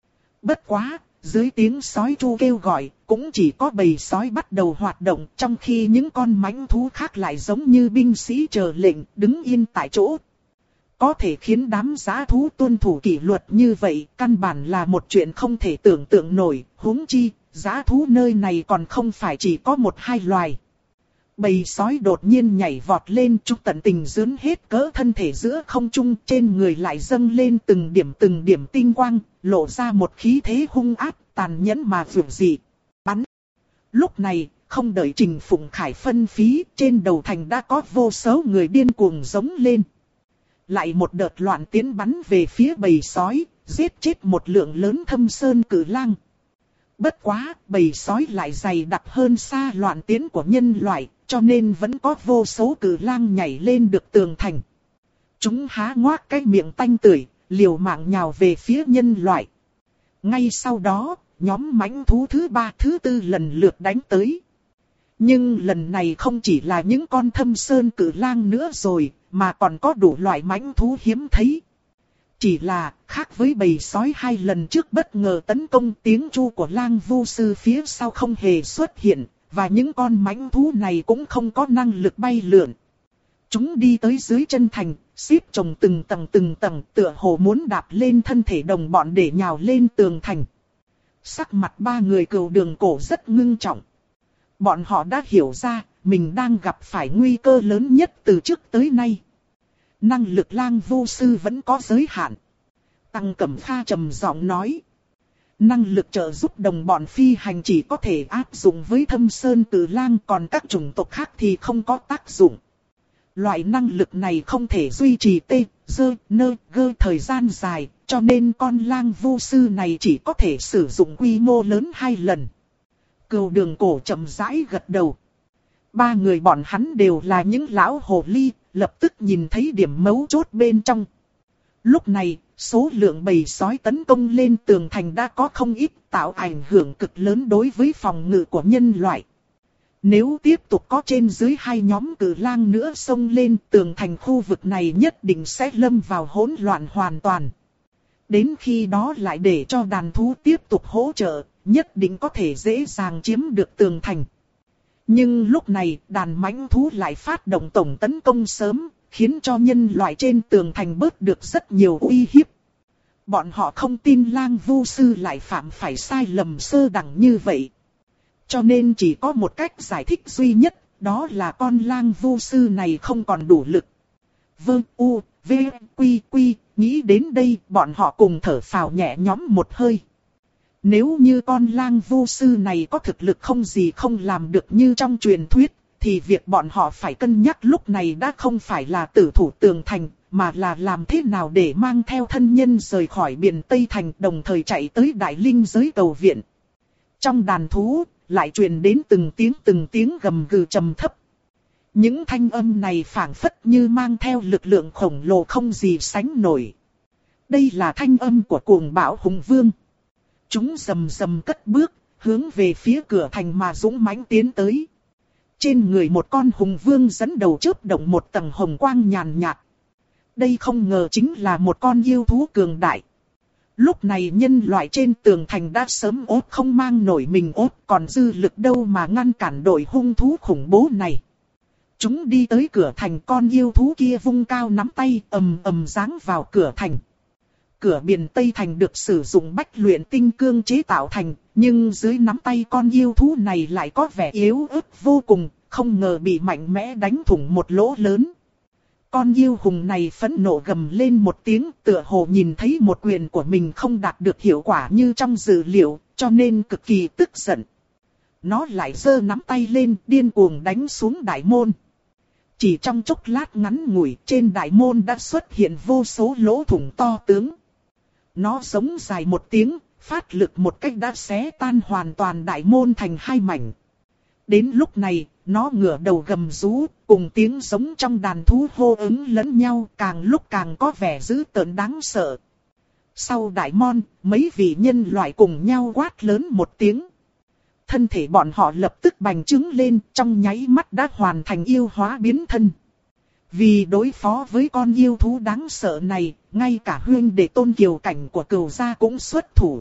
Bất quá, dưới tiếng sói chu kêu gọi, cũng chỉ có bầy sói bắt đầu hoạt động, trong khi những con mãnh thú khác lại giống như binh sĩ chờ lệnh, đứng yên tại chỗ. Có thể khiến đám dã thú tuân thủ kỷ luật như vậy, căn bản là một chuyện không thể tưởng tượng nổi, huống chi, dã thú nơi này còn không phải chỉ có một hai loài. Bầy sói đột nhiên nhảy vọt lên, chúng tận tình dướn hết cỡ thân thể giữa không trung, trên người lại dâng lên từng điểm tinh quang, lộ ra một khí thế hung ác, tàn nhẫn mà vượt dị. Bắn! Lúc này, không đợi Trình Phụng Khải phân phí, trên đầu thành đã có vô số người điên cuồng giống lên. Lại một đợt loạn tiến bắn về phía bầy sói, giết chết một lượng lớn Thâm Sơn Cử Lang. Bất quá, bầy sói lại dày đặc hơn xa loạn tiến của nhân loại, cho nên vẫn có vô số Cử Lang nhảy lên được tường thành. Chúng há ngoác cái miệng tanh tưởi, liều mạng nhào về phía nhân loại. Ngay sau đó, nhóm mãnh thú thứ ba thứ tư lần lượt đánh tới. Nhưng lần này không chỉ là những con Thâm Sơn Cử Lang nữa rồi, mà còn có đủ loại mãnh thú hiếm thấy. Chỉ là, khác với bầy sói hai lần trước bất ngờ tấn công, tiếng chu của Lang Vu Sư phía sau không hề xuất hiện, và những con mãnh thú này cũng không có năng lực bay lượn. Chúng đi tới dưới chân thành, xếp chồng từng tầng, tựa hồ muốn đạp lên thân thể đồng bọn để nhào lên tường thành. Sắc mặt ba người Cửu Đường Cổ rất ngưng trọng. Bọn họ đã hiểu ra, mình đang gặp phải nguy cơ lớn nhất từ trước tới nay. Năng lực Lang Vu Sư vẫn có giới hạn. Tằng Cẩm Pha trầm giọng nói. Năng lực trợ giúp đồng bọn phi hành chỉ có thể áp dụng với Thâm Sơn Cử Lang, còn các chủng tộc khác thì không có tác dụng. Loại năng lực này không thể duy trì thời gian dài, cho nên con Lang Vu Sư này chỉ có thể sử dụng quy mô lớn 2 lần. Cửu Đường Cổ chậm rãi gật đầu. Ba người bọn hắn đều là những lão hồ ly, lập tức nhìn thấy điểm mấu chốt bên trong. Lúc này, số lượng bầy sói tấn công lên tường thành đã có không ít, tạo ảnh hưởng cực lớn đối với phòng ngự của nhân loại. Nếu tiếp tục có trên dưới hai nhóm cử lang nữa xông lên, tường thành khu vực này nhất định sẽ lâm vào hỗn loạn hoàn toàn. Đến khi đó lại để cho đàn thú tiếp tục hỗ trợ, nhất định có thể dễ dàng chiếm được tường thành. Nhưng lúc này, đàn mãnh thú lại phát động tổng tấn công sớm, khiến cho nhân loại trên tường thành bớt được rất nhiều uy hiếp. Bọn họ không tin lang vu sư lại phạm phải sai lầm sơ đẳng như vậy. Cho nên chỉ có một cách giải thích duy nhất, đó là con lang vu sư này không còn đủ lực. Vương U, V, Quy, Quy, nghĩ đến đây bọn họ cùng thở phào nhẹ nhõm một hơi. Nếu như con lang vu sư này có thực lực không gì không làm được như trong truyền thuyết, thì việc bọn họ phải cân nhắc lúc này đã không phải là tử thủ tường thành, mà là làm thế nào để mang theo thân nhân rời khỏi biển Tây Thành đồng thời chạy tới Đại Linh giới cầu viện. Trong đàn thú, lại truyền đến từng tiếng gầm gừ trầm thấp. Những thanh âm này phảng phất như mang theo lực lượng khổng lồ không gì sánh nổi. Đây là thanh âm của cuồng bạo hùng vương. Chúng rầm rầm cất bước, hướng về phía cửa thành mà dũng mãnh tiến tới. Trên người một con hùng vương dẫn đầu chớp động một tầng hồng quang nhàn nhạt. Đây không ngờ chính là một con yêu thú cường đại. Lúc này nhân loại trên tường thành đã sớm ốt không mang nổi mình ốt, còn dư lực đâu mà ngăn cản đội hung thú khủng bố này. Chúng đi tới cửa thành, con yêu thú kia vung cao nắm tay ầm ầm giáng vào cửa thành. Cửa biển Tây Thành được sử dụng bách luyện tinh cương chế tạo thành, nhưng dưới nắm tay con yêu thú này lại có vẻ yếu ớt vô cùng, không ngờ bị mạnh mẽ đánh thủng một lỗ lớn. Con yêu hùng này phẫn nộ gầm lên một tiếng, tựa hồ nhìn thấy một quyền của mình không đạt được hiệu quả như trong dự liệu, cho nên cực kỳ tức giận. Nó lại giơ nắm tay lên, điên cuồng đánh xuống đại môn. Chỉ trong chốc lát ngắn ngủi, trên đại môn đã xuất hiện vô số lỗ thủng to tướng. Nó giống dài một tiếng, phát lực một cách đã xé tan hoàn toàn đại môn thành hai mảnh. Đến lúc này, nó ngửa đầu gầm rú, cùng tiếng giống trong đàn thú hô ứng lẫn nhau, càng lúc càng có vẻ dữ tợn đáng sợ. Sau đại môn, mấy vị nhân loại cùng nhau quát lớn một tiếng. Thân thể bọn họ lập tức bành trướng lên, trong nháy mắt đã hoàn thành yêu hóa biến thân. Vì đối phó với con yêu thú đáng sợ này, ngay cả huynh đệ Tôn Kiều Cảnh của Cửu gia cũng xuất thủ.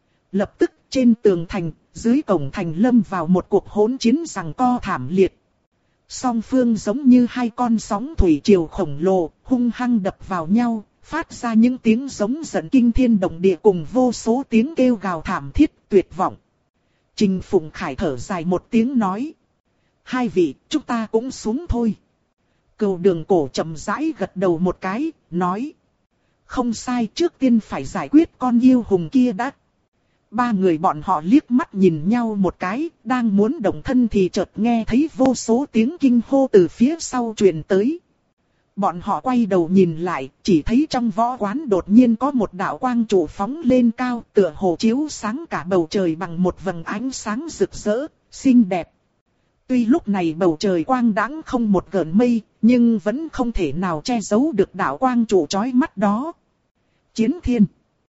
Lập tức trên tường thành, dưới cổng thành lâm vào một cuộc hỗn chiến giằng co thảm liệt. Song phương giống như hai con sóng thủy triều khổng lồ, hung hăng đập vào nhau, phát ra những tiếng giống giận kinh thiên động địa cùng vô số tiếng kêu gào thảm thiết tuyệt vọng. Trình Phụng Khải thở dài một tiếng nói: hai vị, chúng ta cũng xuống thôi. Cửu Đường Cổ chậm rãi gật đầu một cái, nói: không sai, trước tiên phải giải quyết con yêu hùng kia đã. Ba người bọn họ liếc mắt nhìn nhau một cái, đang muốn động thân thì chợt nghe thấy vô số tiếng kinh hô từ phía sau truyền tới. Bọn họ quay đầu nhìn lại, chỉ thấy trong võ quán đột nhiên có một đạo quang trụ phóng lên cao, tựa hồ chiếu sáng cả bầu trời bằng một vầng ánh sáng rực rỡ, xinh đẹp. Tuy lúc này bầu trời quang đãng không một gợn mây, nhưng vẫn không thể nào che giấu được đạo quang trụ chói mắt đó. Chiến Thiên.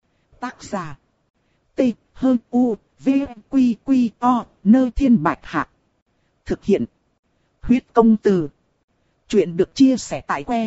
Tác giả: T, H, U, V, Quy, Quy, O, Nơ Thiên Bạch Hạc. Thực hiện: Huyết Công Từ. Chuyện được chia sẻ tại que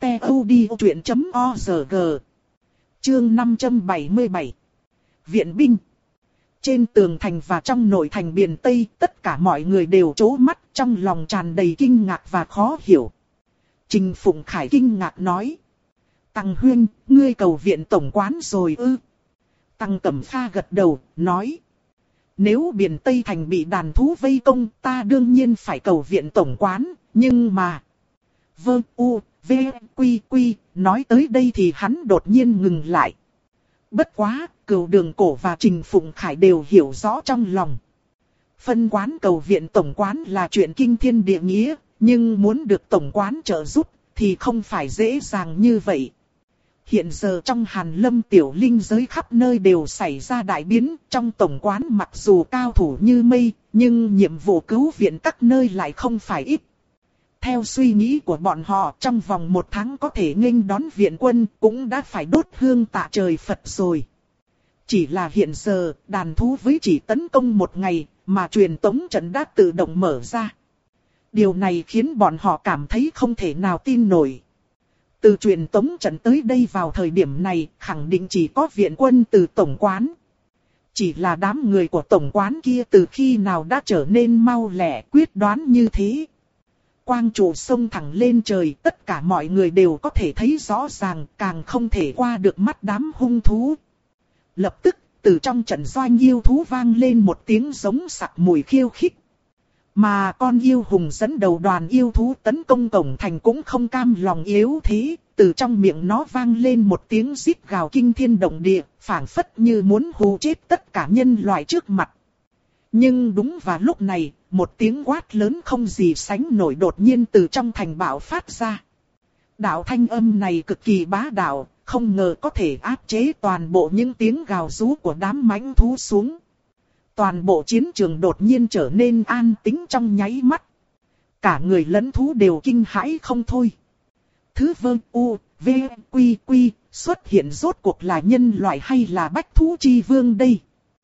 ctod.org. Chương 577. Viện binh. Trên tường thành và trong nội thành biển Tây, tất cả mọi người đều trố mắt, trong lòng tràn đầy kinh ngạc và khó hiểu. Trình Phụng Khải kinh ngạc nói: Tăng huynh, ngươi cầu viện tổng quán rồi ư? Tăng Cẩm Pha gật đầu, nói: nếu biển Tây Thành bị đàn thú vây công, ta đương nhiên phải cầu viện tổng quán, nhưng mà... Vâng, U, V, Quy, Quy, nói tới đây thì hắn đột nhiên ngừng lại. Bất quá, Cửu Đường Cổ và Trình Phụng Khải đều hiểu rõ trong lòng. Phân quán cầu viện tổng quán là chuyện kinh thiên địa nghĩa, nhưng muốn được tổng quán trợ giúp thì không phải dễ dàng như vậy. Hiện giờ trong Hàn Lâm tiểu linh giới khắp nơi đều xảy ra đại biến, trong tổng quán mặc dù cao thủ như mây, nhưng nhiệm vụ cứu viện các nơi lại không phải ít. Theo suy nghĩ của bọn họ, trong vòng 1 tháng có thể nghênh đón viện quân, cũng đã phải đốt hương tạ trời Phật rồi. Chỉ là hiện giờ, đàn thú với chỉ tấn công 1 ngày, mà truyền tống trận đã tự động mở ra. Điều này khiến bọn họ cảm thấy không thể nào tin nổi. Từ truyền tống trận tới đây vào thời điểm này, khẳng định chỉ có viện quân từ tổng quán. Chỉ là đám người của tổng quán kia từ khi nào đã trở nên mau lẹ quyết đoán như thế. Quang trụ xông thẳng lên trời, tất cả mọi người đều có thể thấy rõ ràng, càng không thể qua được mắt đám hung thú. Lập tức, từ trong trận doanh yêu thú vang lên một tiếng giống sặc mùi khiêu khích. Mà con yêu hùng dẫn đầu đoàn yêu thú tấn công cổng thành cũng không cam lòng yếu thế, từ trong miệng nó vang lên một tiếng rít gào kinh thiên động địa, phảng phất như muốn hù chết tất cả nhân loại trước mặt. Nhưng đúng vào lúc này, một tiếng quát lớn không gì sánh nổi đột nhiên từ trong thành bạo phát ra. Đạo thanh âm này cực kỳ bá đạo, không ngờ có thể áp chế toàn bộ những tiếng gào rú của đám mãnh thú xuống. Toàn bộ chiến trường đột nhiên trở nên an tĩnh trong nháy mắt. Cả người lẫn thú đều kinh hãi không thôi. Thứ Vương U, V, Quy Quy, xuất hiện rốt cuộc là nhân loại hay là bách thú chi vương đây?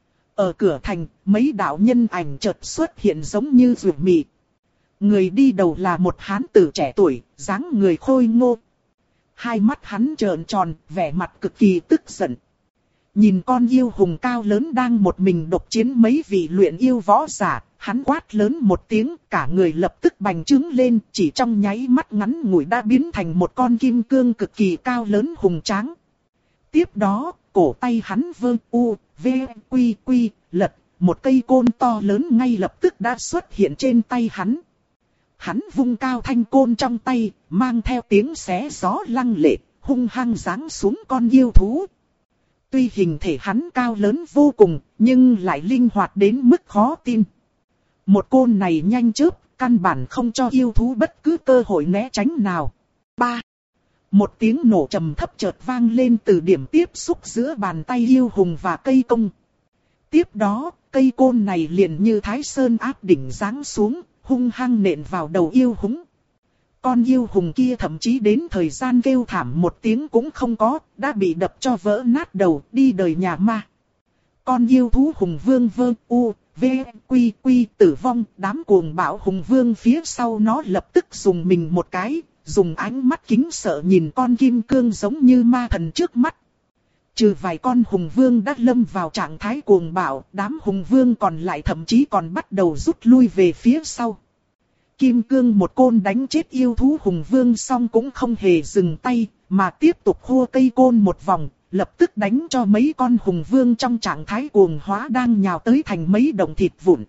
Ở cửa thành, mấy đạo nhân ảnh chợt xuất hiện giống như rượu mị. Người đi đầu là một hán tử trẻ tuổi, dáng người khôi ngô. Hai mắt hắn trợn tròn, vẻ mặt cực kỳ tức giận. Nhìn con yêu hùng cao lớn đang một mình độc chiến mấy vị luyện yêu võ giả, hắn quát lớn một tiếng, cả người lập tức bành trướng lên, chỉ trong nháy mắt ngắn ngủi đã biến thành một con kim cương cực kỳ cao lớn hùng tráng. Tiếp đó, cổ tay hắn vơ u, v, quy quy, lật, một cây côn to lớn ngay lập tức đã xuất hiện trên tay hắn. Hắn vung cao thanh côn trong tay, mang theo tiếng xé gió lăng lệ, hung hăng giáng xuống con yêu thú. Tuy hình thể hắn cao lớn vô cùng, nhưng lại linh hoạt đến mức khó tin. Một côn này nhanh chớp, căn bản không cho yêu thú bất cứ cơ hội né tránh nào. 3. Một tiếng nổ trầm thấp chợt vang lên từ điểm tiếp xúc giữa bàn tay yêu hùng và cây công. Tiếp đó, cây côn này liền như Thái Sơn áp đỉnh giáng xuống, hung hăng nện vào đầu yêu hùng. Con yêu hùng kia thậm chí đến thời gian kêu thảm một tiếng cũng không có, đã bị đập cho vỡ nát đầu, đi đời nhà ma. Con yêu thú hùng vương vơ u, v, quy quy tử vong, đám cuồng bạo hùng vương phía sau nó lập tức dùng mình một cái, dùng ánh mắt kính sợ nhìn con kim cương giống như ma thần trước mắt. Trừ vài con hùng vương đã lâm vào trạng thái cuồng bạo, đám hùng vương còn lại thậm chí còn bắt đầu rút lui về phía sau. Kim cương một côn đánh chết yêu thú hùng vương xong cũng không hề dừng tay, mà tiếp tục khua cây côn một vòng, lập tức đánh cho mấy con hùng vương trong trạng thái cuồng hóa đang nhào tới thành mấy đồng thịt vụn.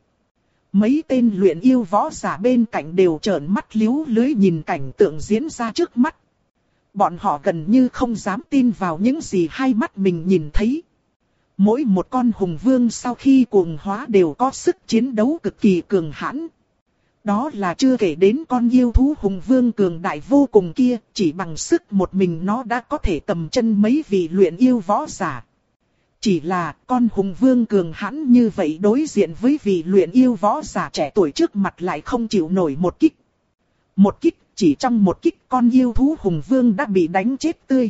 Mấy tên luyện yêu võ giả bên cạnh đều trợn mắt liếu lưới nhìn cảnh tượng diễn ra trước mắt. Bọn họ gần như không dám tin vào những gì hai mắt mình nhìn thấy. Mỗi một con hùng vương sau khi cuồng hóa đều có sức chiến đấu cực kỳ cường hãn. Đó là chưa kể đến con yêu thú hùng vương cường đại vô cùng kia, chỉ bằng sức một mình nó đã có thể cầm chân mấy vị luyện yêu võ giả. Chỉ là con hùng vương cường hãn như vậy đối diện với vị luyện yêu võ giả trẻ tuổi trước mặt lại không chịu nổi một kích. Một kích, chỉ trong một kích con yêu thú hùng vương đã bị đánh chết tươi.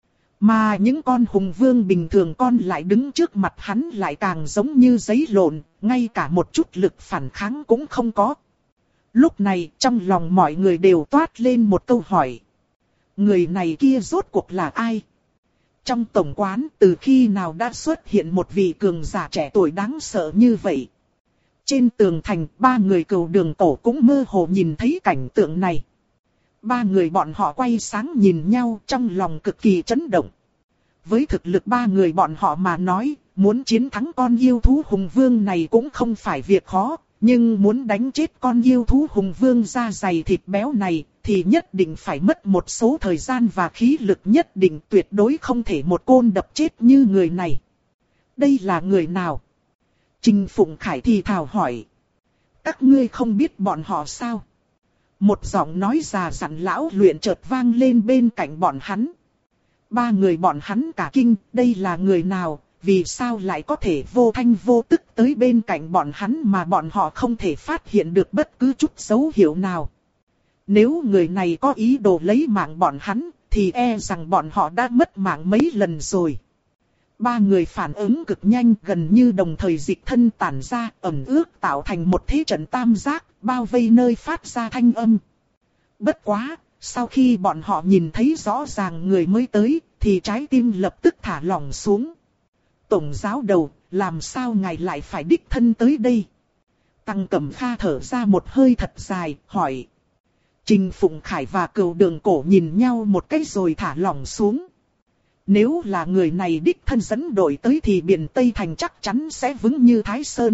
Mà những con hùng vương bình thường con lại đứng trước mặt hắn lại càng giống như giấy lộn, ngay cả một chút lực phản kháng cũng không có. Lúc này trong lòng mọi người đều toát lên một câu hỏi. Người này kia rốt cuộc là ai? Trong tổng quán từ khi nào đã xuất hiện một vị cường giả trẻ tuổi đáng sợ như vậy? Trên tường thành 3 người cừu đường tổ cũng mơ hồ nhìn thấy cảnh tượng này. 3 người bọn họ quay sáng nhìn nhau trong lòng cực kỳ chấn động. Với thực lực 3 người bọn họ mà nói, muốn chiến thắng con yêu thú hùng vương này cũng không phải việc khó. Nhưng muốn đánh chết con yêu thú hùng vương da dày thịt béo này thì nhất định phải mất một số thời gian và khí lực nhất định, tuyệt đối không thể một côn đập chết như người này. Đây là người nào? Trình Phụng Khải thì thào hỏi. Các ngươi không biết bọn họ sao? Một giọng nói già dặn lão luyện chợt vang lên bên cạnh bọn hắn. 3 người bọn hắn cả kinh, đây là người nào? Vì sao lại có thể vô thanh vô tức tới bên cạnh bọn hắn mà bọn họ không thể phát hiện được bất cứ chút dấu hiệu nào? Nếu người này có ý đồ lấy mạng bọn hắn, thì e rằng bọn họ đã mất mạng mấy lần rồi. Ba người phản ứng cực nhanh, gần như đồng thời dịch thân tản ra, ẩn ước tạo thành một thế trận tam giác, bao vây nơi phát ra thanh âm. Bất quá, sau khi bọn họ nhìn thấy rõ ràng người mới tới, thì trái tim lập tức thả lỏng xuống. Tổng giáo đầu, làm sao ngài lại phải đích thân tới đây? Tăng Cẩm Kha thở ra một hơi thật dài, hỏi. Trình Phụng Khải và Cửu Đường Cổ nhìn nhau một cái rồi thả lỏng xuống. Nếu là người này đích thân dẫn đội tới thì Biện Tây Thành chắc chắn sẽ vững như Thái Sơn.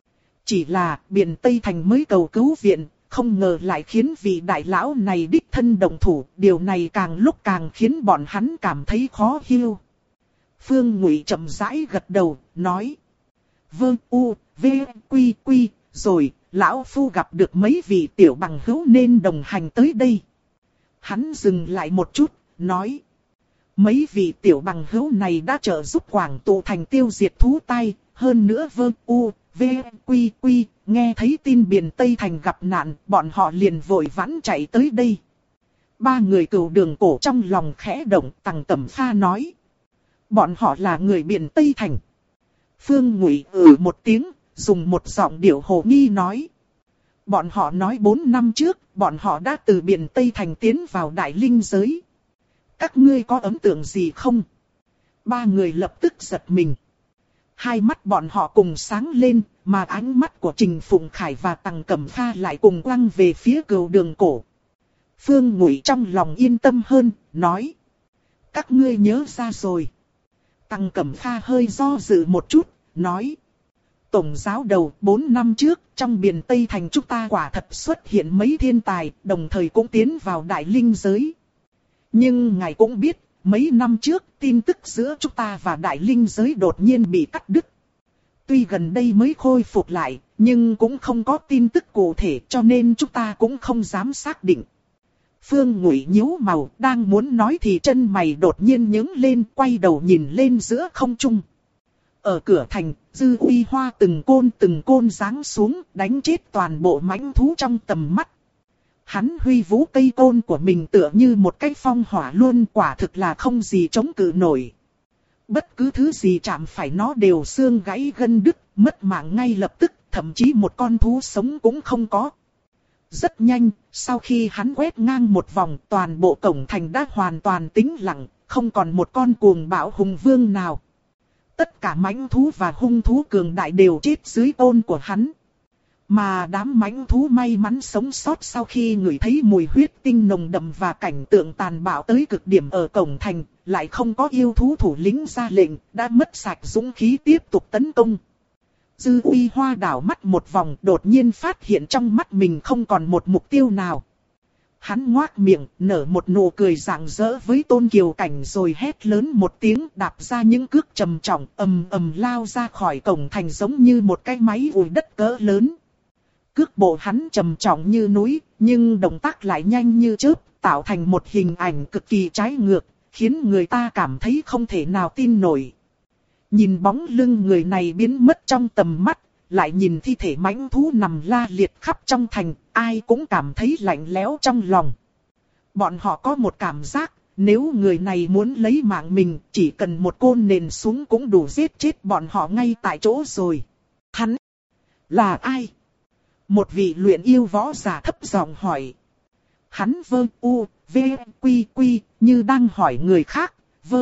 Chỉ là Biện Tây Thành mới cầu cứu viện, không ngờ lại khiến vị đại lão này đích thân động thủ. Điều này càng lúc càng khiến bọn hắn cảm thấy khó hiểu. Phương Ngụy chậm rãi gật đầu, nói. Vâng, v, quy, rồi, lão phu gặp được mấy vị tiểu bằng hữu nên đồng hành tới đây. Hắn dừng lại một chút, nói. Mấy vị tiểu bằng hữu này đã trợ giúp Quảng Tụ Thành tiêu diệt thú tai, hơn nữa v, quy, nghe thấy tin Biện Tây Thành gặp nạn, bọn họ liền vội vã chạy tới đây. Ba người Cửu Đường Cổ trong lòng khẽ động, Tăng Cẩm Kha nói. Bọn họ là người Biện Tây Thành. Phương Ngụy một tiếng, dùng một giọng điệu hồ nghi nói. Bọn họ nói 4 năm trước, bọn họ đã từ Biện Tây Thành tiến vào Đại Linh giới. Các ngươi có ấn tượng gì không? Ba người lập tức giật mình. Hai mắt bọn họ cùng sáng lên, mà ánh mắt của Trình Phụng Khải và Tăng Cẩm Kha lại cùng quăng về phía Cửu Đường Cổ. Phương Ngụy trong lòng yên tâm hơn, nói. Các ngươi nhớ ra rồi. Tăng Cẩm Kha hơi do dự một chút, nói. Tổng giáo đầu, 4 năm trước, trong Biện Tây Thành chúng ta quả thật xuất hiện mấy thiên tài, đồng thời cũng tiến vào Đại Linh giới. Nhưng ngài cũng biết, mấy năm trước, tin tức giữa chúng ta và Đại Linh giới đột nhiên bị cắt đứt. Tuy gần đây mới khôi phục lại, nhưng cũng không có tin tức cụ thể cho nên chúng ta cũng không dám xác định. Phương Ngụy nhíu mày, đang muốn nói thì chân mày đột nhiên nhướng lên, quay đầu nhìn lên giữa không trung. Ở cửa thành, Dư Uy Hoa từng côn giáng xuống, đánh chết toàn bộ mãnh thú trong tầm mắt. Hắn huy vũ cây côn của mình tựa như một cái phong hỏa luôn, quả thực là không gì chống cự nổi. Bất cứ thứ gì chạm phải nó đều xương gãy gân đứt, mất mạng ngay lập tức, thậm chí một con thú sống cũng không có. Rất nhanh, sau khi hắn quét ngang một vòng, toàn bộ cổng thành đã hoàn toàn tĩnh lặng, không còn một con cuồng bạo hùng vương nào. Tất cả mãnh thú và hung thú cường đại đều chết dưới côn của hắn. Mà đám mãnh thú may mắn sống sót sau khi ngửi thấy mùi huyết tinh nồng đậm và cảnh tượng tàn bạo tới cực điểm ở cổng thành, lại không có yêu thú thủ lĩnh ra lệnh, đã mất sạch dũng khí tiếp tục tấn công. Dư Uy Hoa đảo mắt một vòng, đột nhiên phát hiện trong mắt mình không còn một mục tiêu nào. Hắn ngoác miệng, nở một nụ cười rạng rỡ với Tôn Kiều Cảnh rồi hét lớn một tiếng, đạp ra những cước trầm trọng, ầm ầm lao ra khỏi cổng thành giống như một cái máy ủi đất cỡ lớn. Cước bộ hắn trầm trọng như núi, nhưng động tác lại nhanh như chớp, tạo thành một hình ảnh cực kỳ trái ngược, khiến người ta cảm thấy không thể nào tin nổi. Nhìn bóng lưng người này biến mất trong tầm mắt, lại nhìn thi thể mãnh thú nằm la liệt khắp trong thành, ai cũng cảm thấy lạnh lẽo trong lòng. Bọn họ có một cảm giác, nếu người này muốn lấy mạng mình, chỉ cần một côn nện xuống cũng đủ giết chết bọn họ ngay tại chỗ rồi. Hắn là ai? Một vị luyện yêu võ giả thấp giọng hỏi. Hắn quy như đang hỏi người khác,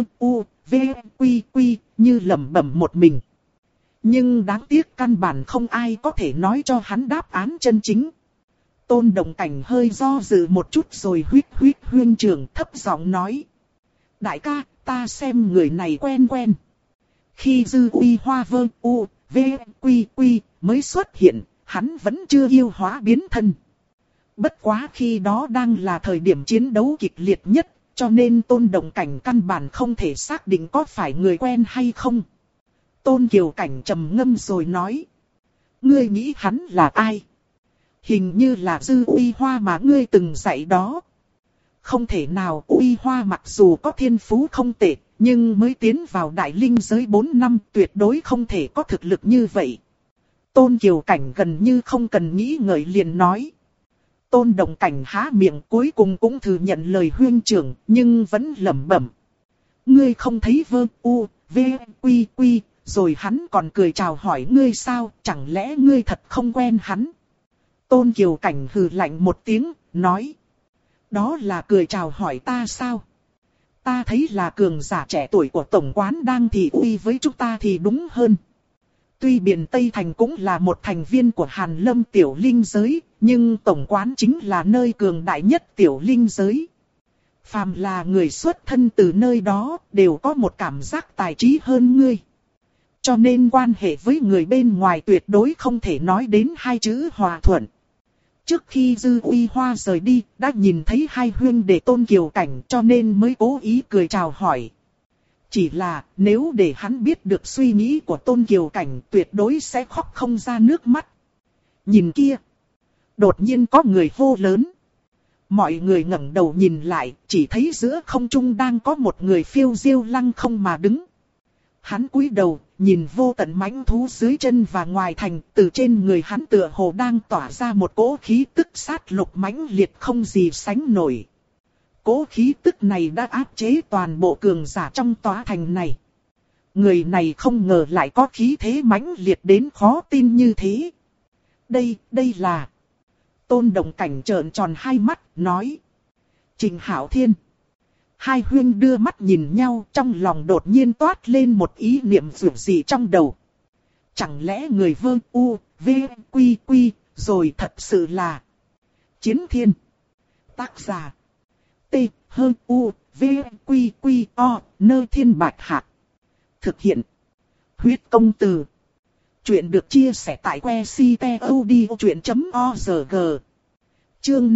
quy như lẩm bẩm một mình. Nhưng đáng tiếc căn bản không ai có thể nói cho hắn đáp án chân chính. Tôn Đồng Cảnh hơi do dự một chút rồi huyết huyên trưởng thấp giọng nói. Đại ca, ta xem người này quen quen. Khi Dư Uy Hoa quy mới xuất hiện, hắn vẫn chưa yêu hóa biến thân. Bất quá khi đó đang là thời điểm chiến đấu kịch liệt nhất, cho nên Tôn Đồng Cảnh căn bản không thể xác định có phải người quen hay không. Tôn Kiều Cảnh trầm ngâm rồi nói. Ngươi nghĩ hắn là ai? Hình như là Dư Uy Hoa mà ngươi từng dạy đó. Không thể nào, Uy Hoa mặc dù có thiên phú không tệ, nhưng mới tiến vào Đại Linh giới 4 năm tuyệt đối không thể có thực lực như vậy. Tôn Kiều Cảnh gần như không cần nghĩ ngợi liền nói. Tôn Đồng Cảnh há miệng cuối cùng cũng thừa nhận lời huynh trưởng, nhưng vẫn lẩm bẩm. Ngươi không thấy vơ u, v, quy quy, rồi hắn còn cười chào hỏi ngươi sao, chẳng lẽ ngươi thật không quen hắn? Tôn Kiều Cảnh hừ lạnh một tiếng, nói. Đó là cười chào hỏi ta sao? Ta thấy là cường giả trẻ tuổi của tổng quán đang thị uy với chúng ta thì đúng hơn. Tuy Biển Tây Thành cũng là một thành viên của Hàn Lâm tiểu linh giới, nhưng tổng quán chính là nơi cường đại nhất tiểu linh giới. Phàm là người xuất thân từ nơi đó, đều có một cảm giác tài trí hơn ngươi. Cho nên quan hệ với người bên ngoài tuyệt đối không thể nói đến hai chữ hòa thuận. Trước khi Dư Uy Hoa rời đi, đã nhìn thấy hai huynh đệ Tôn Kiều Cảnh cho nên mới cố ý cười chào hỏi. Chỉ là, nếu để hắn biết được suy nghĩ của Tôn Kiều Cảnh tuyệt đối sẽ khóc không ra nước mắt. Nhìn kia! Đột nhiên có người hô lớn. Mọi người ngẩng đầu nhìn lại, chỉ thấy giữa không trung đang có một người phiêu diêu lăng không mà đứng. Hắn cúi đầu, nhìn vô tận mãnh thú dưới chân và ngoài thành, từ trên người hắn tựa hồ đang tỏa ra một cỗ khí tức sát lục mãnh liệt không gì sánh nổi. Cỗ khí tức này đã áp chế toàn bộ cường giả trong tòa thành này. Người này không ngờ lại có khí thế mãnh liệt đến khó tin như thế. Đây là... Tôn Đồng Cảnh trợn tròn hai mắt, nói. Trình Hạo Thiên. Hai huynh đưa mắt nhìn nhau, trong lòng đột nhiên toát lên một ý niệm dường gì trong đầu. Chẳng lẽ người vơ u, v, quy quy, rồi thật sự là Chiến Thiên. Tác giả. T, H, U, V, Quy, Quy, O, Nơ Thiên Bạch Hạc. Thực hiện. Huyết Công Từ. Chuyện được chia sẻ tại que ctod.org. Chương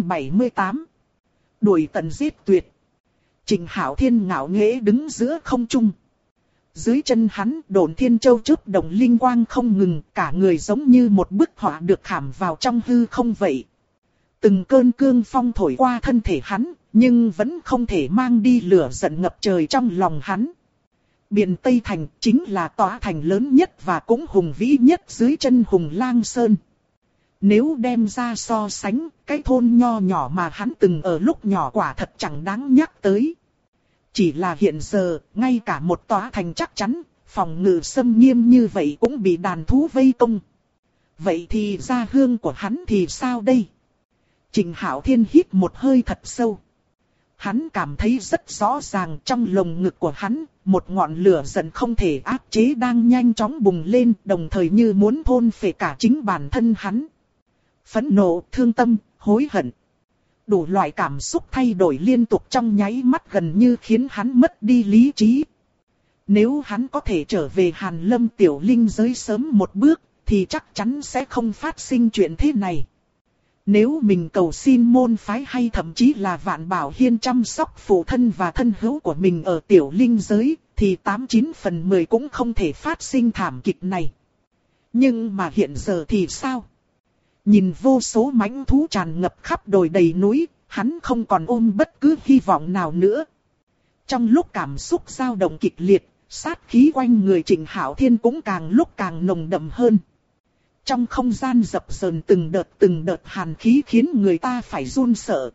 578. Đuổi tận giết tuyệt. Trình Hạo Thiên ngạo nghễ đứng giữa không trung. Dưới chân hắn độn thiên châu chớp động linh quang không ngừng, cả người giống như một bức họa được khảm vào trong hư không vậy. Từng cơn cương phong thổi qua thân thể hắn, nhưng vẫn không thể mang đi lửa giận ngập trời trong lòng hắn. Biển Tây Thành chính là tòa thành lớn nhất và cũng hùng vĩ nhất dưới chân Hùng Lang Sơn. Nếu đem ra so sánh, cái thôn nho nhỏ mà hắn từng ở lúc nhỏ quả thật chẳng đáng nhắc tới. Chỉ là hiện giờ, ngay cả một tòa thành chắc chắn, phòng ngự xâm nghiêm như vậy cũng bị đàn thú vây công. Vậy thì gia hương của hắn thì sao đây? Trình Hạo Thiên hít một hơi thật sâu. Hắn cảm thấy rất rõ ràng trong lồng ngực của hắn, một ngọn lửa giận không thể áp chế đang nhanh chóng bùng lên, đồng thời như muốn thôn phệ cả chính bản thân hắn. Phẫn nộ, thương tâm, hối hận. Đủ loại cảm xúc thay đổi liên tục trong nháy mắt gần như khiến hắn mất đi lý trí. Nếu hắn có thể trở về Hàn Lâm tiểu linh giới sớm một bước, thì chắc chắn sẽ không phát sinh chuyện thế này. Nếu mình cầu xin môn phái hay thậm chí là Vạn Bảo Hiên chăm sóc phụ thân và thân hữu của mình ở tiểu linh giới, thì 89 phần 10 cũng không thể phát sinh thảm kịch này. Nhưng mà hiện giờ thì sao? Nhìn vô số mãnh thú tràn ngập khắp đồi đầy núi, hắn không còn ôm bất cứ hy vọng nào nữa. Trong lúc cảm xúc dao động kịch liệt, sát khí quanh người Trình Hạo Thiên cũng càng lúc càng nồng đậm hơn. Trong không gian dập dờn từng đợt hàn khí khiến người ta phải run sợ.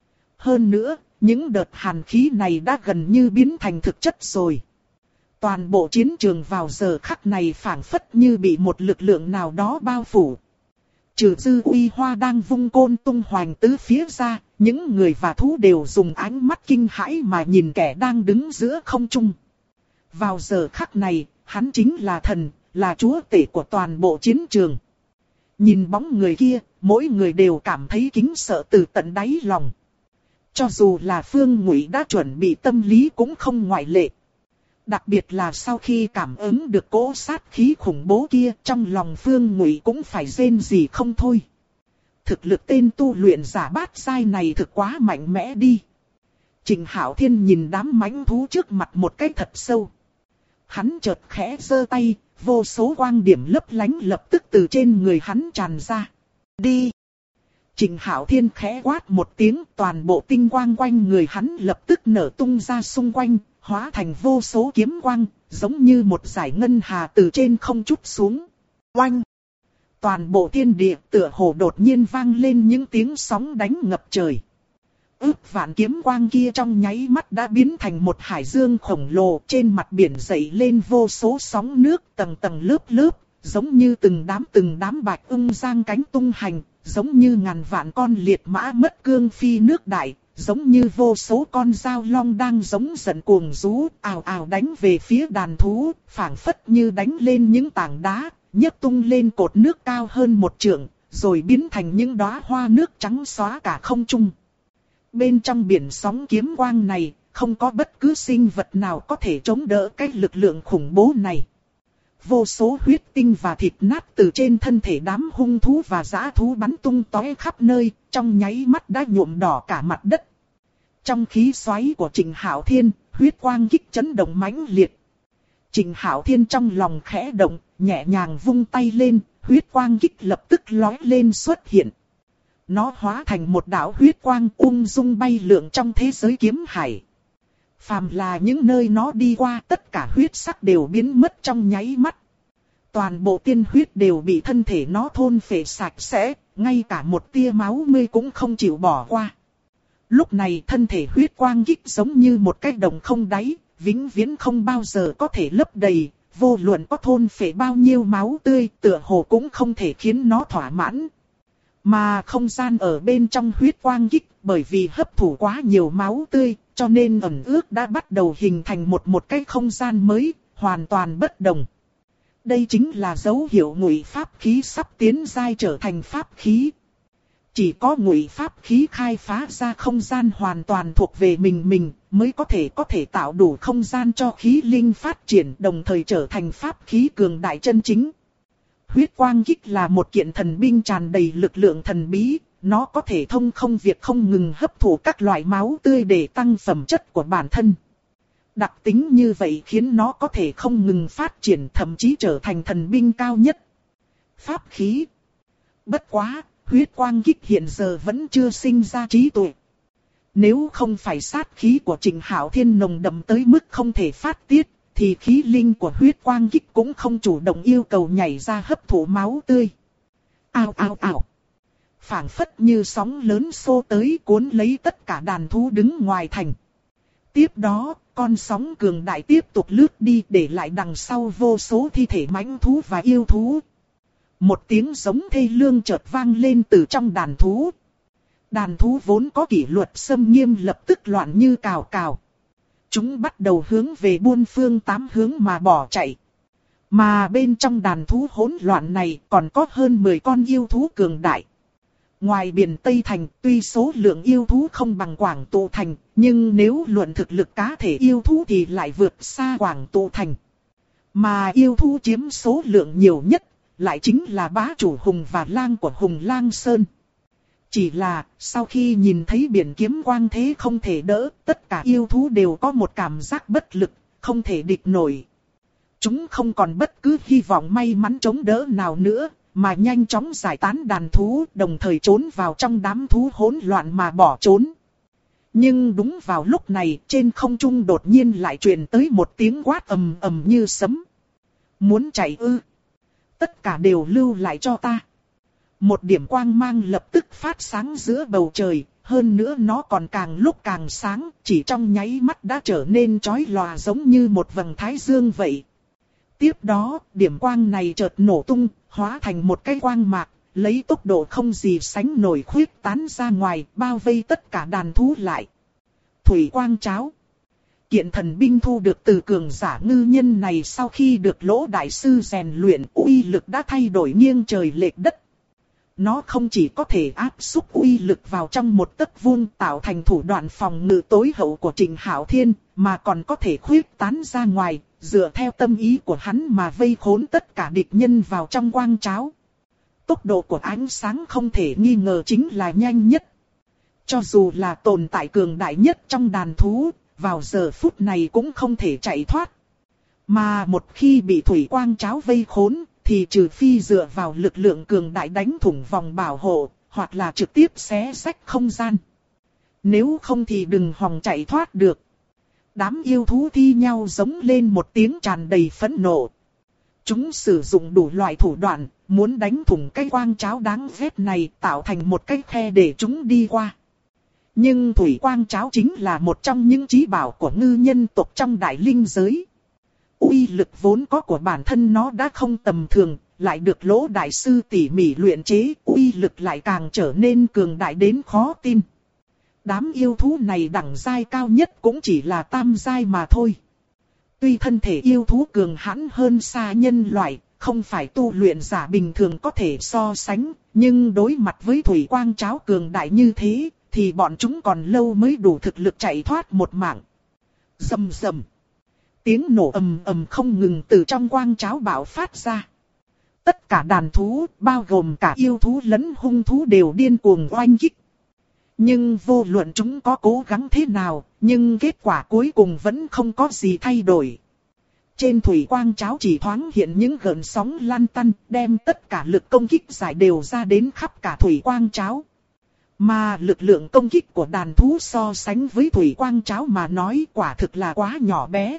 Hơn nữa, những đợt hàn khí này đã gần như biến thành thực chất rồi. Toàn bộ chiến trường vào giờ khắc này phảng phất như bị một lực lượng nào đó bao phủ. Trừ Dư Uy Hoa đang vung côn tung hoành tứ phía ra, những người và thú đều dùng ánh mắt kinh hãi mà nhìn kẻ đang đứng giữa không trung. Vào giờ khắc này, hắn chính là thần, là chúa tể của toàn bộ chiến trường. Nhìn bóng người kia, mỗi người đều cảm thấy kính sợ từ tận đáy lòng. Cho dù là Phương Ngụy đã chuẩn bị tâm lý cũng không ngoại lệ. Đặc biệt là sau khi cảm ứng được cỗ sát khí khủng bố kia, trong lòng Phương Ngụy cũng phải rên rỉ không thôi. Thực lực tên tu luyện giả bát giai này thực quá mạnh mẽ đi. Trình Hạo Thiên nhìn đám mãnh thú trước mặt một cái thật sâu. Hắn chợt khẽ giơ tay, vô số quang điểm lấp lánh lập tức từ trên người hắn tràn ra. Đi! Trình Hạo Thiên khẽ quát một tiếng, toàn bộ tinh quang quanh người hắn lập tức nở tung ra xung quanh, hóa thành vô số kiếm quang, giống như một dải ngân hà từ trên không trút xuống. Oanh! Toàn bộ thiên địa tựa hồ đột nhiên vang lên những tiếng sóng đánh ngập trời. Ước vạn kiếm quang kia trong nháy mắt đã biến thành một hải dương khổng lồ, trên mặt biển dậy lên vô số sóng nước tầng tầng lớp lớp, giống như từng đám bạch ưng giang cánh tung hành, giống như ngàn vạn con liệt mã mất cương phi nước đại, giống như vô số con dao long đang giống giận cuồng rú, ào ào đánh về phía đàn thú, phảng phất như đánh lên những tảng đá, nhấc tung lên cột nước cao hơn một trượng, rồi biến thành những đóa hoa nước trắng xóa cả không trung. Bên trong biển sóng kiếm quang này, không có bất cứ sinh vật nào có thể chống đỡ cái lực lượng khủng bố này. Vô số huyết tinh và thịt nát từ trên thân thể đám hung thú và dã thú bắn tung tóe khắp nơi, trong nháy mắt đã nhuộm đỏ cả mặt đất. Trong khí xoáy của Trịnh Hạo Thiên, huyết quang kích chấn động mãnh liệt. Trịnh Hạo Thiên trong lòng khẽ động, nhẹ nhàng vung tay lên, huyết quang kích lập tức lói lên xuất hiện. Nó hóa thành một đạo huyết quang ung dung bay lượn trong thế giới kiếm hải. Phàm là những nơi nó đi qua, tất cả huyết sắc đều biến mất trong nháy mắt. Toàn bộ tiên huyết đều bị thân thể nó thôn phệ sạch sẽ, ngay cả một tia máu mươi cũng không chịu bỏ qua. Lúc này thân thể huyết quang kích giống như một cái đồng không đáy, vĩnh viễn không bao giờ có thể lấp đầy, vô luận có thôn phệ bao nhiêu máu tươi, tựa hồ cũng không thể khiến nó thỏa mãn. Mà không gian ở bên trong huyết quang kích, bởi vì hấp thụ quá nhiều máu tươi, cho nên ẩn ước đã bắt đầu hình thành một cái không gian mới, hoàn toàn bất đồng. Đây chính là dấu hiệu ngụy pháp khí sắp tiến giai trở thành pháp khí. Chỉ có ngụy pháp khí khai phá ra không gian hoàn toàn thuộc về mình mới có thể tạo đủ không gian cho khí linh phát triển, đồng thời trở thành pháp khí cường đại chân chính. Huyết quang kích là một kiện thần binh tràn đầy lực lượng thần bí, nó có thể thông không việc không ngừng hấp thụ các loại máu tươi để tăng phẩm chất của bản thân. Đặc tính như vậy khiến nó có thể không ngừng phát triển, thậm chí trở thành thần binh cao nhất. Pháp khí. Bất quá, huyết quang kích hiện giờ vẫn chưa sinh ra trí tuệ. Nếu không phải sát khí của Trịnh Hạo Thiên nồng đậm tới mức không thể phát tiết, thì khí linh của huyết quang kích cũng không chủ động yêu cầu nhảy ra hấp thụ máu tươi. Ao ao ao. Phảng phất như sóng lớn xô tới cuốn lấy tất cả đàn thú đứng ngoài thành. Tiếp đó, con sóng cường đại tiếp tục lướt đi, để lại đằng sau vô số thi thể mãnh thú và yêu thú. Một tiếng giống thê lương chợt vang lên từ trong đàn thú. Đàn thú vốn có kỷ luật xâm nghiêm lập tức loạn như cào cào. Chúng bắt đầu hướng về buôn phương tám hướng mà bỏ chạy. Mà bên trong đàn thú hỗn loạn này còn có hơn 10 con yêu thú cường đại. Ngoài biển Tây Thành, tuy số lượng yêu thú không bằng Quảng Tụ Thành, nhưng nếu luận thực lực cá thể yêu thú thì lại vượt xa Quảng Tụ Thành. Mà yêu thú chiếm số lượng nhiều nhất, lại chính là bá chủ Hùng và Lang của Hùng Lang Sơn. Chỉ là, sau khi nhìn thấy biển kiếm quang thế không thể đỡ, tất cả yêu thú đều có một cảm giác bất lực, không thể địch nổi. Chúng không còn bất cứ hy vọng may mắn chống đỡ nào nữa, mà nhanh chóng giải tán đàn thú, đồng thời trốn vào trong đám thú hỗn loạn mà bỏ trốn. Nhưng đúng vào lúc này, trên không trung đột nhiên lại truyền tới một tiếng quát ầm ầm như sấm. Muốn chạy ư? Tất cả đều lưu lại cho ta. Một điểm quang mang lập tức phát sáng giữa bầu trời, hơn nữa nó còn càng lúc càng sáng, chỉ trong nháy mắt đã trở nên chói lòa giống như một vầng thái dương vậy. Tiếp đó, điểm quang này chợt nổ tung, hóa thành một cái quang mạc, lấy tốc độ không gì sánh nổi khuyết tán ra ngoài, bao vây tất cả đàn thú lại. Thủy quang cháo. Kiện thần binh thu được từ cường giả ngư nhân này sau khi được Lỗ đại sư rèn luyện, uy lực đã thay đổi nghiêng trời lệch đất. Nó không chỉ có thể áp xúc uy lực vào trong một tấc vuông tạo thành thủ đoạn phòng ngự tối hậu của Trịnh Hạo Thiên, mà còn có thể khuyết tán ra ngoài, dựa theo tâm ý của hắn mà vây khốn tất cả địch nhân vào trong quang cháo. Tốc độ của ánh sáng không thể nghi ngờ chính là nhanh nhất. Cho dù là tồn tại cường đại nhất trong đàn thú, vào giờ phút này cũng không thể chạy thoát. Mà một khi bị thủy quang cháo vây khốn, thì trừ phi dựa vào lực lượng cường đại đánh thủng vòng bảo hộ, hoặc là trực tiếp xé rách không gian. Nếu không thì đừng hòng chạy thoát được. Đám yêu thú thi nhau giống lên một tiếng tràn đầy phẫn nộ. Chúng sử dụng đủ loại thủ đoạn, muốn đánh thủng cái quang cháo đáng ghét này, tạo thành một cái khe để chúng đi qua. Nhưng thủy quang cháo chính là một trong những chí bảo của ngư nhân tộc trong đại linh giới. Uy lực vốn có của bản thân nó đã không tầm thường, lại được Lỗ đại sư tỉ mỉ luyện chế, uy lực lại càng trở nên cường đại đến khó tin. Đám yêu thú này đẳng giai cao nhất cũng chỉ là tam giai mà thôi. Tuy thân thể yêu thú cường hãn hơn xa nhân loại, không phải tu luyện giả bình thường có thể so sánh, nhưng đối mặt với thủy quang cháo cường đại như thế, thì bọn chúng còn lâu mới đủ thực lực chạy thoát một mạng. Rầm rầm. Tiếng nổ ầm ầm không ngừng từ trong quang cháo bạo phát ra. Tất cả đàn thú, bao gồm cả yêu thú lẫn hung thú đều điên cuồng oanh kích. Nhưng vô luận chúng có cố gắng thế nào, nhưng kết quả cuối cùng vẫn không có gì thay đổi. Trên thủy quang cháo chỉ thoáng hiện những gợn sóng lan tăn, đem tất cả lực công kích giải đều ra đến khắp cả thủy quang cháo. Mà lực lượng công kích của đàn thú so sánh với thủy quang cháo mà nói quả thực là quá nhỏ bé.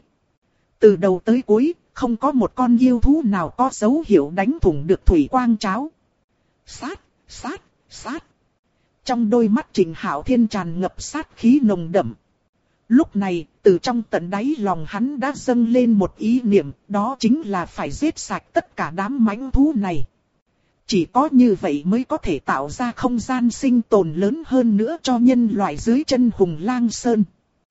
Từ đầu tới cuối, không có một con yêu thú nào có dấu hiệu đánh thủng được thủy quang cháo. Sát, sát, sát. Trong đôi mắt Trình Hạo Thiên tràn ngập sát khí nồng đậm. Lúc này, từ trong tận đáy lòng hắn đã dâng lên một ý niệm, đó chính là phải giết sạch tất cả đám mãnh thú này. Chỉ có như vậy mới có thể tạo ra không gian sinh tồn lớn hơn nữa cho nhân loại dưới chân Hùng Lang Sơn.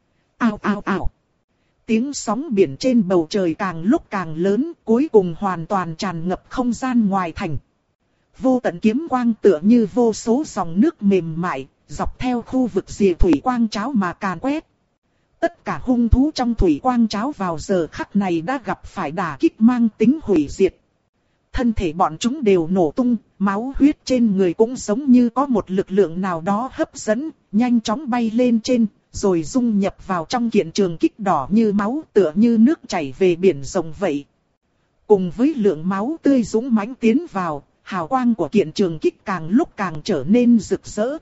Ao ao ao. Tiếng sóng biển trên bầu trời càng lúc càng lớn, cuối cùng hoàn toàn tràn ngập không gian ngoài thành. Vô tận kiếm quang tựa như vô số dòng nước mềm mại, dọc theo khu vực rìa thủy quang cháo mà càn quét. Tất cả hung thú trong thủy quang cháo vào giờ khắc này đã gặp phải đả kích mang tính hủy diệt. Thân thể bọn chúng đều nổ tung, máu huyết trên người cũng giống như có một lực lượng nào đó hấp dẫn, nhanh chóng bay lên trên, rồi dung nhập vào trong kiện trường kích đỏ như máu tựa như nước chảy về biển rộng vậy. Cùng với lượng máu tươi dũng mãnh tiến vào, hào quang của kiện trường kích càng lúc càng trở nên rực rỡ.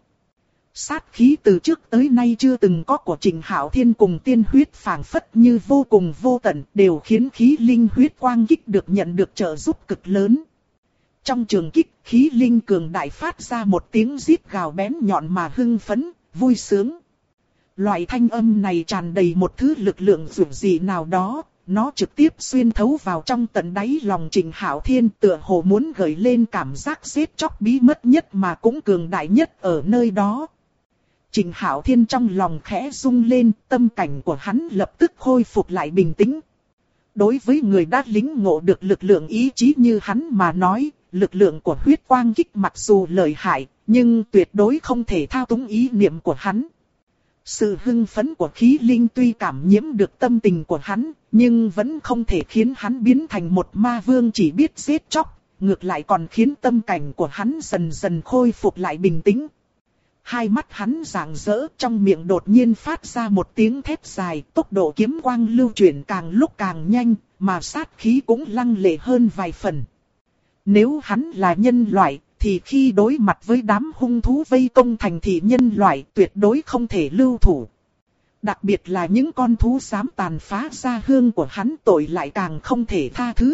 Sát khí từ trước tới nay chưa từng có của Trình Hạo Thiên cùng tiên huyết phảng phất như vô cùng vô tận, đều khiến khí linh huyết quang kích được nhận được trợ giúp cực lớn. Trong trường kích, khí linh cường đại phát ra một tiếng rít gào bén nhọn mà hưng phấn, vui sướng. Loại thanh âm này tràn đầy một thứ lực lượng dữ dị nào đó, nó trực tiếp xuyên thấu vào trong tận đáy lòng Trình Hạo Thiên, tựa hồ muốn gợi lên cảm giác giết chóc bí mật nhất mà cũng cường đại nhất ở nơi đó. Trình Hạo Thiên trong lòng khẽ rung lên, tâm cảnh của hắn lập tức khôi phục lại bình tĩnh. Đối với người đã lĩnh ngộ được lực lượng ý chí như hắn mà nói, lực lượng của huyết quang kích mặc dù lợi hại, nhưng tuyệt đối không thể thao túng ý niệm của hắn. Sự hưng phấn của khí linh tuy cảm nhiễm được tâm tình của hắn, nhưng vẫn không thể khiến hắn biến thành một ma vương chỉ biết giết chóc, ngược lại còn khiến tâm cảnh của hắn dần dần khôi phục lại bình tĩnh. Hai mắt hắn rạng rỡ, trong miệng đột nhiên phát ra một tiếng thét dài, tốc độ kiếm quang lưu chuyển càng lúc càng nhanh, mà sát khí cũng lăng lệ hơn vài phần. Nếu hắn là nhân loại, thì khi đối mặt với đám hung thú vây công thành thị nhân loại tuyệt đối không thể lưu thủ. Đặc biệt là những con thú dám tàn phá gia hương của hắn tội lại càng không thể tha thứ.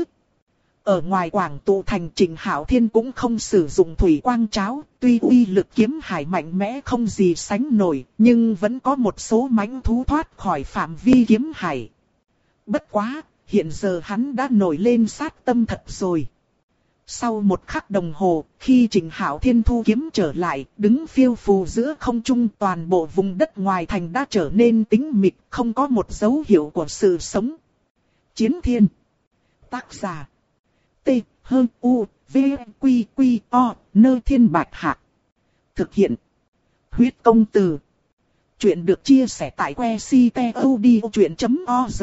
Ở ngoài Quảng Tụ Thành, Trình Hạo Thiên cũng không sử dụng thủy quang cháo, tuy uy lực kiếm hải mạnh mẽ không gì sánh nổi, nhưng vẫn có một số mãnh thú thoát khỏi phạm vi kiếm hải. Bất quá, hiện giờ hắn đã nổi lên sát tâm thật rồi. Sau một khắc đồng hồ, khi Trình Hạo Thiên thu kiếm trở lại, đứng phiêu phù giữa không trung, toàn bộ vùng đất ngoài thành đã trở nên tĩnh mịch, không có một dấu hiệu của sự sống. Chiến Thiên. Tác giả T, H, U, V, Quy, Quy, O, Nơ Thiên Bạch Hạc. Thực hiện. Huyết công từ. Chuyện được chia sẻ tại que ctod.org.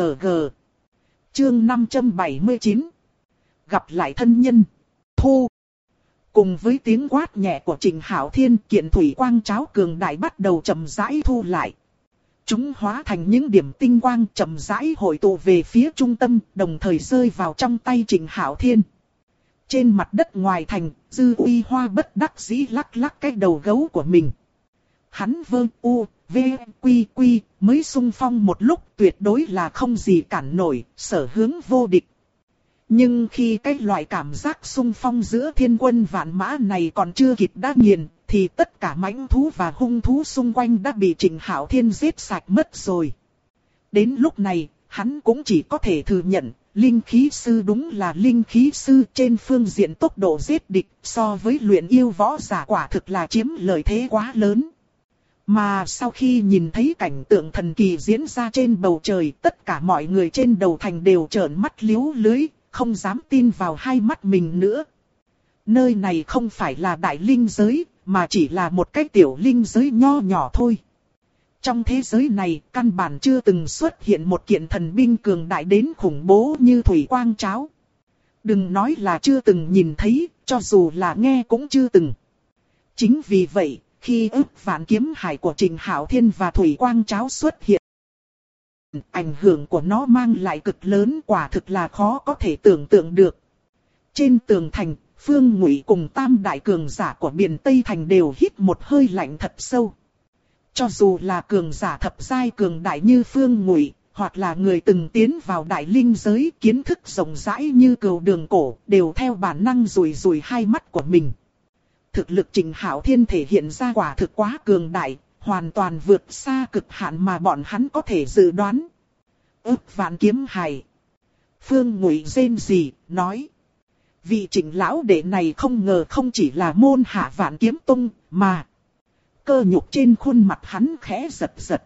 Chương 579. Gặp lại thân nhân. Thu. Cùng với tiếng quát nhẹ của Trình Hạo Thiên, kiện thủy quang cháo cường đại bắt đầu chậm rãi thu lại. Chúng hóa thành những điểm tinh quang chậm rãi hội tụ về phía trung tâm, đồng thời rơi vào trong tay Trình Hạo Thiên. Trên mặt đất ngoài thành, Dư Uy Hoa bất đắc dĩ lắc lắc cái đầu gấu của mình. Hắn vơ u, v, quy quy, mới xung phong một lúc tuyệt đối là không gì cản nổi, sở hướng vô địch. Nhưng khi cái loại cảm giác xung phong giữa thiên quân vạn mã này còn chưa kịp đã nghiền, thì tất cả mãnh thú và hung thú xung quanh đã bị Trịnh Hạo Thiên giết sạch mất rồi. Đến lúc này, hắn cũng chỉ có thể thừa nhận, linh khí sư đúng là linh khí sư trên phương diện tốc độ giết địch, so với luyện yêu võ giả quả thực là chiếm lợi thế quá lớn. Mà sau khi nhìn thấy cảnh tượng thần kỳ diễn ra trên bầu trời, tất cả mọi người trên đầu thành đều trợn mắt liếu lưới, không dám tin vào hai mắt mình nữa. Nơi này không phải là đại linh giới, mà chỉ là một cái tiểu linh giới nho nhỏ thôi. Trong thế giới này, căn bản chưa từng xuất hiện một kiện thần binh cường đại đến khủng bố như thủy quang cháo. Đừng nói là chưa từng nhìn thấy, cho dù là nghe cũng chưa từng. Chính vì vậy, khi ức vạn kiếm hải của Trịnh Hạo Thiên và thủy quang cháo xuất hiện, ảnh hưởng của nó mang lại cực lớn, quả thực là khó có thể tưởng tượng được. Trên tường thành, Phương Ngụy cùng tam đại cường giả của Biển Tây Thành đều hít một hơi lạnh thật sâu. Cho dù là cường giả thập giai cường đại như Phương Ngụy, hoặc là người từng tiến vào đại linh giới kiến thức rộng rãi như Cừu Đường Cổ, đều theo bản năng rủi rủi hai mắt của mình. Thực lực Trịnh Hạo Thiên thể hiện ra quả thực quá cường đại, hoàn toàn vượt xa cực hạn mà bọn hắn có thể dự đoán. Ức vạn kiếm hải. Phương Ngụy rên rỉ, nói. Vị Trịnh lão đệ này không ngờ không chỉ là môn hạ Vạn Kiếm Tông, mà cơ nhục trên khuôn mặt hắn khẽ giật giật.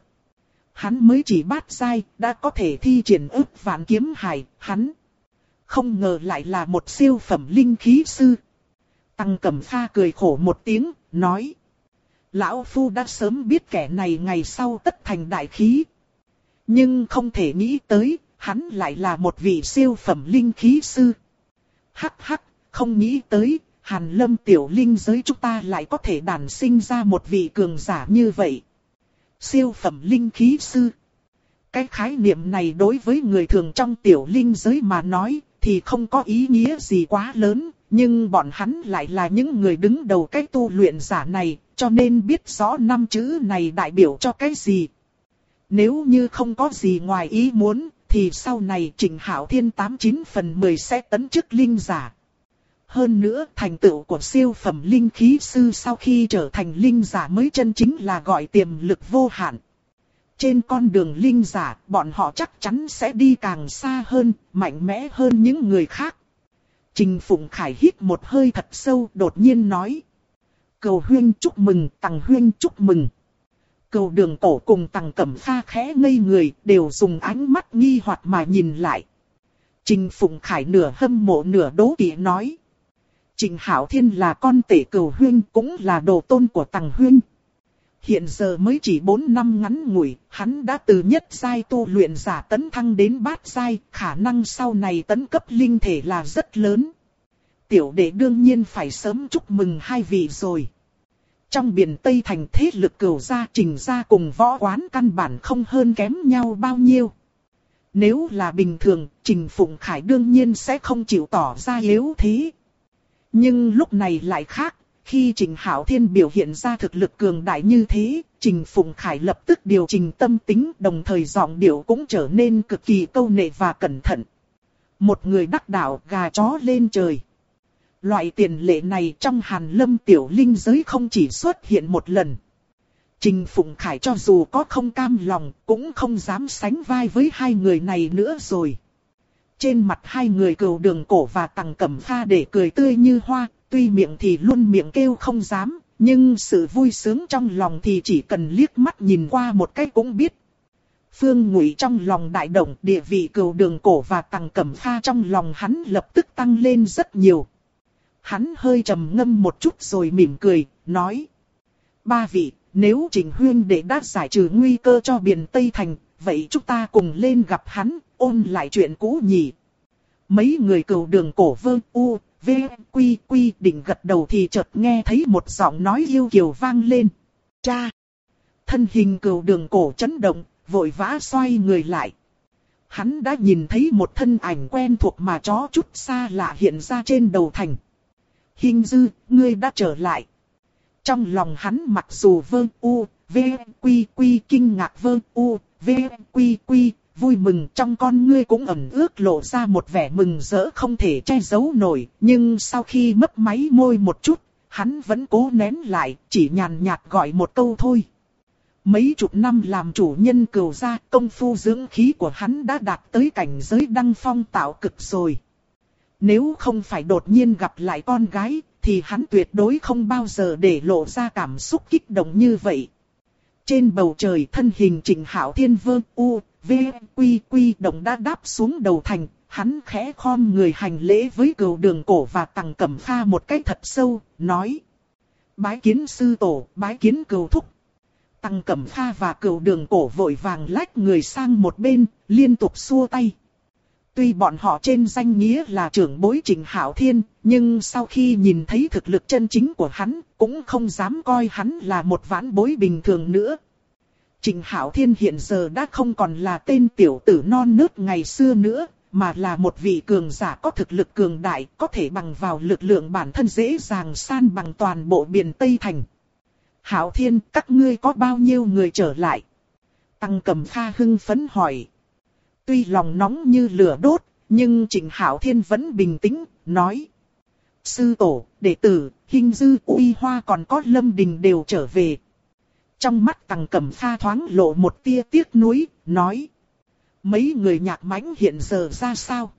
Hắn mới chỉ bát giai, đã có thể thi triển ức vạn kiếm hải, hắn không ngờ lại là một siêu phẩm linh khí sư. Tăng Cẩm Pha cười khổ một tiếng, nói. Lão Phu đã sớm biết kẻ này ngày sau tất thành đại khí. Nhưng không thể nghĩ tới, hắn lại là một vị siêu phẩm linh khí sư. Hắc hắc, không nghĩ tới, Hàn Lâm tiểu linh giới chúng ta lại có thể đản sinh ra một vị cường giả như vậy. Siêu phẩm linh khí sư. Cái khái niệm này đối với người thường trong tiểu linh giới mà nói, thì không có ý nghĩa gì quá lớn, nhưng bọn hắn lại là những người đứng đầu cái tu luyện giả này, cho nên biết rõ năm chữ này đại biểu cho cái gì. Nếu như không có gì ngoài ý muốn, thì sau này Trịnh Hạo Thiên 89 phần 10 sẽ tấn chức linh giả. Hơn nữa, thành tựu của siêu phẩm linh khí sư sau khi trở thành linh giả mới chân chính là gọi tiềm lực vô hạn. Trên con đường linh giả, bọn họ chắc chắn sẽ đi càng xa hơn, mạnh mẽ hơn những người khác. Trình Phụng Khải hít một hơi thật sâu, đột nhiên nói. Cầu Huyên chúc mừng, Tằng Huyên chúc mừng. Cừu Đường Cổ cùng Tằng Cẩm Pha khẽ ngây người, đều dùng ánh mắt nghi hoặc mà nhìn lại. Trình Phụng Khải nửa hâm mộ nửa đố kỵ nói. Trịnh Hạo Thiên là con tể Cừu Huyên, cũng là đồ tôn của Tằng Huyên. Hiện giờ mới chỉ 4 năm ngắn ngủi, hắn đã từ nhất giai tu luyện giả tấn thăng đến bát giai, khả năng sau này tấn cấp linh thể là rất lớn. Tiểu đệ đương nhiên phải sớm chúc mừng hai vị rồi. Trong Biển Tây Thành thế lực Cừu gia, Trình gia cùng Võ Quán căn bản không hơn kém nhau bao nhiêu. Nếu là bình thường, Trình Phụng Khải đương nhiên sẽ không chịu tỏ ra yếu thế. Nhưng lúc này lại khác, khi Trịnh Hạo Thiên biểu hiện ra thực lực cường đại như thế, Trình Phụng Khải lập tức điều chỉnh tâm tính, đồng thời giọng điệu cũng trở nên cực kỳ câu nệ và cẩn thận. Một người đắc đạo, gà chó lên trời. Loại tiền lệ này trong Hàn Lâm tiểu linh giới không chỉ xuất hiện một lần. Trình Phụng Khải cho dù có không cam lòng, cũng không dám sánh vai với hai người này nữa rồi. Trên mặt hai người Cừu Đường Cổ và Tằng Cẩm Pha để cười tươi như hoa, tuy miệng thì luôn miệng kêu không dám, nhưng sự vui sướng trong lòng thì chỉ cần liếc mắt nhìn qua một cái cũng biết. Phương Ngụy trong lòng đại động, địa vị Cừu Đường Cổ và Tằng Cẩm Pha trong lòng hắn lập tức tăng lên rất nhiều. Hắn hơi trầm ngâm một chút rồi mỉm cười, nói. Ba vị, nếu Trình Huyên đệ đã giải trừ nguy cơ cho Biển Tây Thành, vậy chúng ta cùng lên gặp hắn, ôn lại chuyện cũ nhỉ. Mấy người Cừu Đường Cổ vơ u, v, quy định gật đầu thì chợt nghe thấy một giọng nói yêu kiều vang lên. Cha! Thân hình Cừu Đường Cổ chấn động, vội vã xoay người lại. Hắn đã nhìn thấy một thân ảnh quen thuộc mà chó chút xa lạ hiện ra trên đầu thành. Hình Dư, ngươi đã trở lại. Trong lòng hắn mặc dù vơ u, v, quy kinh ngạc vơ u, v, quy, vui mừng, trong con ngươi cũng ẩn ước lộ ra một vẻ mừng rỡ không thể che giấu nổi, nhưng sau khi mấp máy môi một chút, hắn vẫn cố nén lại, chỉ nhàn nhạt gọi một câu thôi. Mấy chục năm làm chủ nhân Cửu gia, công phu dưỡng khí của hắn đã đạt tới cảnh giới đăng phong tạo cực rồi. Nếu không phải đột nhiên gặp lại con gái, thì hắn tuyệt đối không bao giờ để lộ ra cảm xúc kích động như vậy. Trên bầu trời thân hình Trịnh Hạo Thiên vơ u, v, quy quy động đã đáp xuống đầu thành, hắn khẽ khom người hành lễ với Cửu Đường Cổ và Tằng Cẩm Pha một cách thật sâu, nói: bái kiến sư tổ, bái kiến Cửu thúc. Tằng Cẩm Pha và Cửu Đường Cổ vội vàng lách người sang một bên, liên tục xua tay. Tuy bọn họ trên danh nghĩa là trưởng bối Trịnh Hạo Thiên, nhưng sau khi nhìn thấy thực lực chân chính của hắn, cũng không dám coi hắn là một vãn bối bình thường nữa. Trịnh Hạo Thiên hiện giờ đã không còn là tên tiểu tử non nớt ngày xưa nữa, mà là một vị cường giả có thực lực cường đại, có thể bằng vào lực lượng bản thân dễ dàng san bằng toàn bộ biển Tây Thành. Hạo Thiên, các ngươi có bao nhiêu người trở lại? Tằng Cẩm Pha hưng phấn hỏi. Tuy lòng nóng như lửa đốt, nhưng Trịnh Hạo Thiên vẫn bình tĩnh, nói: sư tổ, đệ tử, Hinh Dư, Uy Hoa còn có Lâm Đình đều trở về. Trong mắt Tằng Cẩm Pha thoáng lộ một tia tiếc nuối, nói: mấy người nhạc mãnh hiện giờ ra sao?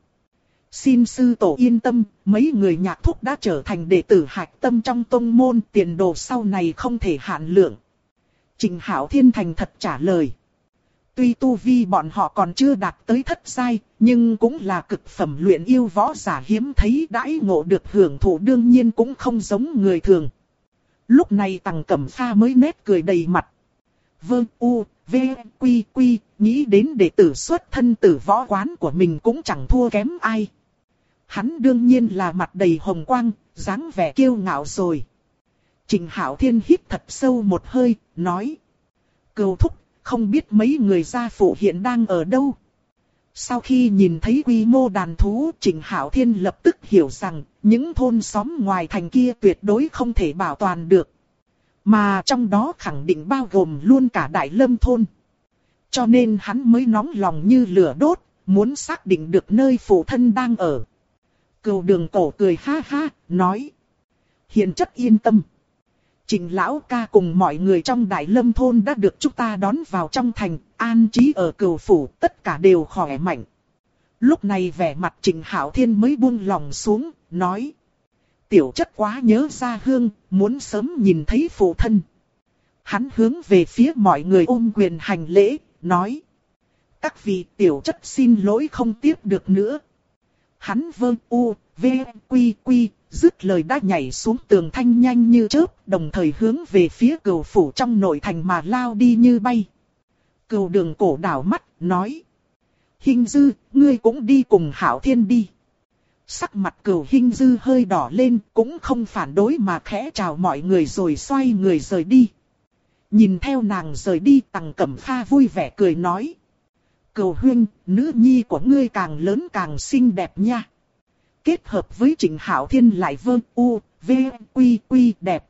Xin sư tổ yên tâm, mấy người nhạc thúc đã trở thành đệ tử hạch tâm trong tông môn, tiền đồ sau này không thể hạn lượng. Trịnh Hạo Thiên thành thật trả lời. Tuy tu vi bọn họ còn chưa đạt tới thất giai, nhưng cũng là cực phẩm luyện yêu võ giả hiếm thấy, đãi ngộ được hưởng thụ đương nhiên cũng không giống người thường. Lúc này Tằng Cẩm Pha mới nét cười đầy mặt. Vâng u, v, quy quy, nghĩ đến đệ tử xuất thân từ võ quán của mình cũng chẳng thua kém ai. Hắn đương nhiên là mặt đầy hồng quang, dáng vẻ kiêu ngạo rồi. Trịnh Hạo Thiên hít thật sâu một hơi, nói: Cửu thúc, không biết mấy người gia phụ hiện đang ở đâu? Sau khi nhìn thấy quy mô đàn thú, Trịnh Hạo Thiên lập tức hiểu rằng, những thôn xóm ngoài thành kia tuyệt đối không thể bảo toàn được. Mà trong đó khẳng định bao gồm luôn cả Đại Lâm thôn. Cho nên hắn mới nóng lòng như lửa đốt, muốn xác định được nơi phụ thân đang ở. Cửu Đường Cổ cười ha ha, nói: hiền chất yên tâm. Trịnh lão ca cùng mọi người trong Đại Lâm thôn đã được chúng ta đón vào trong thành, an trí ở Cửu phủ, tất cả đều khỏe mạnh. Lúc này vẻ mặt Trịnh Hạo Thiên mới buông lòng xuống, nói: tiểu chất quá nhớ gia hương, muốn sớm nhìn thấy phụ thân. Hắn hướng về phía mọi người ôm quyền hành lễ, nói: các vị, tiểu chất xin lỗi không tiếp được nữa. Hắn vơ u, v, quy quy, dứt lời đã nhảy xuống tường thanh nhanh như chớp, đồng thời hướng về phía Cửu phủ trong nội thành mà lao đi như bay. Cửu Đường Cổ đảo mắt, nói: Hinh Dư, ngươi cũng đi cùng Hạo Thiên đi. Sắc mặt Cửu Hinh Dư hơi đỏ lên, cũng không phản đối mà khẽ chào mọi người rồi xoay người rời đi. Nhìn theo nàng rời đi, Tằng Cẩm Pha vui vẻ cười nói: Cửu huynh, nữ nhi của ngươi càng lớn càng xinh đẹp nha. Kết hợp với Trịnh Hạo Thiên lại vơ u, v, quy quy đẹp.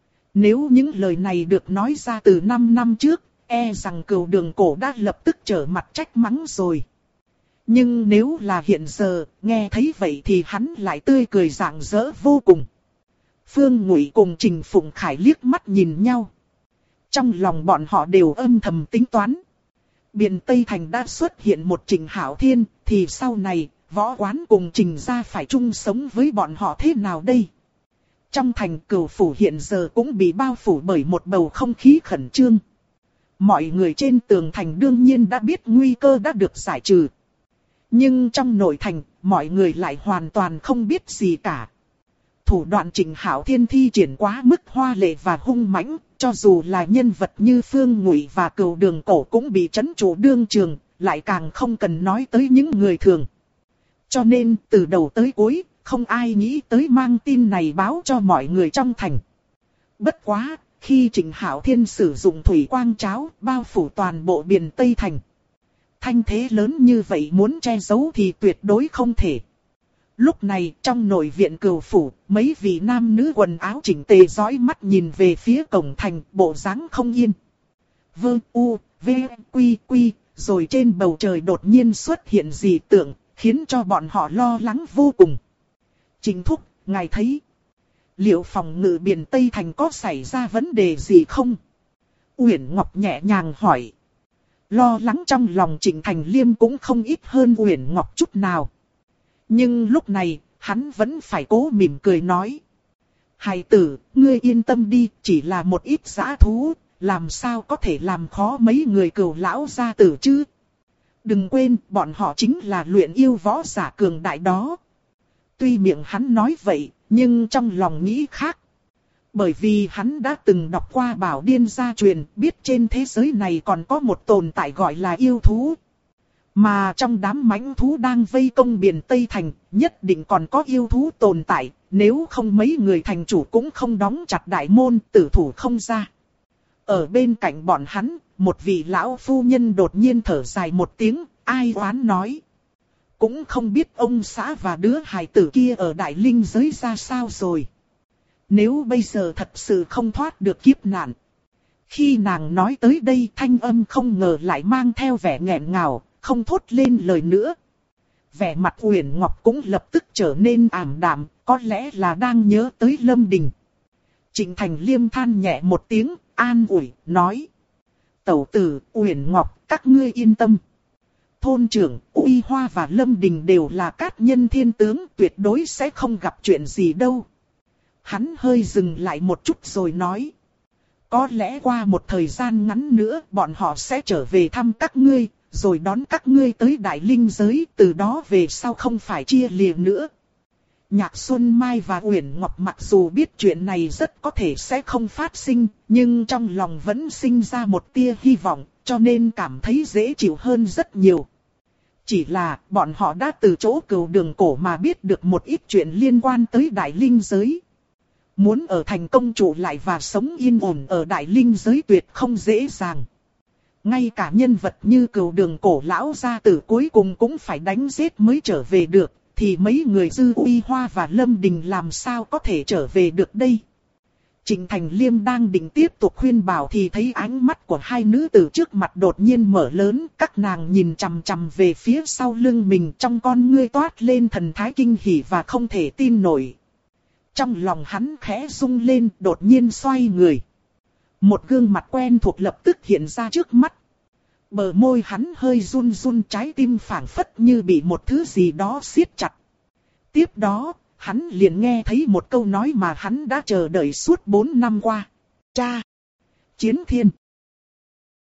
Nếu những lời này được nói ra từ 5 năm trước, e rằng Cửu Đường Cổ đã lập tức trở mặt trách mắng rồi. Nhưng nếu là hiện giờ, nghe thấy vậy thì hắn lại tươi cười rạng rỡ vô cùng. Phương Ngụy cùng Trình Phụng Khải liếc mắt nhìn nhau. Trong lòng bọn họ đều âm thầm tính toán. Biển Tây Thành đã xuất hiện một Trịnh Hạo Thiên, thì sau này, võ quán cùng Trình gia phải chung sống với bọn họ thế nào đây? Trong thành Cửu phủ hiện giờ cũng bị bao phủ bởi một bầu không khí khẩn trương. Mọi người trên tường thành đương nhiên đã biết nguy cơ đã được giải trừ. Nhưng trong nội thành, mọi người lại hoàn toàn không biết gì cả. Thủ đoạn Trịnh Hạo Thiên thi triển quá mức hoa lệ và hung mãnh, cho dù là nhân vật như Phương Ngụy và Cửu Đường Cổ cũng bị trấn trụ đương trường, lại càng không cần nói tới những người thường. Cho nên, từ đầu tới cuối, không ai nghĩ tới mang tin này báo cho mọi người trong thành. Bất quá, khi Trịnh Hạo Thiên sử dụng thủy quang cháo, bao phủ toàn bộ biển Tây Thành. Thanh thế lớn như vậy muốn che giấu thì tuyệt đối không thể. Lúc này, trong nội viện Cửu phủ, mấy vị nam nữ quần áo chỉnh tề dõi mắt nhìn về phía cổng thành, bộ dáng không yên. Vơ u, v, quy quy, rồi trên bầu trời đột nhiên xuất hiện dị tượng, khiến cho bọn họ lo lắng vô cùng. Trịnh thúc, ngài thấy, liệu phòng ngự biển Tây Thành có xảy ra vấn đề gì không? Uyển Ngọc nhẹ nhàng hỏi. Lo lắng trong lòng Trịnh Thành Liêm cũng không ít hơn Uyển Ngọc chút nào. Nhưng lúc này, hắn vẫn phải cố mỉm cười nói. Hài tử, ngươi yên tâm đi, chỉ là một ít dã thú, làm sao có thể làm khó mấy người cừu lão gia tử chứ? Đừng quên, bọn họ chính là luyện yêu võ giả cường đại đó. Tuy miệng hắn nói vậy, nhưng trong lòng nghĩ khác. Bởi vì hắn đã từng đọc qua Bảo Điên gia truyền, biết trên thế giới này còn có một tồn tại gọi là yêu thú. Mà trong đám mãnh thú đang vây công biển Tây Thành, nhất định còn có yêu thú tồn tại, nếu không mấy người thành chủ cũng không đóng chặt đại môn, tử thủ không ra. Ở bên cạnh bọn hắn, một vị lão phu nhân đột nhiên thở dài một tiếng, ai oán nói. Cũng không biết ông xã và đứa hài tử kia ở đại linh giới ra sao rồi. Nếu bây giờ thật sự không thoát được kiếp nạn. Khi nàng nói tới đây, thanh âm không ngờ lại mang theo vẻ nghẹn ngào, không thốt lên lời nữa. Vẻ mặt Uyển Ngọc cũng lập tức trở nên ảm đạm, có lẽ là đang nhớ tới Lâm Đình. Trịnh Thành Liêm than nhẹ một tiếng, an ủi, nói. Tẩu tử, Uyển Ngọc, các ngươi yên tâm. Thôn trưởng, Uy Hoa và Lâm Đình đều là cát nhân thiên tướng, tuyệt đối sẽ không gặp chuyện gì đâu. Hắn hơi dừng lại một chút rồi nói. Có lẽ qua một thời gian ngắn nữa, bọn họ sẽ trở về thăm các ngươi, rồi đón các ngươi tới Đại Linh giới, từ đó về sau không phải chia lìa nữa. Nhạc Xuân Mai và Uyển Ngọc mặc dù biết chuyện này rất có thể sẽ không phát sinh, nhưng trong lòng vẫn sinh ra một tia hy vọng, cho nên cảm thấy dễ chịu hơn rất nhiều. Chỉ là bọn họ đã từ chỗ Cửu Đường Cổ mà biết được một ít chuyện liên quan tới Đại Linh giới. Muốn ở thành công trụ lại và sống yên ổn ở Đại Linh giới tuyệt không dễ dàng. Ngay cả nhân vật như Cửu Đường Cổ lão gia tử cuối cùng cũng phải đánh giết mới trở về được, thì mấy người Dư Uy Hoa và Lâm Đình làm sao có thể trở về được đây? Trịnh Thành Liêm đang định tiếp tục khuyên bảo thì thấy ánh mắt của hai nữ tử trước mặt đột nhiên mở lớn, các nàng nhìn chằm chằm về phía sau lưng mình, trong con ngươi toát lên thần thái kinh hỉ và không thể tin nổi. Trong lòng hắn khẽ rung lên, đột nhiên xoay người. Một gương mặt quen thuộc lập tức hiện ra trước mắt. Bờ môi hắn hơi run run, trái tim phảng phất như bị một thứ gì đó siết chặt. Tiếp đó, hắn liền nghe thấy một câu nói mà hắn đã chờ đợi suốt 4 năm qua. Cha! Chiến Thiên!